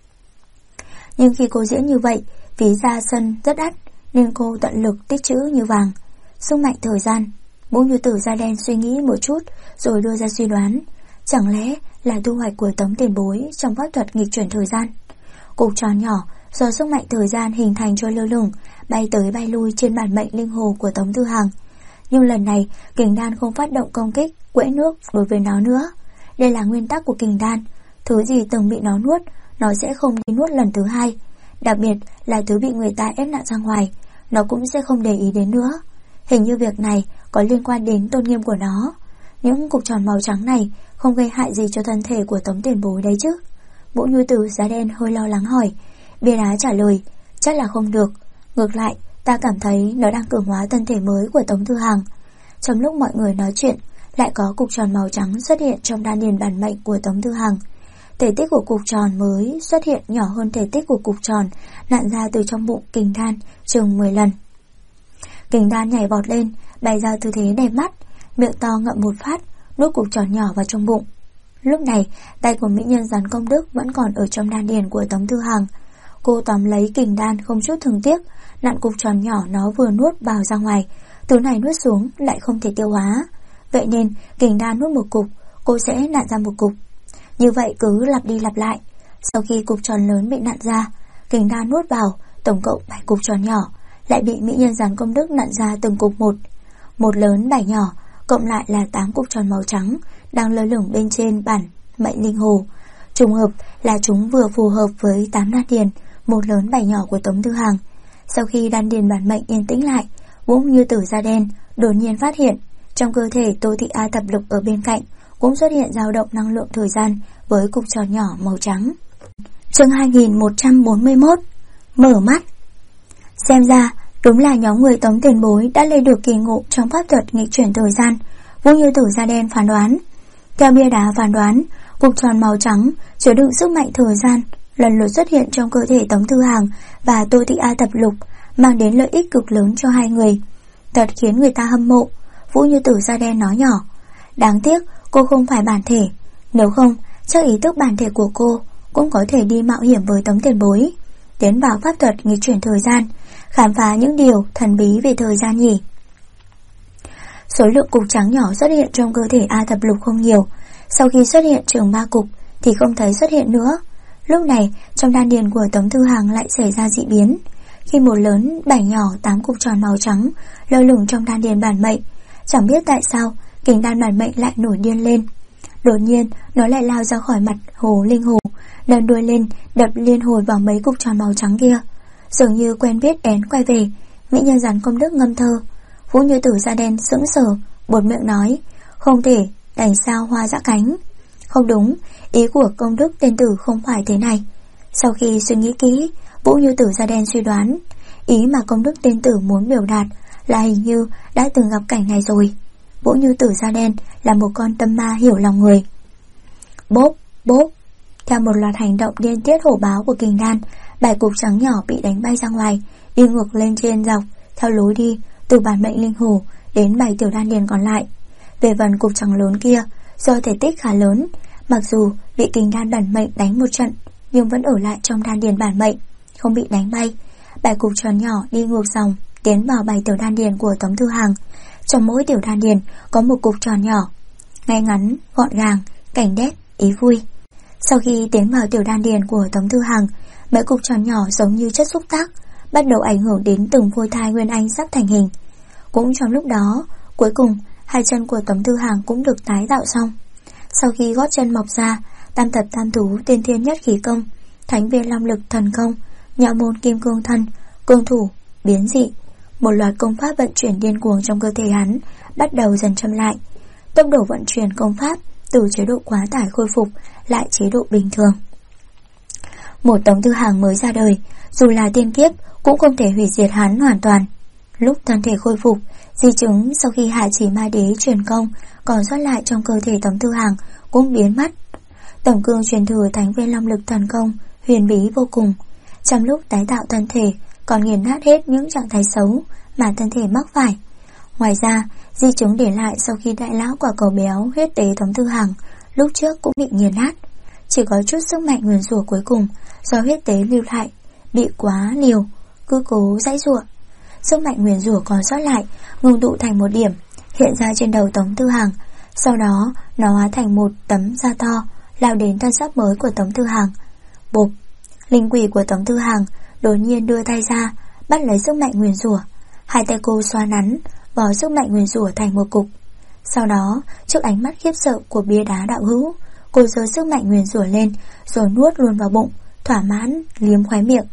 Nhưng khi cô diễn như vậy, phí ra sân rất đắt, nên cô tận lực tích trữ như vàng. Sức mạnh thời gian. Vũ Như Tử da đen suy nghĩ một chút rồi đưa ra suy đoán, chẳng lẽ là thu hoạch của Tống tiền bối trong pháp thuật nghịch chuyển thời gian. Cục tròn nhỏ do sức mạnh thời gian hình thành trôi lơ lửng, bay tới bay lui trên bản mệnh linh hồ của Tống Tư Hằng. Nhưng lần này kình đan không phát động công kích quẫy nước đối với nó nữa. Đây là nguyên tắc của kình đan, thứ gì từng bị nó nuốt, nó sẽ không đi nuốt lần thứ hai. Đặc biệt là thứ bị người ta ép nặn ra ngoài, nó cũng sẽ không để ý đến nữa. Hình như việc này có liên quan đến tôn nghiêm của nó. Những cục tròn màu trắng này không gây hại gì cho thân thể của Tống tiền bối đấy chứ? Vũ Như Tử da đen hơi lo lắng hỏi. Bia đá trả lời, chắc là không được. Ngược lại, ta cảm thấy nó đang cường hóa thân thể mới của Tống Tư Hằng. Trong lúc mọi người nói chuyện, lại có cục tròn màu trắng xuất hiện trong đan điền bản mệnh của Tống Tư Hằng. Thể tích của cục tròn mới xuất hiện nhỏ hơn thể tích của cục tròn nặn ra từ trong bụng kình đan chừng 10 lần. Kình đan nhảy vọt lên, bày ra tư thế đẹp mắt, miệng to ngậm một phát, nuốt cục tròn nhỏ vào trong bụng. Lúc này, tay của mỹ nhân rắn công đức vẫn còn ở trong đan điền của Tống Tư Hằng. Cô tóm lấy kình đan không chút thương tiếc, nặn cục tròn nhỏ nó vừa nuốt vào ra ngoài. Thứ này nuốt xuống lại không thể tiêu hóa, vậy nên kình đan nuốt một cục, cô sẽ nặn ra một cục. Như vậy cứ lặp đi lặp lại. Sau khi cục tròn lớn bị nặn ra, kình đan nuốt vào, tổng cộng 7 cục tròn nhỏ lại bị mỹ nhân rắn công đức nặn ra từng cục một. Một lớn 7 nhỏ, cộng lại là 8 cục tròn màu trắng đang lơ lửng bên trên bản mệnh linh hồ. Trùng hợp là chúng vừa phù hợp với 8 đan điền, một lớn 7 nhỏ của Tống Tư Hằng. Sau khi đan điền bản mệnh yên tĩnh lại, Vũ Như Tử da đen đột nhiên phát hiện trong cơ thể Tô Thị A Thập Lục ở bên cạnh cũng xuất hiện dao động năng lượng thời gian với cục tròn nhỏ màu trắng. Chương 2141. Mở mắt. Xem ra đúng là nhóm người Tống tiền bối đã lấy được kỳ ngộ trong pháp thuật nghịch chuyển thời gian. Vũ Như Tử da đen phán đoán. Theo bia đá phán đoán, cục tròn màu trắng chứa đựng sức mạnh thời gian lần lượt xuất hiện trong cơ thể Tống Tư Hằng và Tô Thị A Thập Lục, mang đến lợi ích cực lớn cho hai người. Thật khiến người ta hâm mộ. Vũ Như Tử da đen nói nhỏ. Đáng tiếc cô không phải bản thể, nếu không chắc ý thức bản thể của cô cũng có thể đi mạo hiểm với Tống tiền bối, tiến vào pháp thuật nghịch chuyển thời gian, khám phá những điều thần bí về thời gian nhỉ. Số lượng cục trắng nhỏ xuất hiện trong cơ thể A Thập Lục không nhiều. Sau khi xuất hiện chừng 3 cục thì không thấy xuất hiện nữa. Lúc này trong đan điền của Tống Tư Hằng lại xảy ra dị biến. Khi một lớn 7 nhỏ 8 cục tròn màu trắng lơ lửng trong đan điền bản mệnh, chẳng biết tại sao kình đan bản mệnh lại nổi điên lên. Đột nhiên nó lại lao ra khỏi mặt hồ linh hồ, nâng đuôi lên đập liên hồi vào mấy cục tròn màu trắng kia. Dường như quen biết én quay về, mỹ nhân rắn công đức ngâm thơ. Vũ Như Tử da đen sững sờ, buột miệng nói, không thể, đành sao hoa dã cánh. Không đúng, ý của công đức tên tử không phải thế này. Sau khi suy nghĩ kỹ, Vũ Như Tử da đen suy đoán, ý mà công đức tên tử muốn biểu đạt là hình như đã từng gặp cảnh này rồi. Vũ Như Tử da đen là một con tâm ma hiểu lòng người. Bốp, bốp. Theo một loạt hành động điên tiết hổ báo của kình đan, 7 cục trắng nhỏ bị đánh bay ra ngoài, đi ngược lên trên dọc theo lối đi từ bản mệnh linh hồ đến 7 tiểu đan điền còn lại. Về phần cục trắng lớn kia, do thể tích khá lớn, mặc dù bị kình đan bản mệnh đánh một trận nhưng vẫn ở lại trong đan điền bản mệnh, không bị đánh bay. 7 cục tròn nhỏ đi ngược dòng tiến vào 7 tiểu đan điền của Tống Tư Hằng. Trong mỗi tiểu đan điền có một cục tròn nhỏ, ngay ngắn, gọn gàng, cảnh đẹp, ý vui. Sau khi tiến vào tiểu đan điền của Tống Tư Hằng, mấy cục tròn nhỏ giống như chất xúc tác, bắt đầu ảnh hưởng đến từng phôi thai nguyên anh sắp thành hình. Cũng trong lúc đó, cuối cùng hai chân của Tống Tư Hằng cũng được tái tạo xong. Sau khi gót chân mọc ra, tam thập tam thú tiên thiên nhất khí công, thánh viên long lực thần công, nhạo môn kim cương thân, cương thủ, biến dị, một loạt công pháp vận chuyển điên cuồng trong cơ thể hắn bắt đầu dần chậm lại. Tốc độ vận chuyển công pháp từ chế độ quá tải khôi phục lại chế độ bình thường. Một Tống Tư Hàng mới ra đời, dù là tiên kiếp cũng không thể hủy diệt hắn hoàn toàn. Lúc thân thể khôi phục, di chứng sau khi Hạ Chỉ Ma Đế truyền công còn sót lại trong cơ thể Tống Tư Hàng cũng biến mất. Tổng cương truyền thừa Thánh Viên Long Lực thần công huyền bí vô cùng, trong lúc tái tạo thân thể còn nghiền nát hết những trạng thái xấu mà thân thể mắc phải. Ngoài ra, di chứng để lại sau khi đại lão quả cầu béo huyết tế Tống Tư Hàng lúc trước cũng bị nghiền nát. Chỉ có chút sức mạnh nguyền rủa cuối cùng do huyết tế lưu lại bị quá liều, cứ cố giãy giụa. Sức mạnh nguyền rủa còn sót lại ngưng tụ thành một điểm hiện ra trên đầu Tống Tư Hàng. Sau đó nó hóa thành một tấm da to lao đến thân xác mới của Tống Tư Hàng. Bộp! Linh quỷ của Tống Tư Hàng đột nhiên đưa tay ra bắt lấy sức mạnh nguyền rủa. Hai tay cô xoa nắn bó sức mạnh nguyền rủa thành một cục. Sau đó, trước ánh mắt khiếp sợ của bia đá đạo hữu, cô giơ sức mạnh nguyền rủa lên rồi nuốt luôn vào bụng, thỏa mãn liếm khóe miệng.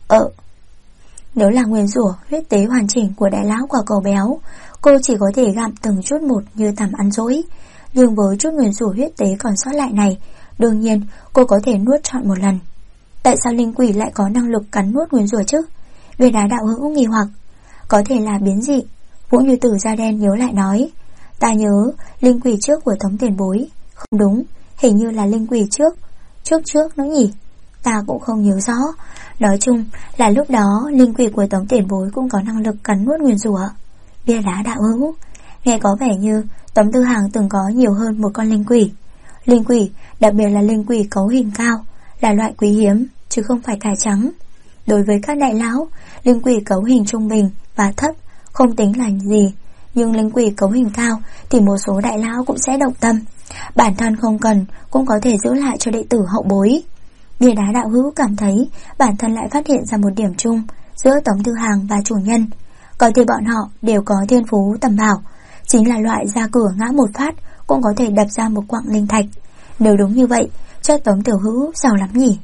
Nếu là nguyền rủa huyết tế hoàn chỉnh của đại lão quả cầu béo, cô chỉ có thể gặm từng chút một như tầm ăn dỗi. Nhưng với chút nguyền rủa huyết tế còn sót lại này, đương nhiên cô có thể nuốt trọn một lần. Tại sao linh quỷ lại có năng lực cắn nuốt nguyền rủa chứ? Bia đá đạo hữu nghi hoặc. Có thể là biến dị. Vũ Như Tử da đen nhớ lại nói, ta nhớ linh quỷ trước của Tống tiền bối. Không đúng, hình như là linh quỷ trước nữa nhỉ. Ta cũng không nhớ rõ. Nói chung là lúc đó linh quỷ của Tống tiền bối cũng có năng lực cắn nuốt nguyền rủa. Bia đá đạo hữu, nghe có vẻ như Tống Tư Hàng từng có nhiều hơn một con linh quỷ. Linh quỷ, đặc biệt là linh quỷ cấu hình cao, là loại quý hiếm chứ không phải cải trắng. Đối với các đại lão, linh quỷ cấu hình trung bình và thấp không tính là gì, nhưng linh quỷ cấu hình cao thì một số đại lão cũng sẽ động tâm. Bản thân không cần cũng có thể giữ lại cho đệ tử hậu bối. Bia đá đạo hữu cảm thấy bản thân lại phát hiện ra một điểm chung giữa Tống Tư Hàng và chủ nhân. Có thể bọn họ đều có thiên phú tầm bảo, chính là loại ra cửa ngã một phát cũng có thể đập ra một quặng linh thạch. Nếu đúng như vậy, chắc Tống tiểu hữu giàu lắm nhỉ.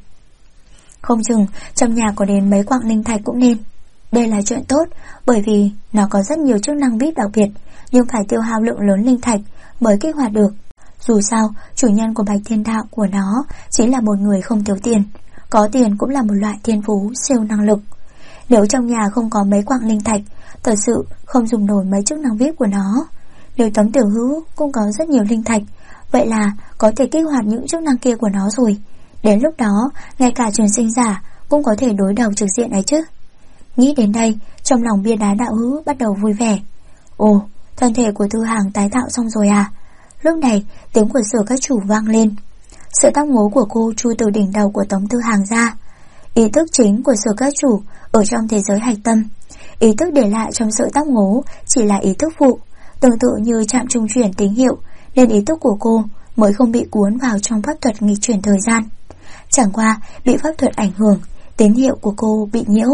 Không chừng trong nhà có đến mấy quặng linh thạch cũng nên. Đây là chuyện tốt, bởi vì nó có rất nhiều chức năng VIP đặc biệt, nhưng phải tiêu hao lượng lớn linh thạch mới kích hoạt được. Dù sao, chủ nhân của Bạch Thiên Đạo của nó chính là một người không thiếu tiền. Có tiền cũng là một loại thiên phú siêu năng lực. Nếu trong nhà không có mấy quặng linh thạch, thật sự không dùng nổi mấy chức năng VIP của nó. Nếu Tống tiểu hữu cũng có rất nhiều linh thạch, vậy là có thể kích hoạt những chức năng kia của nó rồi. Đến lúc đó, ngay cả trường sinh giả cũng có thể đối đầu trực diện ấy chứ. Nghĩ đến đây, trong lòng bia đá đạo hữu bắt đầu vui vẻ. Ồ, thân thể của Tư Hàng tái tạo xong rồi à? Lúc này, tiếng của Sở Các Chủ vang lên. Sợi tóc ngố của cô chui từ đỉnh đầu của Tống Tư Hàng ra. Ý thức chính của Sở Các Chủ ở trong thế giới hạch tâm. Ý thức để lại trong sợi tóc ngố chỉ là ý thức phụ, tương tự như trạm trung chuyển tín hiệu, nên ý thức của cô mới không bị cuốn vào trong pháp thuật nghịch chuyển thời gian. Chẳng qua bị pháp thuật ảnh hưởng, tín hiệu của cô bị nhiễu.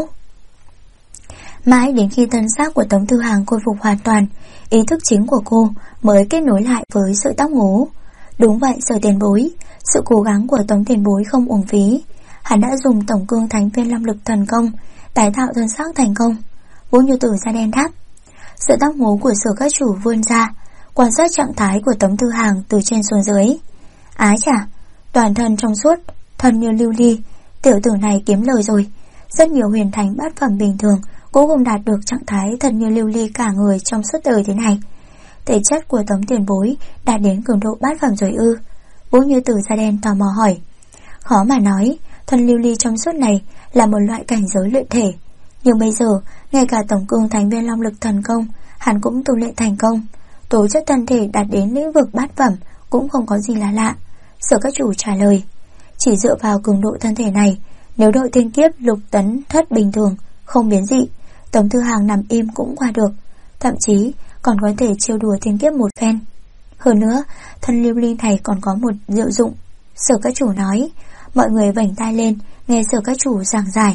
Mãi đến khi thân xác của Tống Tư Hàng khôi phục hoàn toàn, ý thức chính của cô mới kết nối lại với sợi tóc ngố. Đúng vậy Sở tiền bối, sự cố gắng của Tống tiền bối không uổng phí. Hắn đã dùng tổng cương Thánh Viên Long Lực thần công tái tạo thân xác thành công. Vũ Như Tử da đen đáp. Sợi tóc ngố của Sở Các Chủ vươn ra, quan sát trạng thái của Tống Tư Hàng từ trên xuống dưới. Ái chà, toàn thân trong suốt, thân như lưu ly. Tiểu tử này kiếm lời rồi. Rất nhiều huyền thánh bát phẩm bình thường cũng không đạt được trạng thái thân như lưu ly cả người trong suốt đời thế này. Thể chất của Tống tiền bối đạt đến cường độ bát phẩm rồi ư? Vũ Như Tử da đen tò mò hỏi. Khó mà nói, thân lưu ly trong suốt này là một loại cảnh giới luyện thể. Nhưng bây giờ, ngay cả tổng cương Thánh Viên Long Lực thần công hắn cũng tu luyện thành công. Tố chất thân thể đạt đến lĩnh vực bát phẩm cũng không có gì là lạ. Sở Các Chủ trả lời. Chỉ dựa vào cường độ thân thể này, nếu đội thiên kiếp lục tấn thất bình thường, không biến dị, Tống Tư Hàng nằm im cũng qua được. Thậm chí còn có thể trêu đùa thiên kiếp một phen. Hơn nữa, thân lưu ly này còn có một diệu dụng. Sở Các Chủ nói. Mọi người vảnh tai lên nghe Sở Các Chủ giảng giải.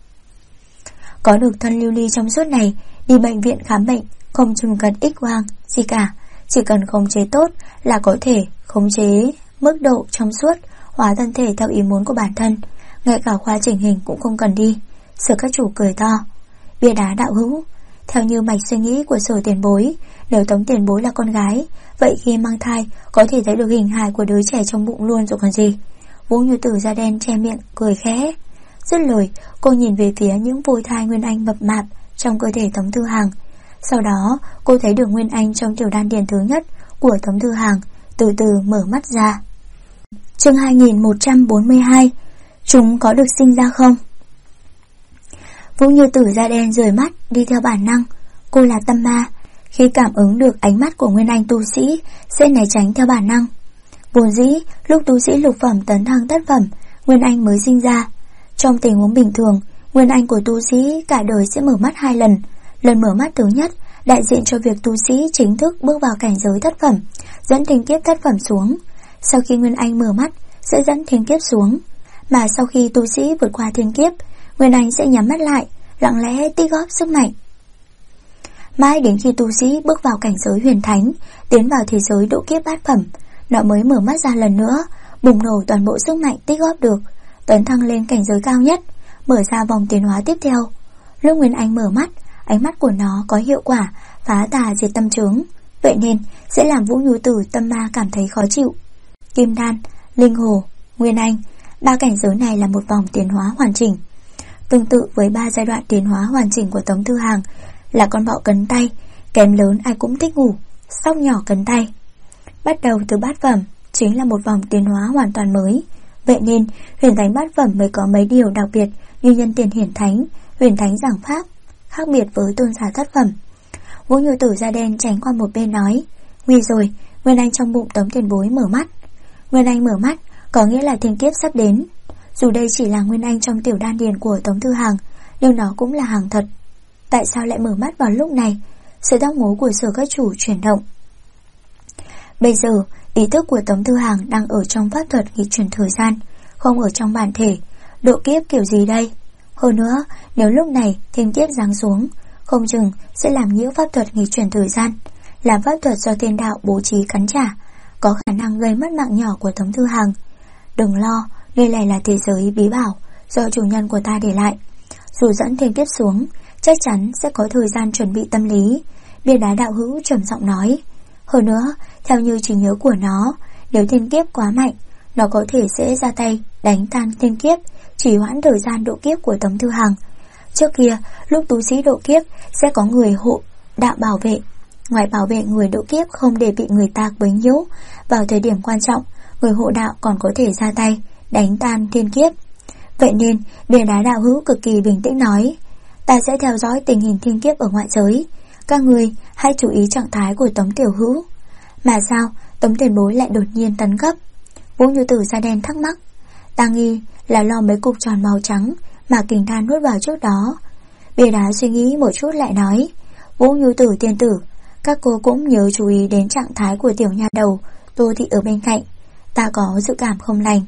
Có được thân lưu ly trong suốt này, đi bệnh viện khám bệnh không chừng cần X-quang gì cả, chỉ cần khống chế tốt là có thể khống chế mức độ trong suốt, hóa thân thể theo ý muốn của bản thân. Ngay cả khoa chỉnh hình cũng không cần đi. Sở Các Chủ cười to. Bia đá đạo hữu, theo như mạch suy nghĩ của Sở tiền bối, nếu Tống tiền bối là con gái, vậy khi mang thai có thể thấy được hình hài của đứa trẻ trong bụng luôn rồi còn gì. Vũ Như Tử da đen che miệng cười khẽ. Dứt lời, cô nhìn về phía những phôi thai Nguyên Anh mập mạp trong cơ thể Tống Thư Hàng. Sau đó cô thấy được Nguyên Anh trong tiểu đan điền thứ nhất của Tống Thư Hàng từ từ mở mắt ra. Chương 2142. Chúng có được sinh ra không? Vũ Như Tử da đen rời mắt đi theo bản năng. Cô là tâm ma, khi cảm ứng được ánh mắt của Nguyên Anh tu sĩ sẽ né tránh theo bản năng. Vốn dĩ lúc tu sĩ lục phẩm tấn thăng thất phẩm, Nguyên Anh mới sinh ra. Trong tình huống bình thường, Nguyên Anh của tu sĩ cả đời sẽ mở mắt 2 lần. Lần mở mắt thứ nhất đại diện cho việc tu sĩ chính thức bước vào cảnh giới thất phẩm, dẫn thiên kiếp thất phẩm xuống. Sau khi Nguyên Anh mở mắt sẽ dẫn thiên kiếp xuống. Mà sau khi tu sĩ vượt qua thiên kiếp, Nguyên Anh sẽ nhắm mắt lại, lặng lẽ tích góp sức mạnh. Mãi đến khi tu sĩ bước vào cảnh giới huyền thánh, tiến vào thế giới độ kiếp bát phẩm, nó mới mở mắt ra lần nữa, bùng nổ toàn bộ sức mạnh tích góp được, tấn thăng lên cảnh giới cao nhất, mở ra vòng tiến hóa tiếp theo. Lúc Nguyên Anh mở mắt, ánh mắt của nó có hiệu quả phá tà diệt tâm chướng, vậy nên sẽ làm Vũ Như Tử tâm ma cảm thấy khó chịu. Kim đan, linh hồ, Nguyên Anh, 3 cảnh giới này là một vòng tiến hóa hoàn chỉnh. Tương tự với 3 giai đoạn tiến hóa hoàn chỉnh của Tống Thư Hàng là con bọ cấn tay, kém lớn ai cũng thích ngủ, sóc nhỏ cấn tay. Bắt đầu từ bát phẩm chính là một vòng tiến hóa hoàn toàn mới. Vậy nên huyền thánh bát phẩm mới có mấy điều đặc biệt như nhân tiền hiển thánh, huyền thánh giảng pháp, khác biệt với tôn giả thất phẩm. Vũ Như Tử da đen tránh qua một bên nói: nguy rồi, Nguyên Anh trong bụng Tống tiền bối mở mắt. Nguyên Anh mở mắt có nghĩa là thiên kiếp sắp đến. Dù đây chỉ là Nguyên Anh trong tiểu đan điền của Tống Thư Hàng, nhưng nó cũng là hàng thật. Tại sao lại mở mắt vào lúc này? Sợi tóc ngố của Sở Các Chủ chuyển động. Bây giờ ý thức của Tống Thư Hàng đang ở trong pháp thuật nghịch chuyển thời gian, không ở trong bản thể. Độ kiếp kiểu gì đây? Hơn nữa, nếu lúc này thiên kiếp giáng xuống, không chừng sẽ làm nhiễu pháp thuật nghịch chuyển thời gian, làm pháp thuật do thiên đạo bố trí cắn trả, có khả năng gây mất mạng nhỏ của Tống Thư Hàng. Đừng lo, nơi này là thế giới bí bảo do chủ nhân của ta để lại. Dù dẫn thiên kiếp xuống, chắc chắn sẽ có thời gian chuẩn bị tâm lý. Bia đá đạo hữu trầm giọng nói. Hơn nữa, theo như trí nhớ của nó, nếu thiên kiếp quá mạnh, nó có thể sẽ ra tay đánh tan thiên kiếp, chỉ hoãn thời gian độ kiếp của Tống Thư Hàng. Trước kia, lúc tu sĩ độ kiếp sẽ có người hộ đạo bảo vệ. Ngoài bảo vệ người độ kiếp không để bị người ta quấy nhiễu, vào thời điểm quan trọng, người hộ đạo còn có thể ra tay đánh tan thiên kiếp. Vậy nên bia đá đạo hữu cực kỳ bình tĩnh nói: ta sẽ theo dõi tình hình thiên kiếp ở ngoại giới, các người hãy chú ý trạng thái của Tống tiểu hữu. Mà sao Tống tiền bối lại đột nhiên tấn cấp? Vũ Như Tử da đen thắc mắc. Ta nghi là lo mấy cục tròn màu trắng mà Kình Đan nuốt vào trước đó. Bia đá suy nghĩ một chút lại nói: Vũ Như Tử tiên tử, các cô cũng nhớ chú ý đến trạng thái của tiểu nha đầu Tô Thị ở bên cạnh, ta có dự cảm không lành.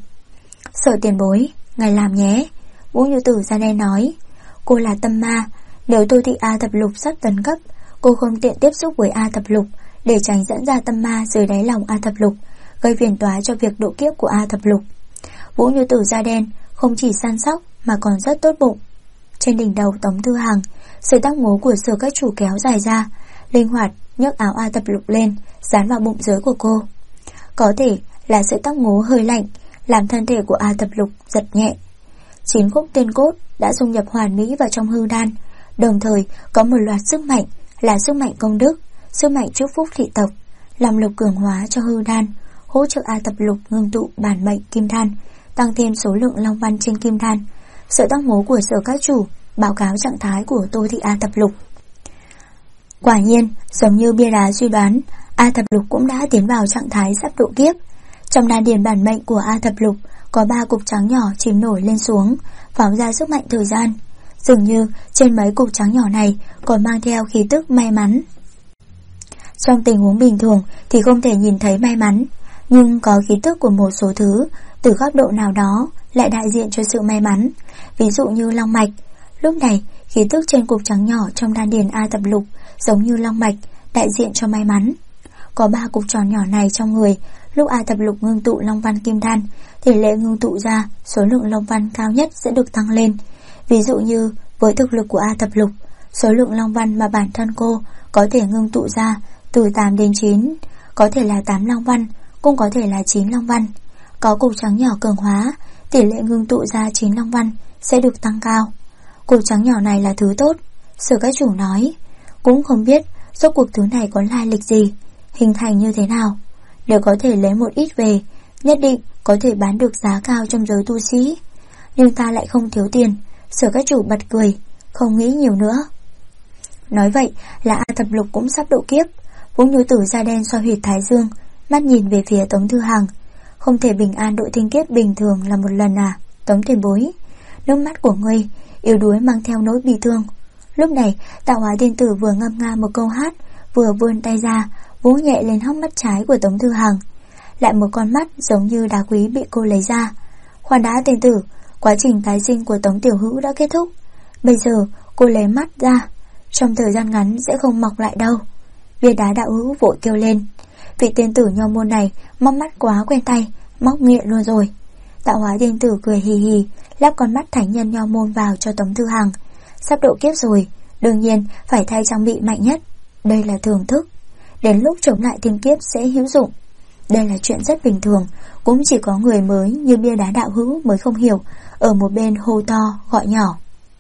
Sở tiền bối, ngài làm nhé. Vũ Như Tử da đen nói. Cô là tâm ma, nếu Tô Thị A Thập Lục sắp tấn cấp, cô không tiện tiếp xúc với A Thập Lục, để tránh dẫn ra tâm ma dưới đáy lòng A Thập Lục, gây phiền toái cho việc độ kiếp của A Thập Lục. Vũ Như Tử da đen không chỉ săn sóc mà còn rất tốt bụng. Trên đỉnh đầu Tống Thư Hàng, sợi tóc ngố của Sở Các Chủ kéo dài ra, linh hoạt nhấc áo A Thập Lục lên, dán vào bụng dưới của cô. Có thể là sợi tóc ngố hơi lạnh, làm thân thể của A Thập Lục giật nhẹ. 9 khúc tiên cốt đã dung nhập hoàn mỹ vào trong hư đan, đồng thời có một loạt sức mạnh là sức mạnh công đức, sức mạnh chúc phúc thị tộc, làm lục cường hóa cho hư đan, hỗ trợ A Thập Lục ngưng tụ bản mệnh kim đan, tăng thêm số lượng long văn trên kim đan. Sợi tóc ngố của Sở Các Chủ báo cáo trạng thái của Tô Thị A Thập Lục. Quả nhiên, giống như bia đá suy đoán, A Thập Lục cũng đã tiến vào trạng thái sắp độ kiếp. Trong đan điền bản mệnh của A Thập Lục có 3 cục trắng nhỏ chìm nổi lên xuống, phóng ra sức mạnh thời gian. Dường như trên mấy cục trắng nhỏ này còn mang theo khí tức may mắn. Trong tình huống bình thường thì không thể nhìn thấy may mắn, nhưng có khí tức của một số thứ từ góc độ nào đó lại đại diện cho sự may mắn. Ví dụ như long mạch. Lúc này khí tức trên cục trắng nhỏ trong đan điền A Thập Lục giống như long mạch, đại diện cho may mắn. Có 3 cục tròn nhỏ này trong người, lúc A Thập Lục ngưng tụ long văn kim đan, tỷ lệ ngưng tụ ra số lượng long văn cao nhất sẽ được tăng lên. Ví dụ như với thực lực của A Thập Lục, số lượng long văn mà bản thân cô có thể ngưng tụ ra từ 8 đến 9, có thể là 8 long văn, cũng có thể là 9 long văn. Có cục trắng nhỏ cường hóa, tỷ lệ ngưng tụ ra 9 long văn sẽ được tăng cao. Cục trắng nhỏ này là thứ tốt, Sở các chủ nói. Cũng không biết rốt cuộc thứ này có lai lịch gì, hình thành như thế nào. Nếu có thể lấy một ít về, nhất định có thể bán được giá cao trong giới tu sĩ. Nhưng ta lại không thiếu tiền. Sở các chủ bật cười, không nghĩ nhiều nữa. Nói vậy là A Thập Lục cũng sắp độ kiếp. Vũ Nhu Tử da đen xoa huyệt thái dương, mắt nhìn về phía Tống Thư Hằng. Không thể bình an độ thiên kiếp bình thường là một lần à, Tống tiền bối? Nước mắt của ngươi yếu đuối mang theo nỗi bi thương. Lúc này Tạo Hóa Tiên Tử vừa ngâm nga một câu hát, vừa vươn tay ra vỗ nhẹ lên hốc mắt trái của Tống Thư Hằng. Lại một con mắt giống như đá quý bị cô lấy ra. Khoan đã tiên tử, quá trình tái sinh của Tống Tiểu Hữu đã kết thúc. Bây giờ cô lấy mắt ra, trong thời gian ngắn sẽ không mọc lại đâu. Bia đá đạo hữu vội kêu lên. Vị tiên tử nho môn này móc mắt quá quen tay, móc nghiện luôn rồi. Tạo Hóa tiên tử cười hì hì, lắp con mắt thánh nhân nho môn vào cho Tống Thư Hằng. Sắp độ kiếp rồi, đương nhiên phải thay trang bị mạnh nhất. Đây là thưởng thức, đến lúc chống lại thiên kiếp sẽ hữu dụng. Đây là chuyện rất bình thường, cũng chỉ có người mới như bia đá đạo hữu mới không hiểu, ở một bên hô to gọi nhỏ.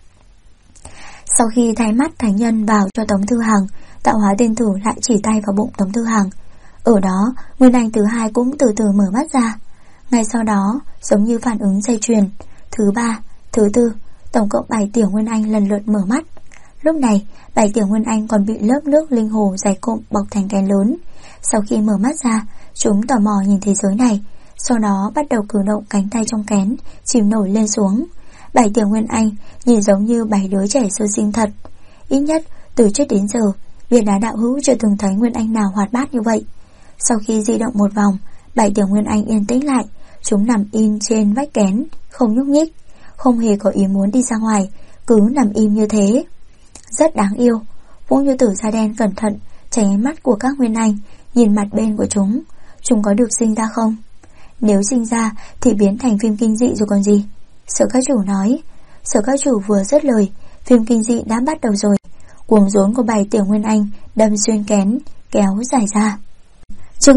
Sau khi thay mắt thánh nhân vào cho Tống Thư Hằng, Tạo Hóa tiên tử lại chỉ tay vào bụng Tống Thư Hằng. Ở đó, nguyên anh thứ hai cũng từ từ mở mắt ra. Ngay sau đó, giống như phản ứng dây chuyền, thứ ba, thứ tư, tổng cộng 7 tiểu nguyên anh lần lượt mở mắt. Lúc này, 7 tiểu nguyên anh còn bị lớp nước linh hồ dày cộm bọc thành kén lớn. Sau khi mở mắt ra, chúng tò mò nhìn thế giới này, sau đó bắt đầu cử động cánh tay trong kén, chìm nổi lên xuống. 7 tiểu nguyên anh nhìn giống như 7 đứa trẻ sơ sinh thật. Ít nhất từ trước đến giờ, bia đá đạo hữu chưa từng thấy nguyên anh nào hoạt bát như vậy. Sau khi di động một vòng, 7 tiểu nguyên anh yên tĩnh lại. Chúng nằm im trên vách kén, không nhúc nhích, không hề có ý muốn đi ra ngoài, cứ nằm im như thế. Rất đáng yêu. Vũ Nhu Tử da đen cẩn thận tránh ánh mắt của các nguyên anh, nhìn mặt bên của chúng. Chúng có được sinh ra không? Nếu sinh ra thì biến thành phim kinh dị rồi còn gì. Sở các chủ nói. Sở các chủ vừa dứt lời, phim kinh dị đã bắt đầu rồi. Cuồng rốn của 7 tiểu nguyên anh đâm xuyên kén, kéo dài ra. Chương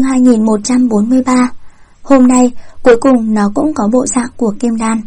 2143. Hôm nay cuối cùng nó cũng có bộ dạng của kim đan.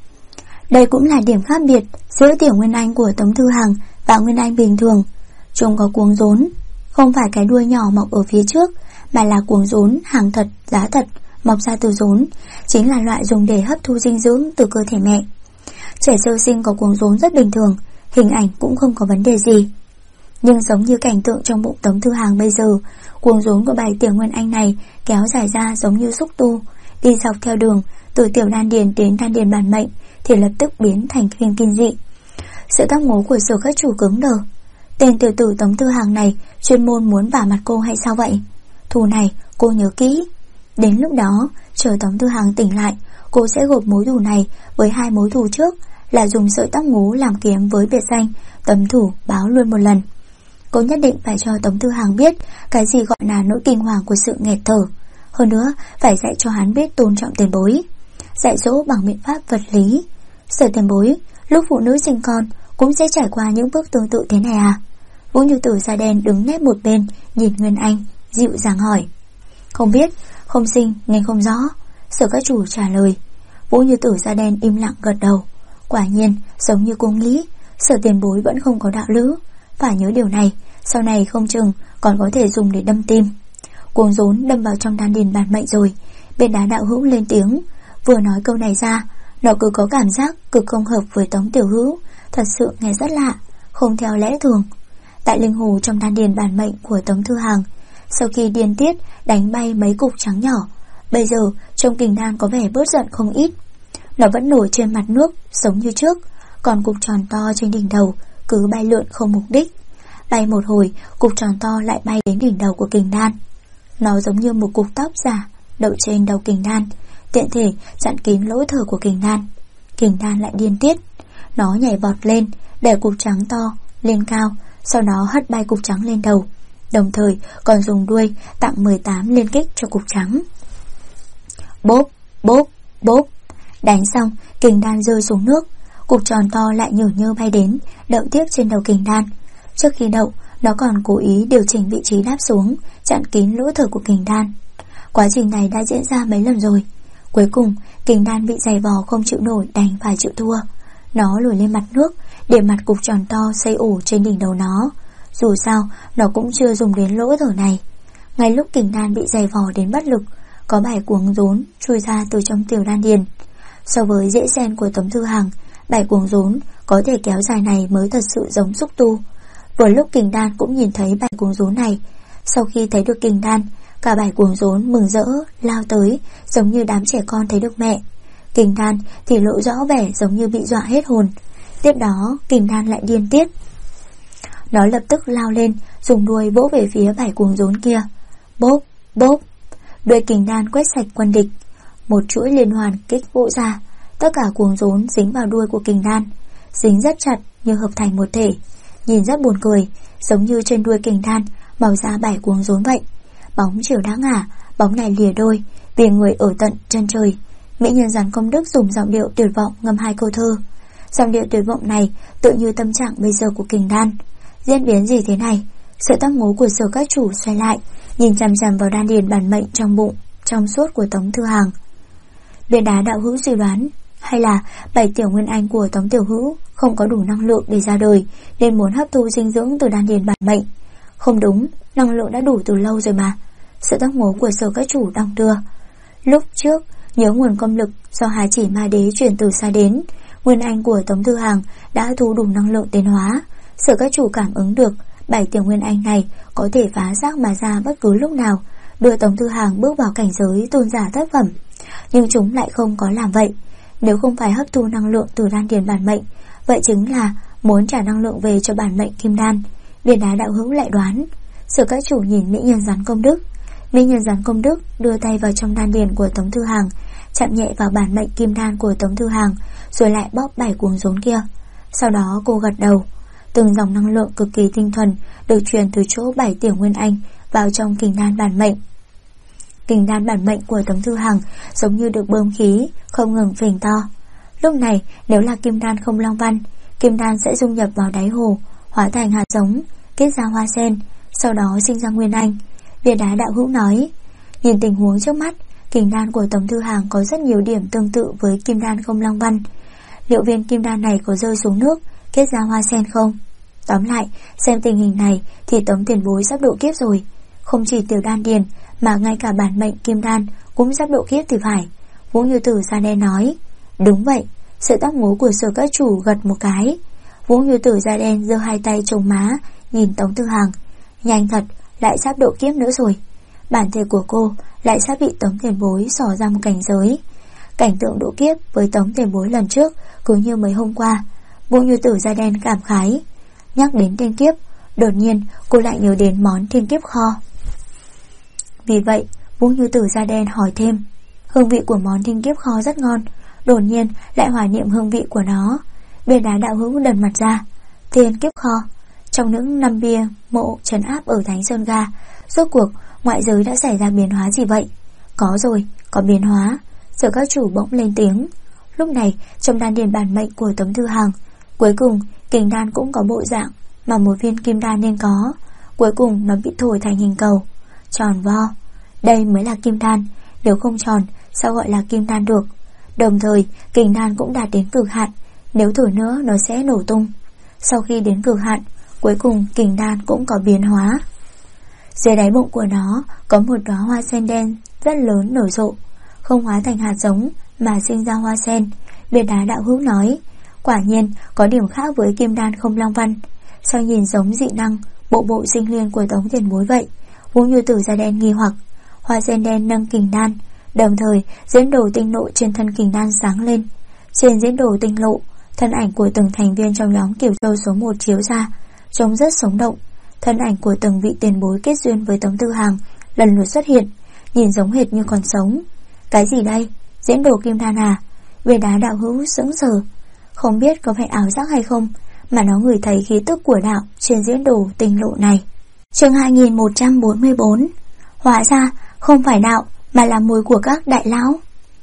Đây cũng là điểm khác biệt giữa tiểu nguyên anh của Tống Thư Hằng và nguyên anh bình thường. Chúng có cuống rốn, không phải cái đuôi nhỏ mọc ở phía trước, mà là cuống rốn hàng thật, giá thật, mọc ra từ rốn, chính là loại dùng để hấp thu dinh dưỡng từ cơ thể mẹ. Trẻ sơ sinh có cuống rốn rất bình thường, hình ảnh cũng không có vấn đề gì. Nhưng giống như cảnh tượng trong bụng Tống Thư Hằng bây giờ, cuống rốn của 7 tiểu nguyên anh này kéo dài ra giống như xúc tu, đi dọc theo đường từ tiểu đan điền đến đan điền bản mệnh thì lập tức biến thành phim kinh dị. Sự tác ngố của Sở các chủ cứng đờ. Tên tiểu tử Tống Thư Hằng này chuyên môn muốn vả mặt cô hay sao vậy? Thù này cô nhớ kỹ. Đến lúc đó, chờ Tống Thư Hằng tỉnh lại, cô sẽ gộp mối thù này với 2 mối thù trước, là dùng sợi tóc ngố làm kiếm với biệt danh tấm thủ báo luôn một lần. Cô nhất định phải cho Tống Thư Hằng biết cái gì gọi là nỗi kinh hoàng của sự nghẹt thở. Hơn nữa, phải dạy cho hắn biết tôn trọng tiền bối, dạy dỗ bằng biện pháp vật lý. Sở tiền bối, lúc phụ nữ sinh con cũng sẽ trải qua những bước tương tự thế này à? Vũ Nhu Tử da đen đứng nép một bên, nhìn Nguyên Anh, dịu dàng hỏi. Không biết, không sinh nghe không rõ. Sở các chủ trả lời. Vũ Nhu Tử da đen im lặng gật đầu. Quả nhiên, giống như cô nghĩ, Sở tiền bối vẫn không có đạo lữ. Phải nhớ điều này, sau này không chừng còn có thể dùng để đâm tim. Cuồng rốn đâm vào trong đan điền bản mệnh rồi. Bên đá đạo hữu lên tiếng. Vừa nói câu này ra, nó cứ có cảm giác cực không hợp với Tống Tiểu Hữu. Thật sự nghe rất lạ, không theo lẽ thường. Tại linh hồ trong đan điền bản mệnh của Tống Thư Hằng, sau khi điên tiết đánh bay mấy cục trắng nhỏ, bây giờ trong kình đan có vẻ bớt giận không ít. Nó vẫn nổi trên mặt nước giống như trước, còn cục tròn to trên đỉnh đầu cứ bay lượn không mục đích. Bay một hồi, cục tròn to lại bay đến đỉnh đầu của kình đan. Nó giống như một cục tóc giả đậu trên đầu kình đan, tiện thể chặn kín lỗ thở của kình đan. Kình đan lại điên tiết. Nó nhảy vọt lên, đẩy cục trắng to lên cao, sau đó hất bay cục trắng lên đầu, đồng thời còn dùng đuôi tặng 18 liên kích cho cục trắng. Bốp, bốp, bốp. Đánh xong, kình đan rơi xuống nước. Cục tròn to lại nhở nhơ bay đến, đậu tiếp trên đầu kình đan. Trước khi đậu, nó còn cố ý điều chỉnh vị trí đáp xuống, chặn kín lỗ thở của kình đan. Quá trình này đã diễn ra mấy lần rồi. Cuối cùng Kình đan bị giày vò không chịu nổi, đành phải chịu thua. Nó lùi lên mặt nước, để mặt cục tròn to xây ổ trên đỉnh đầu nó. Dù sao nó cũng chưa dùng đến lỗ thở này. Ngay lúc Kình đan bị giày vò đến bất lực, có 7 cuống rốn chui ra từ trong tiểu đan điền. So với dễ sen của Tống Thư Hàng, 7 cuống rốn có thể kéo dài này mới thật sự giống xúc tu. Vừa lúc Kình đan cũng nhìn thấy 7 cuống rốn này. Sau khi thấy được Kình đan, cả 7 cuống rốn mừng rỡ lao tới, giống như đám trẻ con thấy được mẹ. Kình đan thì lộ rõ vẻ giống như bị dọa hết hồn. Tiếp đó Kình đan lại điên tiết. Nó lập tức lao lên, dùng đuôi vỗ về phía 7 cuống rốn kia. Bốp, bốp. Đuôi Kình đan quét sạch quân địch. Một chuỗi liên hoàn kích vỗ ra. Tất cả cuống rốn dính vào đuôi của Kình đan, dính rất chặt như hợp thành một thể. Nhìn rất buồn cười, giống như trên đuôi Kình đan màu ra 7 cuống rốn vậy. Bóng chiều đã ngả, bóng này lìa đôi, vì người ở tận chân trời. Mỹ nhân Giàn Công Đức dùng giọng điệu tuyệt vọng ngâm 2 câu thơ. Giọng điệu tuyệt vọng này tự như tâm trạng bây giờ của Kình đan. Diễn biến gì thế này? Sợi tóc ngố của Sở Các Chủ xoay lại, nhìn chằm chằm vào đan điền bản mệnh trong bụng trong suốt của Tống Thư Hàng. Viên Đá đạo hữu suy đoán, hay là 7 tiểu nguyên anh của Tống Tiểu Hữu không có đủ năng lượng để ra đời, nên muốn hấp thu dinh dưỡng từ đan điền bản mệnh. Không đúng, năng lượng đã đủ từ lâu rồi mà. Sợi tóc ngố của Sở Các Chủ đong đưa. Lúc trước nhớ nguồn công lực do Hà Chỉ Ma Đế chuyển từ xa đến, nguyên anh của Tống Thư Hàng đã thu đủ năng lượng tiến hóa. Sở Các Chủ cảm ứng được 7 tiểu nguyên anh này có thể phá xác mà ra bất cứ lúc nào, đưa Tống Thư Hàng bước vào cảnh giới tôn giả thất phẩm. Nhưng chúng lại không có làm vậy. Nếu không phải hấp thu năng lượng từ đan điền bản mệnh, vậy chính là muốn trả năng lượng về cho bản mệnh kim đan. Viên Đá đạo hữu lại đoán. Sở Các Chủ nhìn Mỹ nhân Giàn Công Đức. Mỹ nhân Giàn Công Đức đưa tay vào trong đan điền của Tống Thư Hàng, chạm nhẹ vào bản mệnh kim đan của Tống Thư Hàng, rồi lại bóp 7 cuống rốn kia. Sau đó cô gật đầu. Từng dòng năng lượng cực kỳ tinh thuần được truyền từ chỗ 7 tiểu nguyên anh vào trong kình đan bản mệnh. Kình đan bản mệnh của Tống Thư Hàng giống như được bơm khí, không ngừng phình to. Lúc này nếu là kim đan không long văn, kim đan sẽ dung nhập vào đáy hồ, hóa thành hạt giống, kết ra hoa sen, sau đó sinh ra nguyên anh. Viên Đá đạo hữu nói. Nhìn tình huống trước mắt, kình đan của Tống Thư Hàng có rất nhiều điểm tương tự với kim đan không long văn. Liệu viên kim đan này có rơi xuống nước, kết ra hoa sen không? Tóm lại, xem tình hình này thì Tống tiền bối sắp độ kiếp rồi. Không chỉ tiểu đan điền mà ngay cả bản mệnh kim đan cũng sắp độ kiếp thì phải. Vũ Như Tử da đen nói. Đúng vậy. Sợi tóc ngố của Sở Các Chủ gật một cái. Vũ Như Tử da đen giơ 2 tay chống má, nhìn Tống Thư Hàng. Nhanh thật, lại sắp độ kiếp nữa rồi. Bản thể của cô lại sắp bị Tống tiền bối xỏ ra một cảnh giới. Cảnh tượng độ kiếp với Tống tiền bối lần trước cứ như mấy hôm qua. Vũ Như Tử da đen cảm khái. Nhắc đến thiên kiếp, đột nhiên cô lại nhớ đến món thiên kiếp kho. Vì vậy Vũ Như Tử da đen hỏi thêm. Hương vị của món thiên kiếp kho rất ngon, đột nhiên lại hoài niệm hương vị của nó. Viên Đá đạo hữu đần mặt ra. Thiên kiếp kho, trong những năm bia mộ trấn áp ở Thánh Sơn Ga, rốt cuộc ngoại giới đã xảy ra biến hóa gì vậy? Có rồi, có biến hóa. Sở Các Chủ bỗng lên tiếng. Lúc này trong đan điền bản mệnh của Tống Thư Hàng, cuối cùng kình đan cũng có bộ dạng mà một viên kim đan nên có. Cuối cùng nó bị thổi thành hình cầu, tròn vo. Đây mới là kim đan, nếu không tròn sao gọi là kim đan được? Đồng thời kình đan cũng đạt đến cực hạn, nếu thổi nữa nó sẽ nổ tung. Sau khi đến cực hạn, cuối cùng kình đan cũng có biến hóa. Dưới đáy bụng của nó có một đóa hoa sen đen rất lớn nở rộ, không hóa thành hạt giống mà sinh ra hoa sen. Viên Đá đạo hữu nói. Quả nhiên có điểm khác với kim đan không long văn. Sao nhìn giống dị năng bộ sinh liên của Tống tiền bối vậy? Vũ Như Tử da đen nghi hoặc. Hoa sen đen nâng kình đan, đồng thời diễn đồ tinh lộ trên thân kình đan sáng lên. Trên diễn đồ tinh lộ, thân ảnh của từng thành viên trong nhóm Kiều Châu số 1 chiếu ra, trông rất sống động. Thân ảnh của từng vị tiền bối kết duyên với Tống Thư Hàng lần lượt xuất hiện, nhìn giống hệt như còn sống. Cái gì đây? Diễn đồ kim đan à? Viên Đá đạo hữu sững sờ. Không biết có phải ảo giác hay không mà nó ngửi thấy khí tức của đạo trên diễn đồ tinh lộ này. Chương 2144. Hóa ra không phải đạo mà là mùi của các đại lão.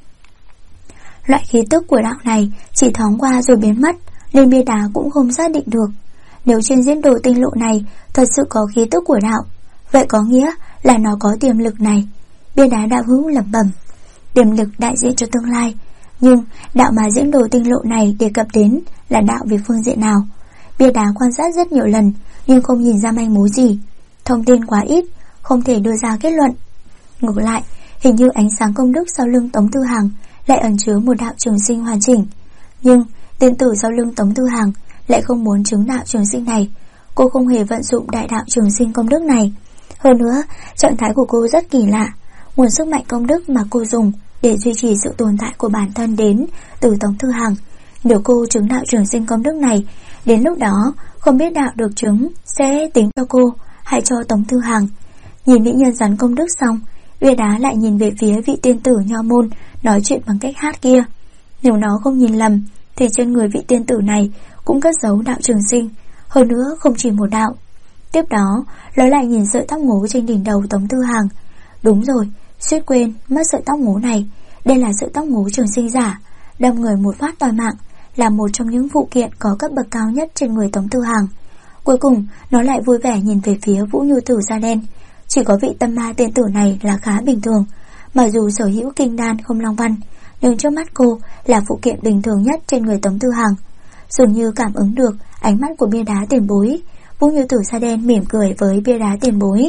Loại khí tức của đạo này chỉ thoáng qua rồi biến mất, nên bia đá cũng không xác định được. Nếu trên diễn đồ tinh lộ này thật sự có khí tức của đạo, vậy có nghĩa là nó có tiềm lực này. Bia Đá đạo hữu lẩm bẩm. tiềm lực đại diện cho tương lai. Nhưng đạo mà diễn đồ tinh lộ này đề cập đến là đạo về phương diện nào? Bia đá quan sát rất nhiều lần nhưng không nhìn ra manh mối gì. Thông tin quá ít, không thể đưa ra kết luận. Ngược lại, hình như ánh sáng công đức sau lưng Tống Tư Hằng lại ẩn chứa một đạo trường sinh hoàn chỉnh. Nhưng tiên tử sau lưng Tống Tư Hằng lại không muốn chứng đạo trường sinh này. Cô không hề vận dụng đại đạo trường sinh công đức này. Hơn nữa, trạng thái của cô rất kỳ lạ. Nguồn sức mạnh công đức mà cô dùng để duy trì sự tồn tại của bản thân đến từ Tống Tư Hằng. Nếu cô chứng đạo trường sinh công đức này, đến lúc đó không biết đạo được chứng sẽ tính cho cô hay cho Tống Tư Hằng. Nhìn mỹ nhân rắn công đức xong, Bia đá lại nhìn về phía vị tiên tử nho môn nói chuyện bằng cách hát kia. Nếu nó không nhìn lầm thì trên người vị tiên tử này cũng cất giấu đạo trường sinh, hơn nữa không chỉ một đạo. Tiếp đó nó lại nhìn sợi tóc ngố trên đỉnh đầu Tống Tư Hằng. Đúng rồi, suýt quên mất sợi tóc ngố này. Đây là sợi tóc ngố trường sinh giả, đâm người một phát toi mạng, là một trong những phụ kiện có cấp bậc cao nhất trên người Tống Tư Hằng. Cuối cùng nó lại vui vẻ nhìn về phía Vũ Nhu Tử da đen. Chỉ có vị tâm ma tiên tử này là khá bình thường. Mặc dù sở hữu kinh đan không long văn, nhưng trước mắt cô là phụ kiện bình thường nhất trên người Tống Tư Hằng. Dường như cảm ứng được ánh mắt của bia đá tiền bối, Vũ Nhu Tử da đen mỉm cười với bia đá tiền bối.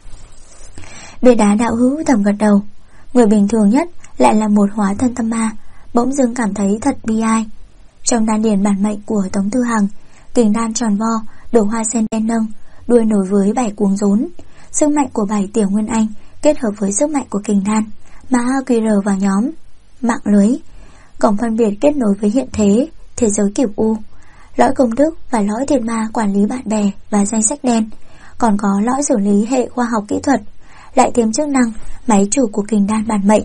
Bia đá đạo hữu thầm gật đầu. Người bình thường nhất lại là một hóa thân tâm ma, bỗng dưng cảm thấy thật bi ai. Trong đan điền bản mệnh của Tống Tư Hằng, kình đan tròn vo, đổ hoa sen đen nâng, đuôi nối với 7 cuống rốn. Sức mạnh của 7 tiểu nguyên anh kết hợp với sức mạnh của kình đan, mã QR vào nhóm mạng lưới, cổng phân biệt kết nối với hiện thế, thế giới cửu u, lõi công đức và lõi thiên ma quản lý bạn bè và danh sách đen, còn có lõi xử lý hệ khoa học kỹ thuật, lại thêm chức năng máy chủ của kình đan bản mệnh.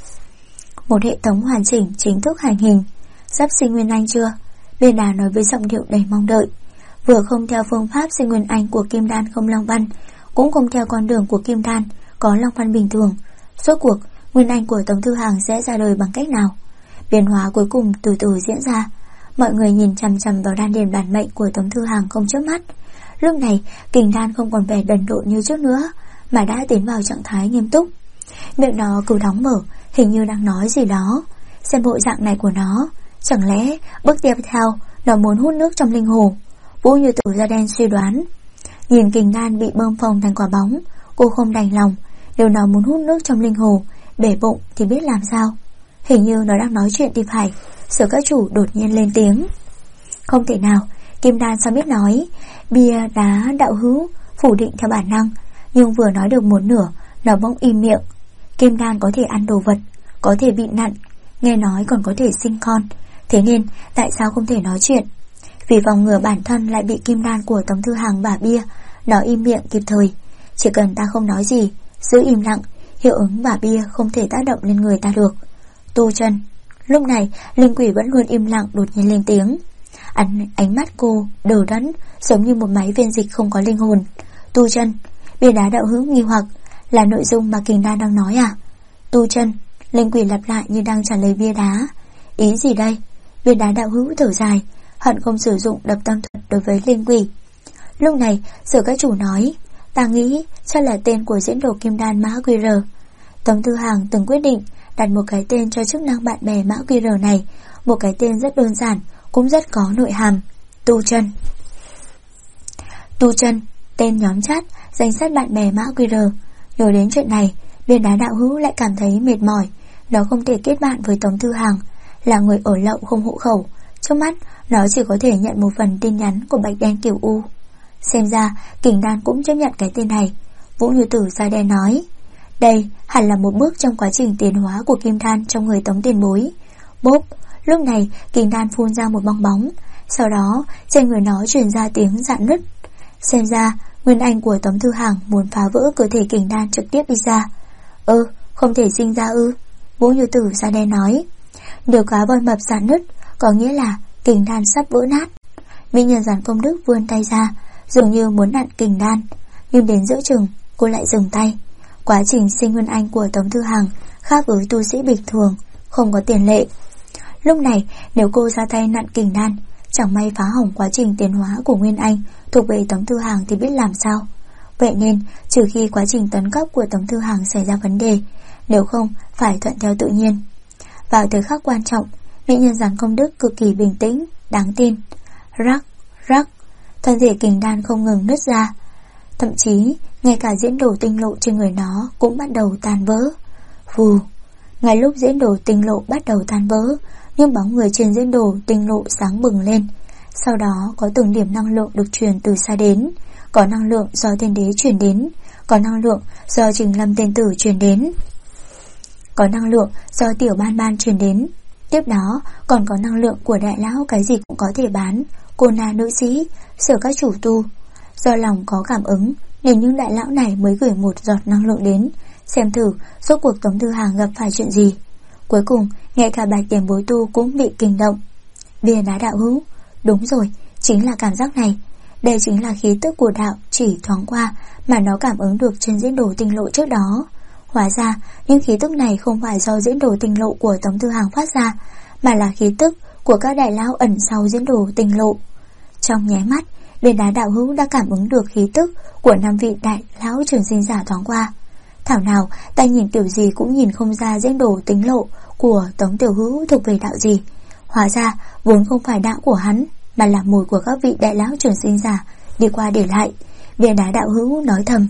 Một hệ thống hoàn chỉnh chính thức hành hình. Sắp sinh nguyên anh chưa? Bia đá nói với giọng điệu đầy mong đợi. Vừa không theo phương pháp sinh nguyên anh của kim đan không long văn, cũng không theo con đường của kim đan có long văn bình thường. Rốt cuộc nguyên anh của Tống Tư Hằng sẽ ra đời bằng cách nào? Biến hóa cuối cùng từ từ diễn ra. Mọi người nhìn chằm chằm vào đan điền bản mệnh của Tống Tư Hằng không chớp mắt. Lúc này kình đan không còn vẻ đần độn như trước nữa, mà đã tiến vào trạng thái nghiêm túc. Miệng nó cứ đóng mở, hình như đang nói gì đó. Xem bộ dạng này của nó, chẳng lẽ bước tiếp theo nó muốn hút nước trong linh hồ? Vũ Như Tử da đen suy đoán. Nhìn kình đan bị bơm phồng thành quả bóng, cô không đành lòng. Nếu nó muốn hút nước trong linh hồ, bể bụng thì biết làm sao? Hình như nó đang nói chuyện thì phải. Sở các chủ đột nhiên lên tiếng. Không thể nào, kim đan sao biết nói? Bia đá đạo hữu phủ định theo bản năng, nhưng vừa nói được một nửa, nó bỗng im miệng. Kim đan có thể ăn đồ vật, có thể bị nặn, nghe nói còn có thể sinh con. Thế nên tại sao không thể nói chuyện? Vì phòng ngừa bản thân lại bị kim đan của Tống Tư Hằng bả bia, nó im miệng kịp thời. Chỉ cần ta không nói gì, giữ im lặng, hiệu ứng bả bia không thể tác động lên người ta được. Tu chân. Lúc này linh quỷ vẫn luôn im lặng đột nhiên lên tiếng. Ánh mắt cô đờ đẫn, giống như một máy viên dịch không có linh hồn. Tu chân. Bia đá đạo hữu nghi hoặc, là nội dung mà kình đan đang nói à? Tu chân. Linh quỷ lặp lại như đang trả lời bia đá. Ý gì đây? Bia đá đạo hữu thở dài, hận không sử dụng đập tâm thuật đối với linh quỷ. Lúc này Sở các chủ nói, ta nghĩ chắc là tên của diễn đồ kim đan mã QR. Tống Tư Hằng từng quyết định đặt một cái tên cho chức năng bạn bè mã QR này, một cái tên rất đơn giản, cũng rất có nội hàm. Tu chân. Tu chân, tên nhóm chat, danh sách bạn bè mã QR. Nhớ đến chuyện này, bia đá đạo hữu lại cảm thấy mệt mỏi. Nó không thể kết bạn với Tống Tư Hằng, là người ở lậu không hộ khẩu. Trước mắt nó chỉ có thể nhận một phần tin nhắn của bạch đen kiểu U. Xem ra kình đan cũng chấp nhận cái tên này. Vũ Như Tử da đen nói, đây hẳn là một bước trong quá trình tiến hóa của kim đan trong người Tống tiền bối. Bốp. Lúc này kình đan phun ra một bong bóng, sau đó trên người nó truyền ra tiếng rạn nứt. Xem ra nguyên anh của Tống Tư Hằng muốn phá vỡ cơ thể kình đan trực tiếp đi ra. Không thể sinh ra ư? Vũ Như Tử da đen nói. Nếu cá voi mập rạn nứt, có nghĩa là kình đan sắp vỡ nát. Mỹ nhân giản công đức vươn tay ra, dường như muốn nặn kình đan, nhưng đến giữa chừng cô lại dừng tay. Quá trình sinh nguyên anh của Tống Tư Hằng khác với tu sĩ bình thường, không có tiền lệ. Lúc này nếu cô ra tay nặn kình đan, chẳng may phá hỏng quá trình tiến hóa của nguyên anh thuộc về Tống Tư Hằng thì biết làm sao. Vậy nên trừ khi quá trình tấn cấp của Tống Tư Hằng xảy ra vấn đề, nếu không phải thuận theo tự nhiên. Vào thời khắc quan trọng, mỹ nhân giàn công đức cực kỳ bình tĩnh, đáng tin. Rắc, rắc, thân thể kình đan không ngừng nứt ra. Thậm chí, ngay cả diễn đồ tinh lộ trên người nó cũng bắt đầu tan vỡ. Vù, ngay lúc diễn đồ tinh lộ bắt đầu tan vỡ, nhưng bóng người trên diễn đồ tinh lộ sáng bừng lên. Sau đó có từng điểm năng lượng được truyền từ xa đến, có năng lượng do thiên đế truyền đến, có năng lượng do Trình Lâm tên tử truyền đến, có năng lượng do Tiểu Ban Ban truyền đến. Tiếp đó còn có năng lượng của đại lão cái gì cũng có thể bán, cô na nữ sĩ, sở các chủ tu. Do lòng có cảm ứng nên những đại lão này mới gửi một giọt năng lượng đến, xem thử rốt cuộc Tống Thư Hàng gặp phải chuyện gì. Cuối cùng ngay cả Bạch Tiền Bối tu cũng bị kinh động. Bia đá đạo hữu, đúng rồi, chính là cảm giác này. Đây chính là khí tức của đạo chỉ thoáng qua mà nó cảm ứng được trên diễn đồ tinh lộ trước đó. Hóa ra những khí tức này không phải do diễn đồ tinh lộ của Tống Thư Hàng phát ra, mà là khí tức của các đại lão ẩn sau diễn đồ tinh lộ. Trong nháy mắt, Bia đá đạo hữu đã cảm ứng được khí tức của 5 vị đại lão trường sinh giả thoáng qua. Thảo nào ta nhìn kiểu gì cũng nhìn không ra diễn đồ tinh lộ của Tống Tiểu Hữu thuộc về đạo gì. Hóa ra vốn không phải đạo của hắn, mà là mùi của các vị đại lão trường sinh giả đi qua để lại. Bia đá đạo hữu nói thầm.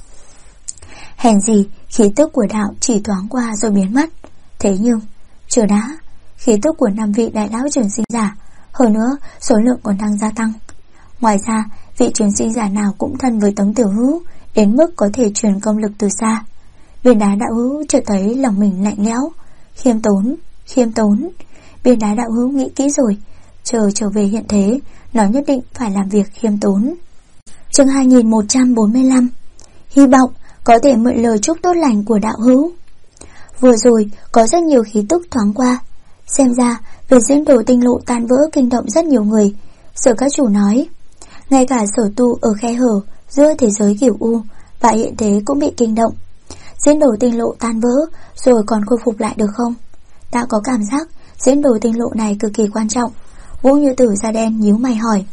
Hèn gì khí tức của đạo chỉ thoáng qua rồi biến mất. Thế nhưng chờ đã, khí tức của 5 vị đại lão trường sinh giả, hơn nữa số lượng còn đang gia tăng. Ngoài ra vị trường sinh giả nào cũng thân với Tống Tiểu Hữu, đến mức có thể truyền công lực từ xa. Bia đá đạo hữu chợt thấy lòng mình lạnh lẽo. Khiêm tốn, khiêm tốn. Bia đá đạo hữu nghĩ kỹ rồi, trở về hiện thế, nó nhất định phải làm việc khiêm tốn. Chương 2145. Hy vọng có thể mượn lời chúc tốt lành của đạo hữu. Vừa rồi có rất nhiều khí tức thoáng qua, xem ra việc diễn đồ tinh lộ tan vỡ kinh động rất nhiều người. Sở các chủ nói, ngay cả sở tu ở khe hở giữa thế giới Cửu U và hiện thế cũng bị kinh động. Diễn đồ tinh lộ tan vỡ rồi còn khôi phục lại được không? Ta có cảm giác diễn đồ tinh lộ này cực kỳ quan trọng. Vũ Như Tử da đen nhíu mày hỏi.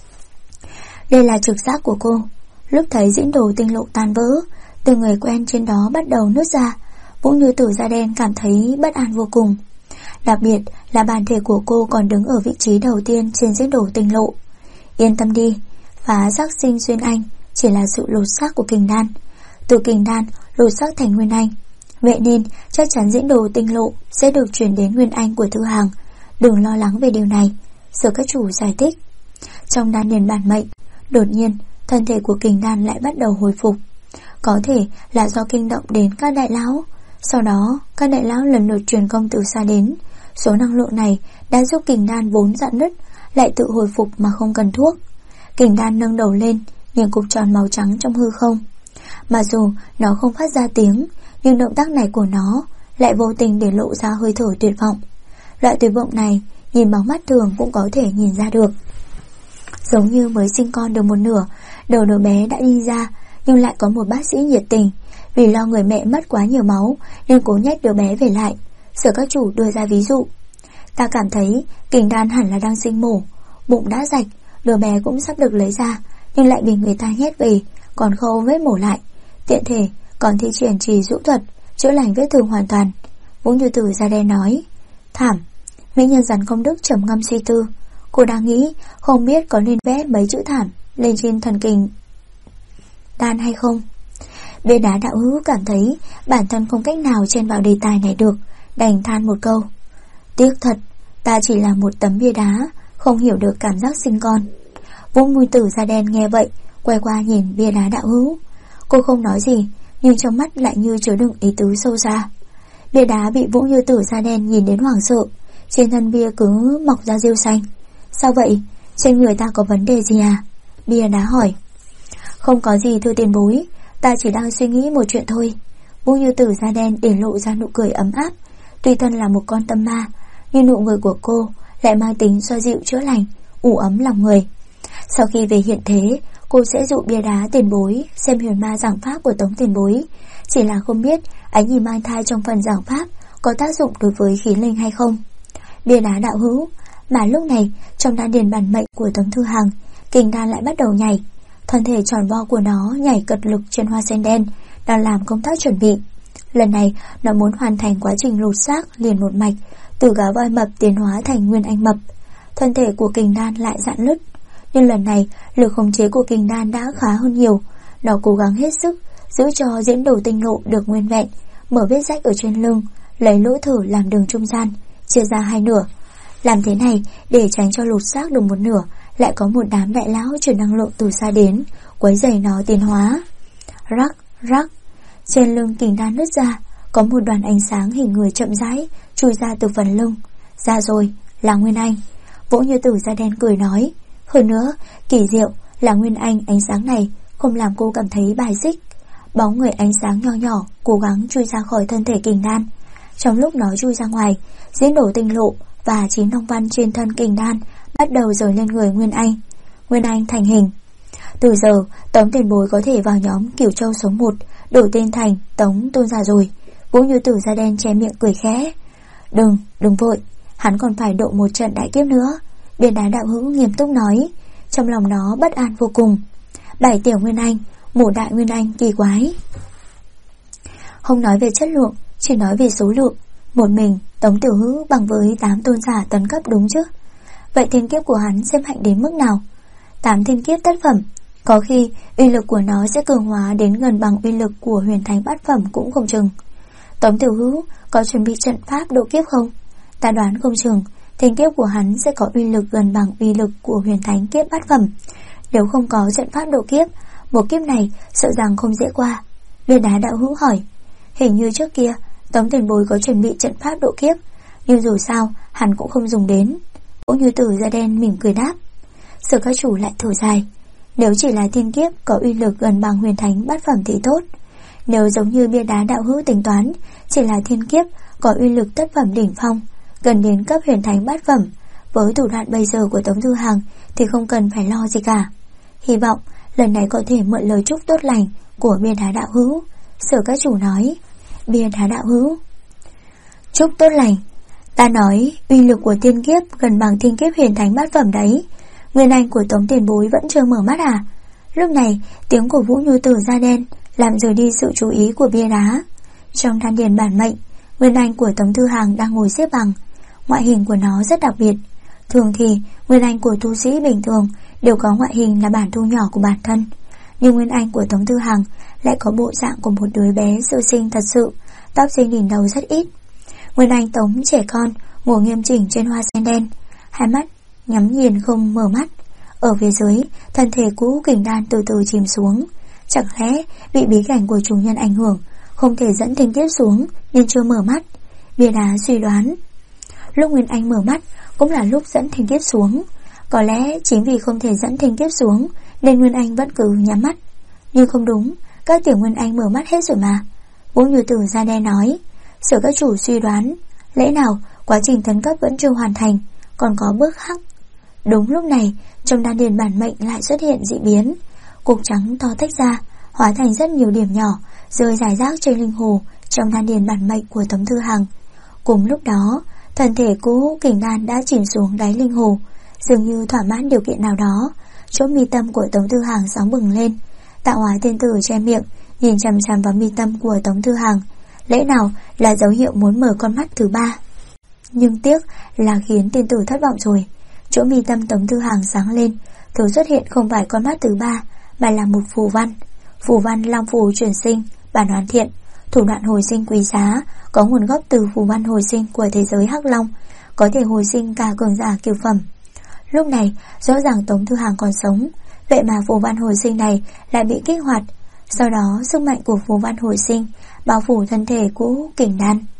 Đây là trực giác của cô. Lúc thấy diễn đồ tinh lộ tan vỡ, từng người quen trên đó bắt đầu nứt ra. Vũ Như Tử da đen cảm thấy bất an vô cùng. Đặc biệt là bản thể của cô còn đứng ở vị trí đầu tiên trên diễn đồ tinh lộ. Yên tâm đi, phá giác sinh xuyên anh chỉ là sự lột xác của kình đan, từ kình đan lột xác thành nguyên anh. Vậy nên chắc chắn diễn đồ tinh lộ sẽ được chuyển đến nguyên anh của Thư Hàng. Đừng lo lắng về điều này, Sở các chủ giải thích. Trong đan điền bản mệnh, đột nhiên thân thể của kình đan lại bắt đầu hồi phục. Có thể là do kinh động đến các đại lão. Sau đó các đại lão lần lượt truyền công từ xa đến. Số năng lượng này đã giúp kình đan vốn rạn nứt lại tự hồi phục mà không cần thuốc. Kình đan nâng đầu lên, nhìn cục tròn màu trắng trong hư không. Mặc dù nó không phát ra tiếng, nhưng động tác này của nó lại vô tình để lộ ra hơi thở tuyệt vọng. Loại tuyệt vọng này nhìn bằng mắt thường cũng có thể nhìn ra được. Giống như mới sinh con được một nửa, đầu đứa bé đã đi ra, nhưng lại có một bác sĩ nhiệt tình, vì lo người mẹ mất quá nhiều máu nên cố nhét đứa bé về lại. Sở các chủ đưa ra ví dụ. Ta cảm thấy kình đan hẳn là đang sinh mổ, bụng đã rạch, đứa bé cũng sắp được lấy ra, nhưng lại bị người ta nhét về, còn khâu vết mổ lại, tiện thể còn thi triển trì dụ thuật chữa lành vết thương hoàn toàn. Vũ Như Tử da đen nói. Thảm. Mỹ nhân rắn công đức trầm ngâm suy tư. Cô đang nghĩ không biết có nên vẽ mấy chữ thảm lên trên thần kình đan hay không. Bia đá đạo hữu cảm thấy bản thân không cách nào chen vào đề tài này được, đành than một câu. Tiếc thật, ta chỉ là một tấm bia đá, không hiểu được cảm giác sinh con. Vũ Như Tử da đen nghe vậy, quay qua nhìn bia đá đạo hữu. Cô không nói gì, nhưng trong mắt lại như chứa đựng ý tứ sâu xa. Bia đá bị Vũ Như Tử da đen nhìn đến hoảng sợ, trên thân bia cứ mọc ra rêu xanh. Sao vậy? Trên người ta có vấn đề gì à? Bia đá hỏi. Không có gì thưa tiền bối, ta chỉ đang suy nghĩ một chuyện thôi. Vũ Như Tử da đen để lộ ra nụ cười ấm áp. Tuy thân là một con tâm ma, nhưng nụ cười của cô lại mang tính xoa dịu chữa lành, ủ ấm lòng người. Sau khi về hiện thế, cô sẽ dụ bia đá tiền bối xem huyền ma giảng pháp của Tống tiền bối. Chỉ là không biết ánh nhìn mang thai trong phần giảng pháp có tác dụng đối với khí linh hay không. Bia đá đạo hữu. Mà lúc này trong đan điền bản mệnh của Tống Thư Hàng, kình đan lại bắt đầu nhảy. Thân thể tròn vo của nó nhảy cật lực trên hoa sen đen, đang làm công tác chuẩn bị. Lần này nó muốn hoàn thành quá trình lột xác liền một mạch, từ gà voi mập tiến hóa thành Nguyên Anh mập. Thân thể của Kình Đan lại rạn nứt, nhưng lần này lực khống chế của Kình Đan đã khá hơn nhiều. Nó cố gắng hết sức giữ cho Diễn Đồ Tinh Lộ được nguyên vẹn, mở vết rách ở trên lưng, lấy lỗ thử làm đường trung gian, chia ra hai nửa. Làm thế này để tránh cho lột xác được một nửa lại có một đám đại lão truyền năng lượng từ xa đến, quấy rầy nó tiến hóa. Rắc, rắc. Trên lưng Kình Đan nứt ra, có một đoàn ánh sáng hình người chậm rãi chui ra từ phần lưng. Ra rồi, là Nguyên Anh. Vỗ Như Tử da đen cười nói. Hơn nữa, kỳ diệu là Nguyên Anh ánh sáng này không làm cô cảm thấy bài xích. Bóng người ánh sáng nho nhỏ cố gắng chui ra khỏi thân thể Kình Đan. Trong lúc nó chui ra ngoài, Diễn Đồ Tinh Lộ và 9 long văn trên thân Kình Đan bắt đầu rời lên người Nguyên Anh. Nguyên Anh thành hình. Từ giờ Tống Tiền Bối có thể vào nhóm Cửu Châu số 1, đổi tên thành Tống Tôn Giả rồi. Vũ Như Tử da đen che miệng cười khẽ. Đừng vội, hắn còn phải độ một trận đại kiếp nữa. Biên Đá đạo hữu nghiêm túc nói. Trong lòng nó bất an vô cùng. 7 tiểu Nguyên Anh, một đại Nguyên Anh kỳ quái. Không nói về chất lượng, chỉ nói về số lượng. Một mình Tống Tiểu Hữu bằng với 8 tôn giả tấn cấp đúng chứ? Vậy thiên kiếp của hắn xếp hạnh đến mức nào? 8 thiên kiếp tất phẩm, có khi uy lực của nó sẽ cường hóa đến gần bằng uy lực của huyền thánh bát phẩm cũng không chừng. Tống Tiểu Hữu có chuẩn bị trận pháp độ kiếp không? Ta đoán không chừng thiên kiếp của hắn sẽ có uy lực gần bằng uy lực của huyền thánh kiếp bát phẩm. Nếu không có trận pháp độ kiếp, một kiếp này sợ rằng không dễ qua. Biên Đá đạo hữu hỏi. Hình như trước kia Tống Tiền Bối có chuẩn bị trận pháp độ kiếp, nhưng dù sao hắn cũng không dùng đến. Vũ Như Tử da đen mỉm cười đáp. Sở các chủ lại thở dài. Nếu chỉ là thiên kiếp có uy lực gần bằng huyền thánh bát phẩm thì tốt. Nếu giống như Biên Đá đạo hữu tính toán, chỉ là thiên kiếp có uy lực tất phẩm đỉnh phong, gần đến cấp huyền thánh bát phẩm, với thủ đoạn bây giờ của Tống Thư Hàng thì không cần phải lo gì cả. Hy vọng lần này có thể mượn lời chúc tốt lành của Biên Đá đạo hữu. Sở các chủ nói. Biên Đá đạo hữu, chúc tốt lành. Ta nói uy lực của tiên kiếp gần bằng thiên kiếp huyền thánh bát phẩm đấy. Nguyên Anh của Tống Tiền Bối vẫn chưa mở mắt à? Lúc này tiếng của Vũ Như Tử da đen làm rời đi sự chú ý của Bia Đá. Trong đan điền bản mệnh, Nguyên Anh của Tống Thư Hàng đang ngồi xếp bằng. Ngoại hình của nó rất đặc biệt. Thường thì Nguyên Anh của tu sĩ bình thường đều có ngoại hình là bản thu nhỏ của bản thân, nhưng Nguyên Anh của Tống Thư Hàng lại có bộ dạng của một đứa bé sơ sinh thật sự, tóc trên đỉnh đầu rất ít. Nguyên Anh Tống trẻ con ngồi nghiêm chỉnh trên hoa sen đen, hai mắt nhắm nghiền không mở mắt. Ở phía dưới, thân thể cũ Kình Đan từ từ chìm xuống. Chẳng lẽ bị bí cảnh của chủ nhân ảnh hưởng, không thể dẫn thiên kiếp xuống nên chưa mở mắt? Bia Đá suy đoán. Lúc Nguyên Anh mở mắt cũng là lúc dẫn thiên kiếp xuống. Có lẽ chính vì không thể dẫn thiên kiếp xuống nên Nguyên Anh vẫn cứ nhắm mắt. Nhưng không đúng, các tiểu Nguyên Anh mở mắt hết rồi mà. Vũ Như Tử da đen nói. Sở các chủ suy đoán, lẽ nào quá trình tấn cấp vẫn chưa hoàn thành, còn có bước khác. Đúng lúc này, trong đan điền bản mệnh lại xuất hiện dị biến. Cục trắng to tách ra, hóa thành rất nhiều điểm nhỏ, rơi rải rác trên linh hồ trong đan điền bản mệnh của Tống Thư Hàng. Cùng lúc đó, thân thể cũ Kình Đan đã chìm xuống đáy linh hồ, dường như thỏa mãn điều kiện nào đó. Chỗ mi tâm của Tống Thư Hàng sáng bừng lên. Tạo hóa tiên tử che miệng, nhìn chằm chằm vào mi tâm của Tống Thư Hàng. Lẽ nào là dấu hiệu muốn mở con mắt thứ ba? Nhưng tiếc là khiến tiên tử thất vọng rồi. Chỗ mi tâm Tống Thư Hàng sáng lên, thứ xuất hiện không phải con mắt thứ ba, mà là một phù văn. Phù văn long phù chuyển sinh, bản hoàn thiện, thủ đoạn hồi sinh quý giá, có nguồn gốc từ phù văn hồi sinh của thế giới Hắc Long, có thể hồi sinh cả cường giả kiều phẩm. Lúc này rõ ràng Tống Thư Hàng còn sống, vậy mà phù văn hồi sinh này lại bị kích hoạt. Sau đó sức mạnh của phù văn hồi sinh bao phủ thân thể cũ Kình Đan.